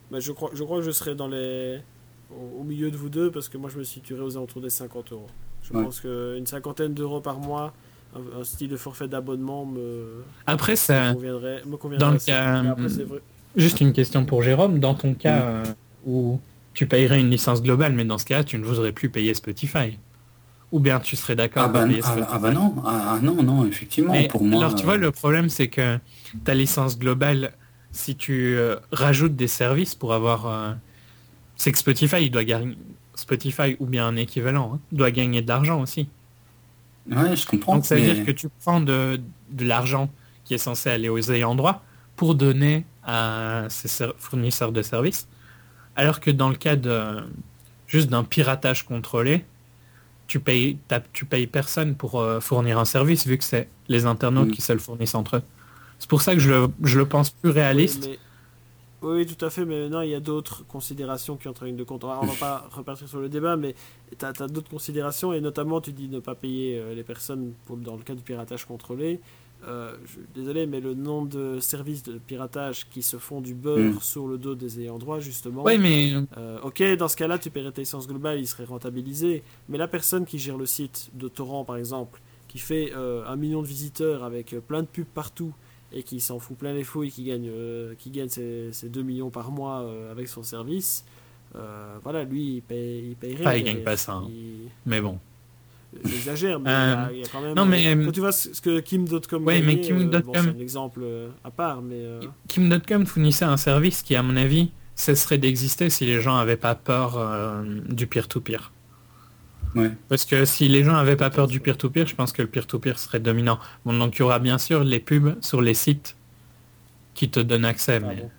S1: bah, je, crois, je crois que je serai dans les... au, au milieu de vous deux, parce que moi je me situerai aux alentours des cinquante euros. Je
S2: Ouais.
S1: pense qu'une cinquantaine d'euros par mois, un, un style de forfait d'abonnement me,
S3: Après,
S1: me
S3: ça,
S1: conviendrait, me conviendrait
S3: dans le
S1: assez.
S3: cas,
S1: Mais après, c'est vrai.
S3: juste une question pour Jérôme, dans ton cas
S2: Mm.
S3: euh, où tu payerais une licence globale, mais dans ce cas, tu ne voudrais plus payer Spotify. Ou bien tu serais d'accord
S2: Ah
S3: de
S2: bah,
S3: payer
S2: ah,
S3: Spotify.
S2: ah bah non, ah, ah non, non, effectivement,
S3: Mais
S2: pour moi...
S3: alors tu vois,
S2: euh,
S3: le problème c'est que ta licence globale, si tu euh, rajoutes des services pour avoir... euh, c'est que Spotify, il doit gagner... Spotify ou bien un équivalent, hein, doit gagner de l'argent aussi.
S2: Ouais, je comprends,
S3: Donc ça veut
S2: mais...
S3: dire que tu prends de, de l'argent qui est censé aller aux ayants droit pour donner à ces ser- fournisseurs de services. Alors que dans le cas de juste d'un piratage contrôlé, tu payes, t'as- tu payes personne pour euh, fournir un service vu que c'est les internautes
S2: Mm.
S3: qui se le fournissent entre eux. C'est pour ça que je le, je le pense plus
S1: Oui,
S3: réaliste.
S1: mais... oui, tout à fait, mais maintenant il y a d'autres considérations qui entrent en ligne de compte. On va pas repartir sur le débat, mais tu as, d'autres considérations, et notamment tu dis ne pas payer euh, les personnes pour, dans le cas du piratage contrôlé. Euh, je, désolé, mais le nombre de services de piratage qui se font du beurre
S2: Mm.
S1: sur le dos des ayants droit, justement.
S3: Oui, mais
S1: Euh, ok, dans ce cas-là, tu paierais ta licence globale, il serait rentabilisé. Mais la personne qui gère le site de Torrent, par exemple, qui fait euh, un million de visiteurs avec euh, plein de pubs partout et qui s'en fout plein les fouilles, qui gagne, euh, qui gagne ses, ses deux millions par mois euh, avec son service, euh, voilà, lui, il paye, il paye rien.
S3: Ah, il gagne
S1: derrière.
S3: pas ça, hein.
S1: Il-
S3: mais bon.
S1: J'exagère, mais
S3: Euh,
S1: il, y a, il y a quand même...
S3: non, mais-
S1: euh, quand tu vois ce ce que Kim point com
S3: Ouais, mais
S1: gagnait,
S3: Kim
S1: euh,
S3: point
S1: bon,
S3: com
S1: c'est un exemple euh, à part, mais... euh,
S3: Kim point com fournissait un service qui, à mon avis, cesserait d'exister si les gens n'avaient pas peur euh, du peer-to-peer.
S2: Ouais.
S3: Parce que si les gens n'avaient pas peur du peer-to-peer, je pense que le peer-to-peer serait dominant. Bon, donc il y aura bien sûr les pubs sur les sites qui te donnent accès,
S1: ah
S3: mais...
S1: bon.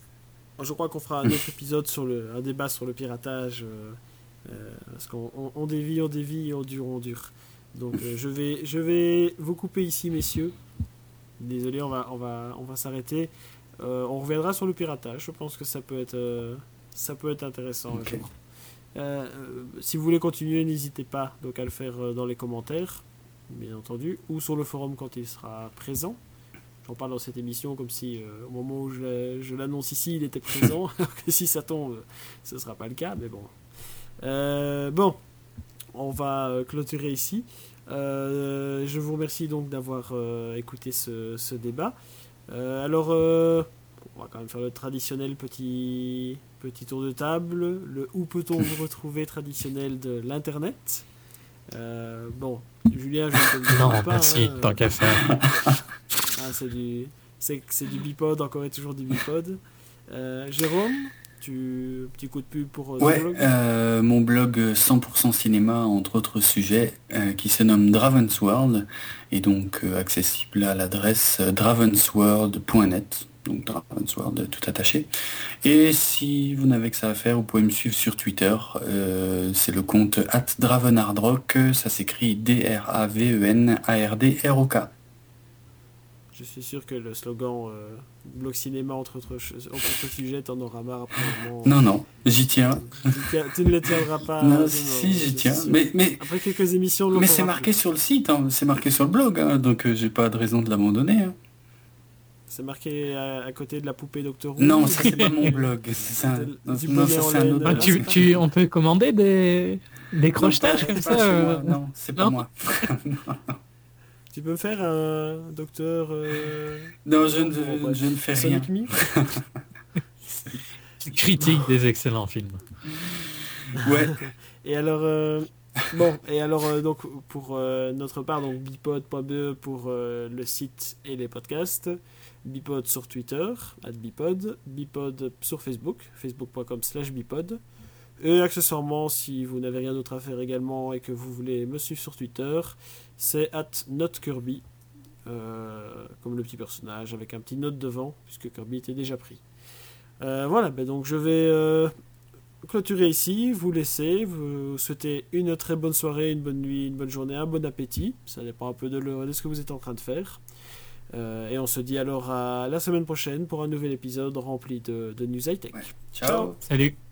S1: Je crois qu'on fera un autre épisode sur le, un débat sur le piratage, euh, euh, parce qu'on on, on dévie, on dévie, on dure, on dure. Donc euh, je vais, je vais vous couper ici, messieurs. Désolé, on va, on va, on va s'arrêter. Euh, on reviendra sur le piratage. Je pense que ça peut être, euh, ça peut être intéressant
S2: Ok.
S1: un jour. Euh, euh, si vous voulez continuer, n'hésitez pas donc à le faire euh, dans les commentaires, bien entendu, ou sur le forum quand il sera présent. J'en parle dans cette émission comme si euh, au moment où je l'ai- je l'annonce ici, il était présent, alors que si ça tombe, ce ne sera pas le cas, mais bon. Euh, bon, on va euh, clôturer ici. Euh, je vous remercie donc d'avoir euh, écouté ce, ce débat. Euh, alors, euh, on va quand même faire le traditionnel petit, petit tour de table. Le où peut-on vous retrouver traditionnel de l'internet. Euh, bon, Julien, je ne te le demande
S3: Non,
S1: pas.
S3: merci,
S1: hein.
S3: tant qu'à faire.
S1: Ah, c'est du, c'est, c'est du bipod, encore et toujours du bipod. Euh, Jérôme, tu, petit coup de pub pour euh, ton
S2: Ouais,
S1: blog.
S2: euh, mon blog cent pour cent cinéma, entre autres sujets, euh, qui se nomme Dravensworld, et donc euh, accessible à l'adresse euh, dravensworld point net, donc Dravensworld tout attaché. Et si vous n'avez que ça à faire, vous pouvez me suivre sur Twitter, euh, c'est le compte arobase dravenhardrock, ça s'écrit D R A V E N A R D R O K.
S1: Je suis sûr que le slogan euh, blog cinéma entre autres, ch- entre autres sujets, t'en auras marre après un moment.
S2: Non, non, j'y tiens.
S1: Tu, tiens- tu ne le tiendras pas.
S2: Non,
S1: non,
S2: si,
S1: je
S2: j'y
S1: suis
S2: tiens.
S1: sûr.
S2: Mais, mais,
S1: Après quelques émissions, on
S2: mais
S1: le
S2: c'est
S1: fera
S2: marqué
S1: plus.
S2: sur le site, hein, c'est marqué sur le blog, hein, donc euh, j'ai pas de raison de l'abandonner. Hein.
S1: C'est marqué à, à côté de la poupée Doctor Who.
S2: Non, ça c'est pas mon blog. C'est ça.
S1: Du
S2: Non,
S1: bonnet
S2: non, ça
S1: en
S2: c'est un
S1: laine.
S2: autre
S3: Ah,
S1: Ah,
S2: blog.
S3: tu,
S1: c'est pas
S3: tu,
S1: ça.
S3: on peut commander des, des
S2: Non,
S3: crochetages
S2: pas-
S3: comme
S2: pas
S3: ça
S2: chez
S3: euh,
S2: moi. Non, c'est pas
S3: non.
S2: moi.
S1: Tu peux me faire un docteur. Euh...
S2: Non, je ne,
S1: bon, bref.
S2: je ne fais rien.
S1: Sonic Me.
S3: critique des excellents films.
S2: Ouais.
S1: Et alors, euh, bon, et alors euh, donc pour euh, notre part, donc bipod point b e pour euh, le site et les podcasts, bipod sur Twitter, at bipod, bipod sur Facebook, facebook point com slash bipod, et accessoirement, si vous n'avez rien d'autre à faire également et que vous voulez me suivre sur Twitter, c'est at notekirby, euh, comme le petit personnage avec un petit note devant, puisque Kirby était déjà pris. Euh, voilà, ben donc je vais euh, clôturer ici, vous laisser, vous souhaiter une très bonne soirée, une bonne nuit, une bonne journée, un bon appétit. Ça dépend un peu de, le, de ce que vous êtes en train de faire. Euh, et on se dit alors à la semaine prochaine pour un nouvel épisode rempli de, de news high-tech.
S2: Ouais. Ciao.
S3: Salut.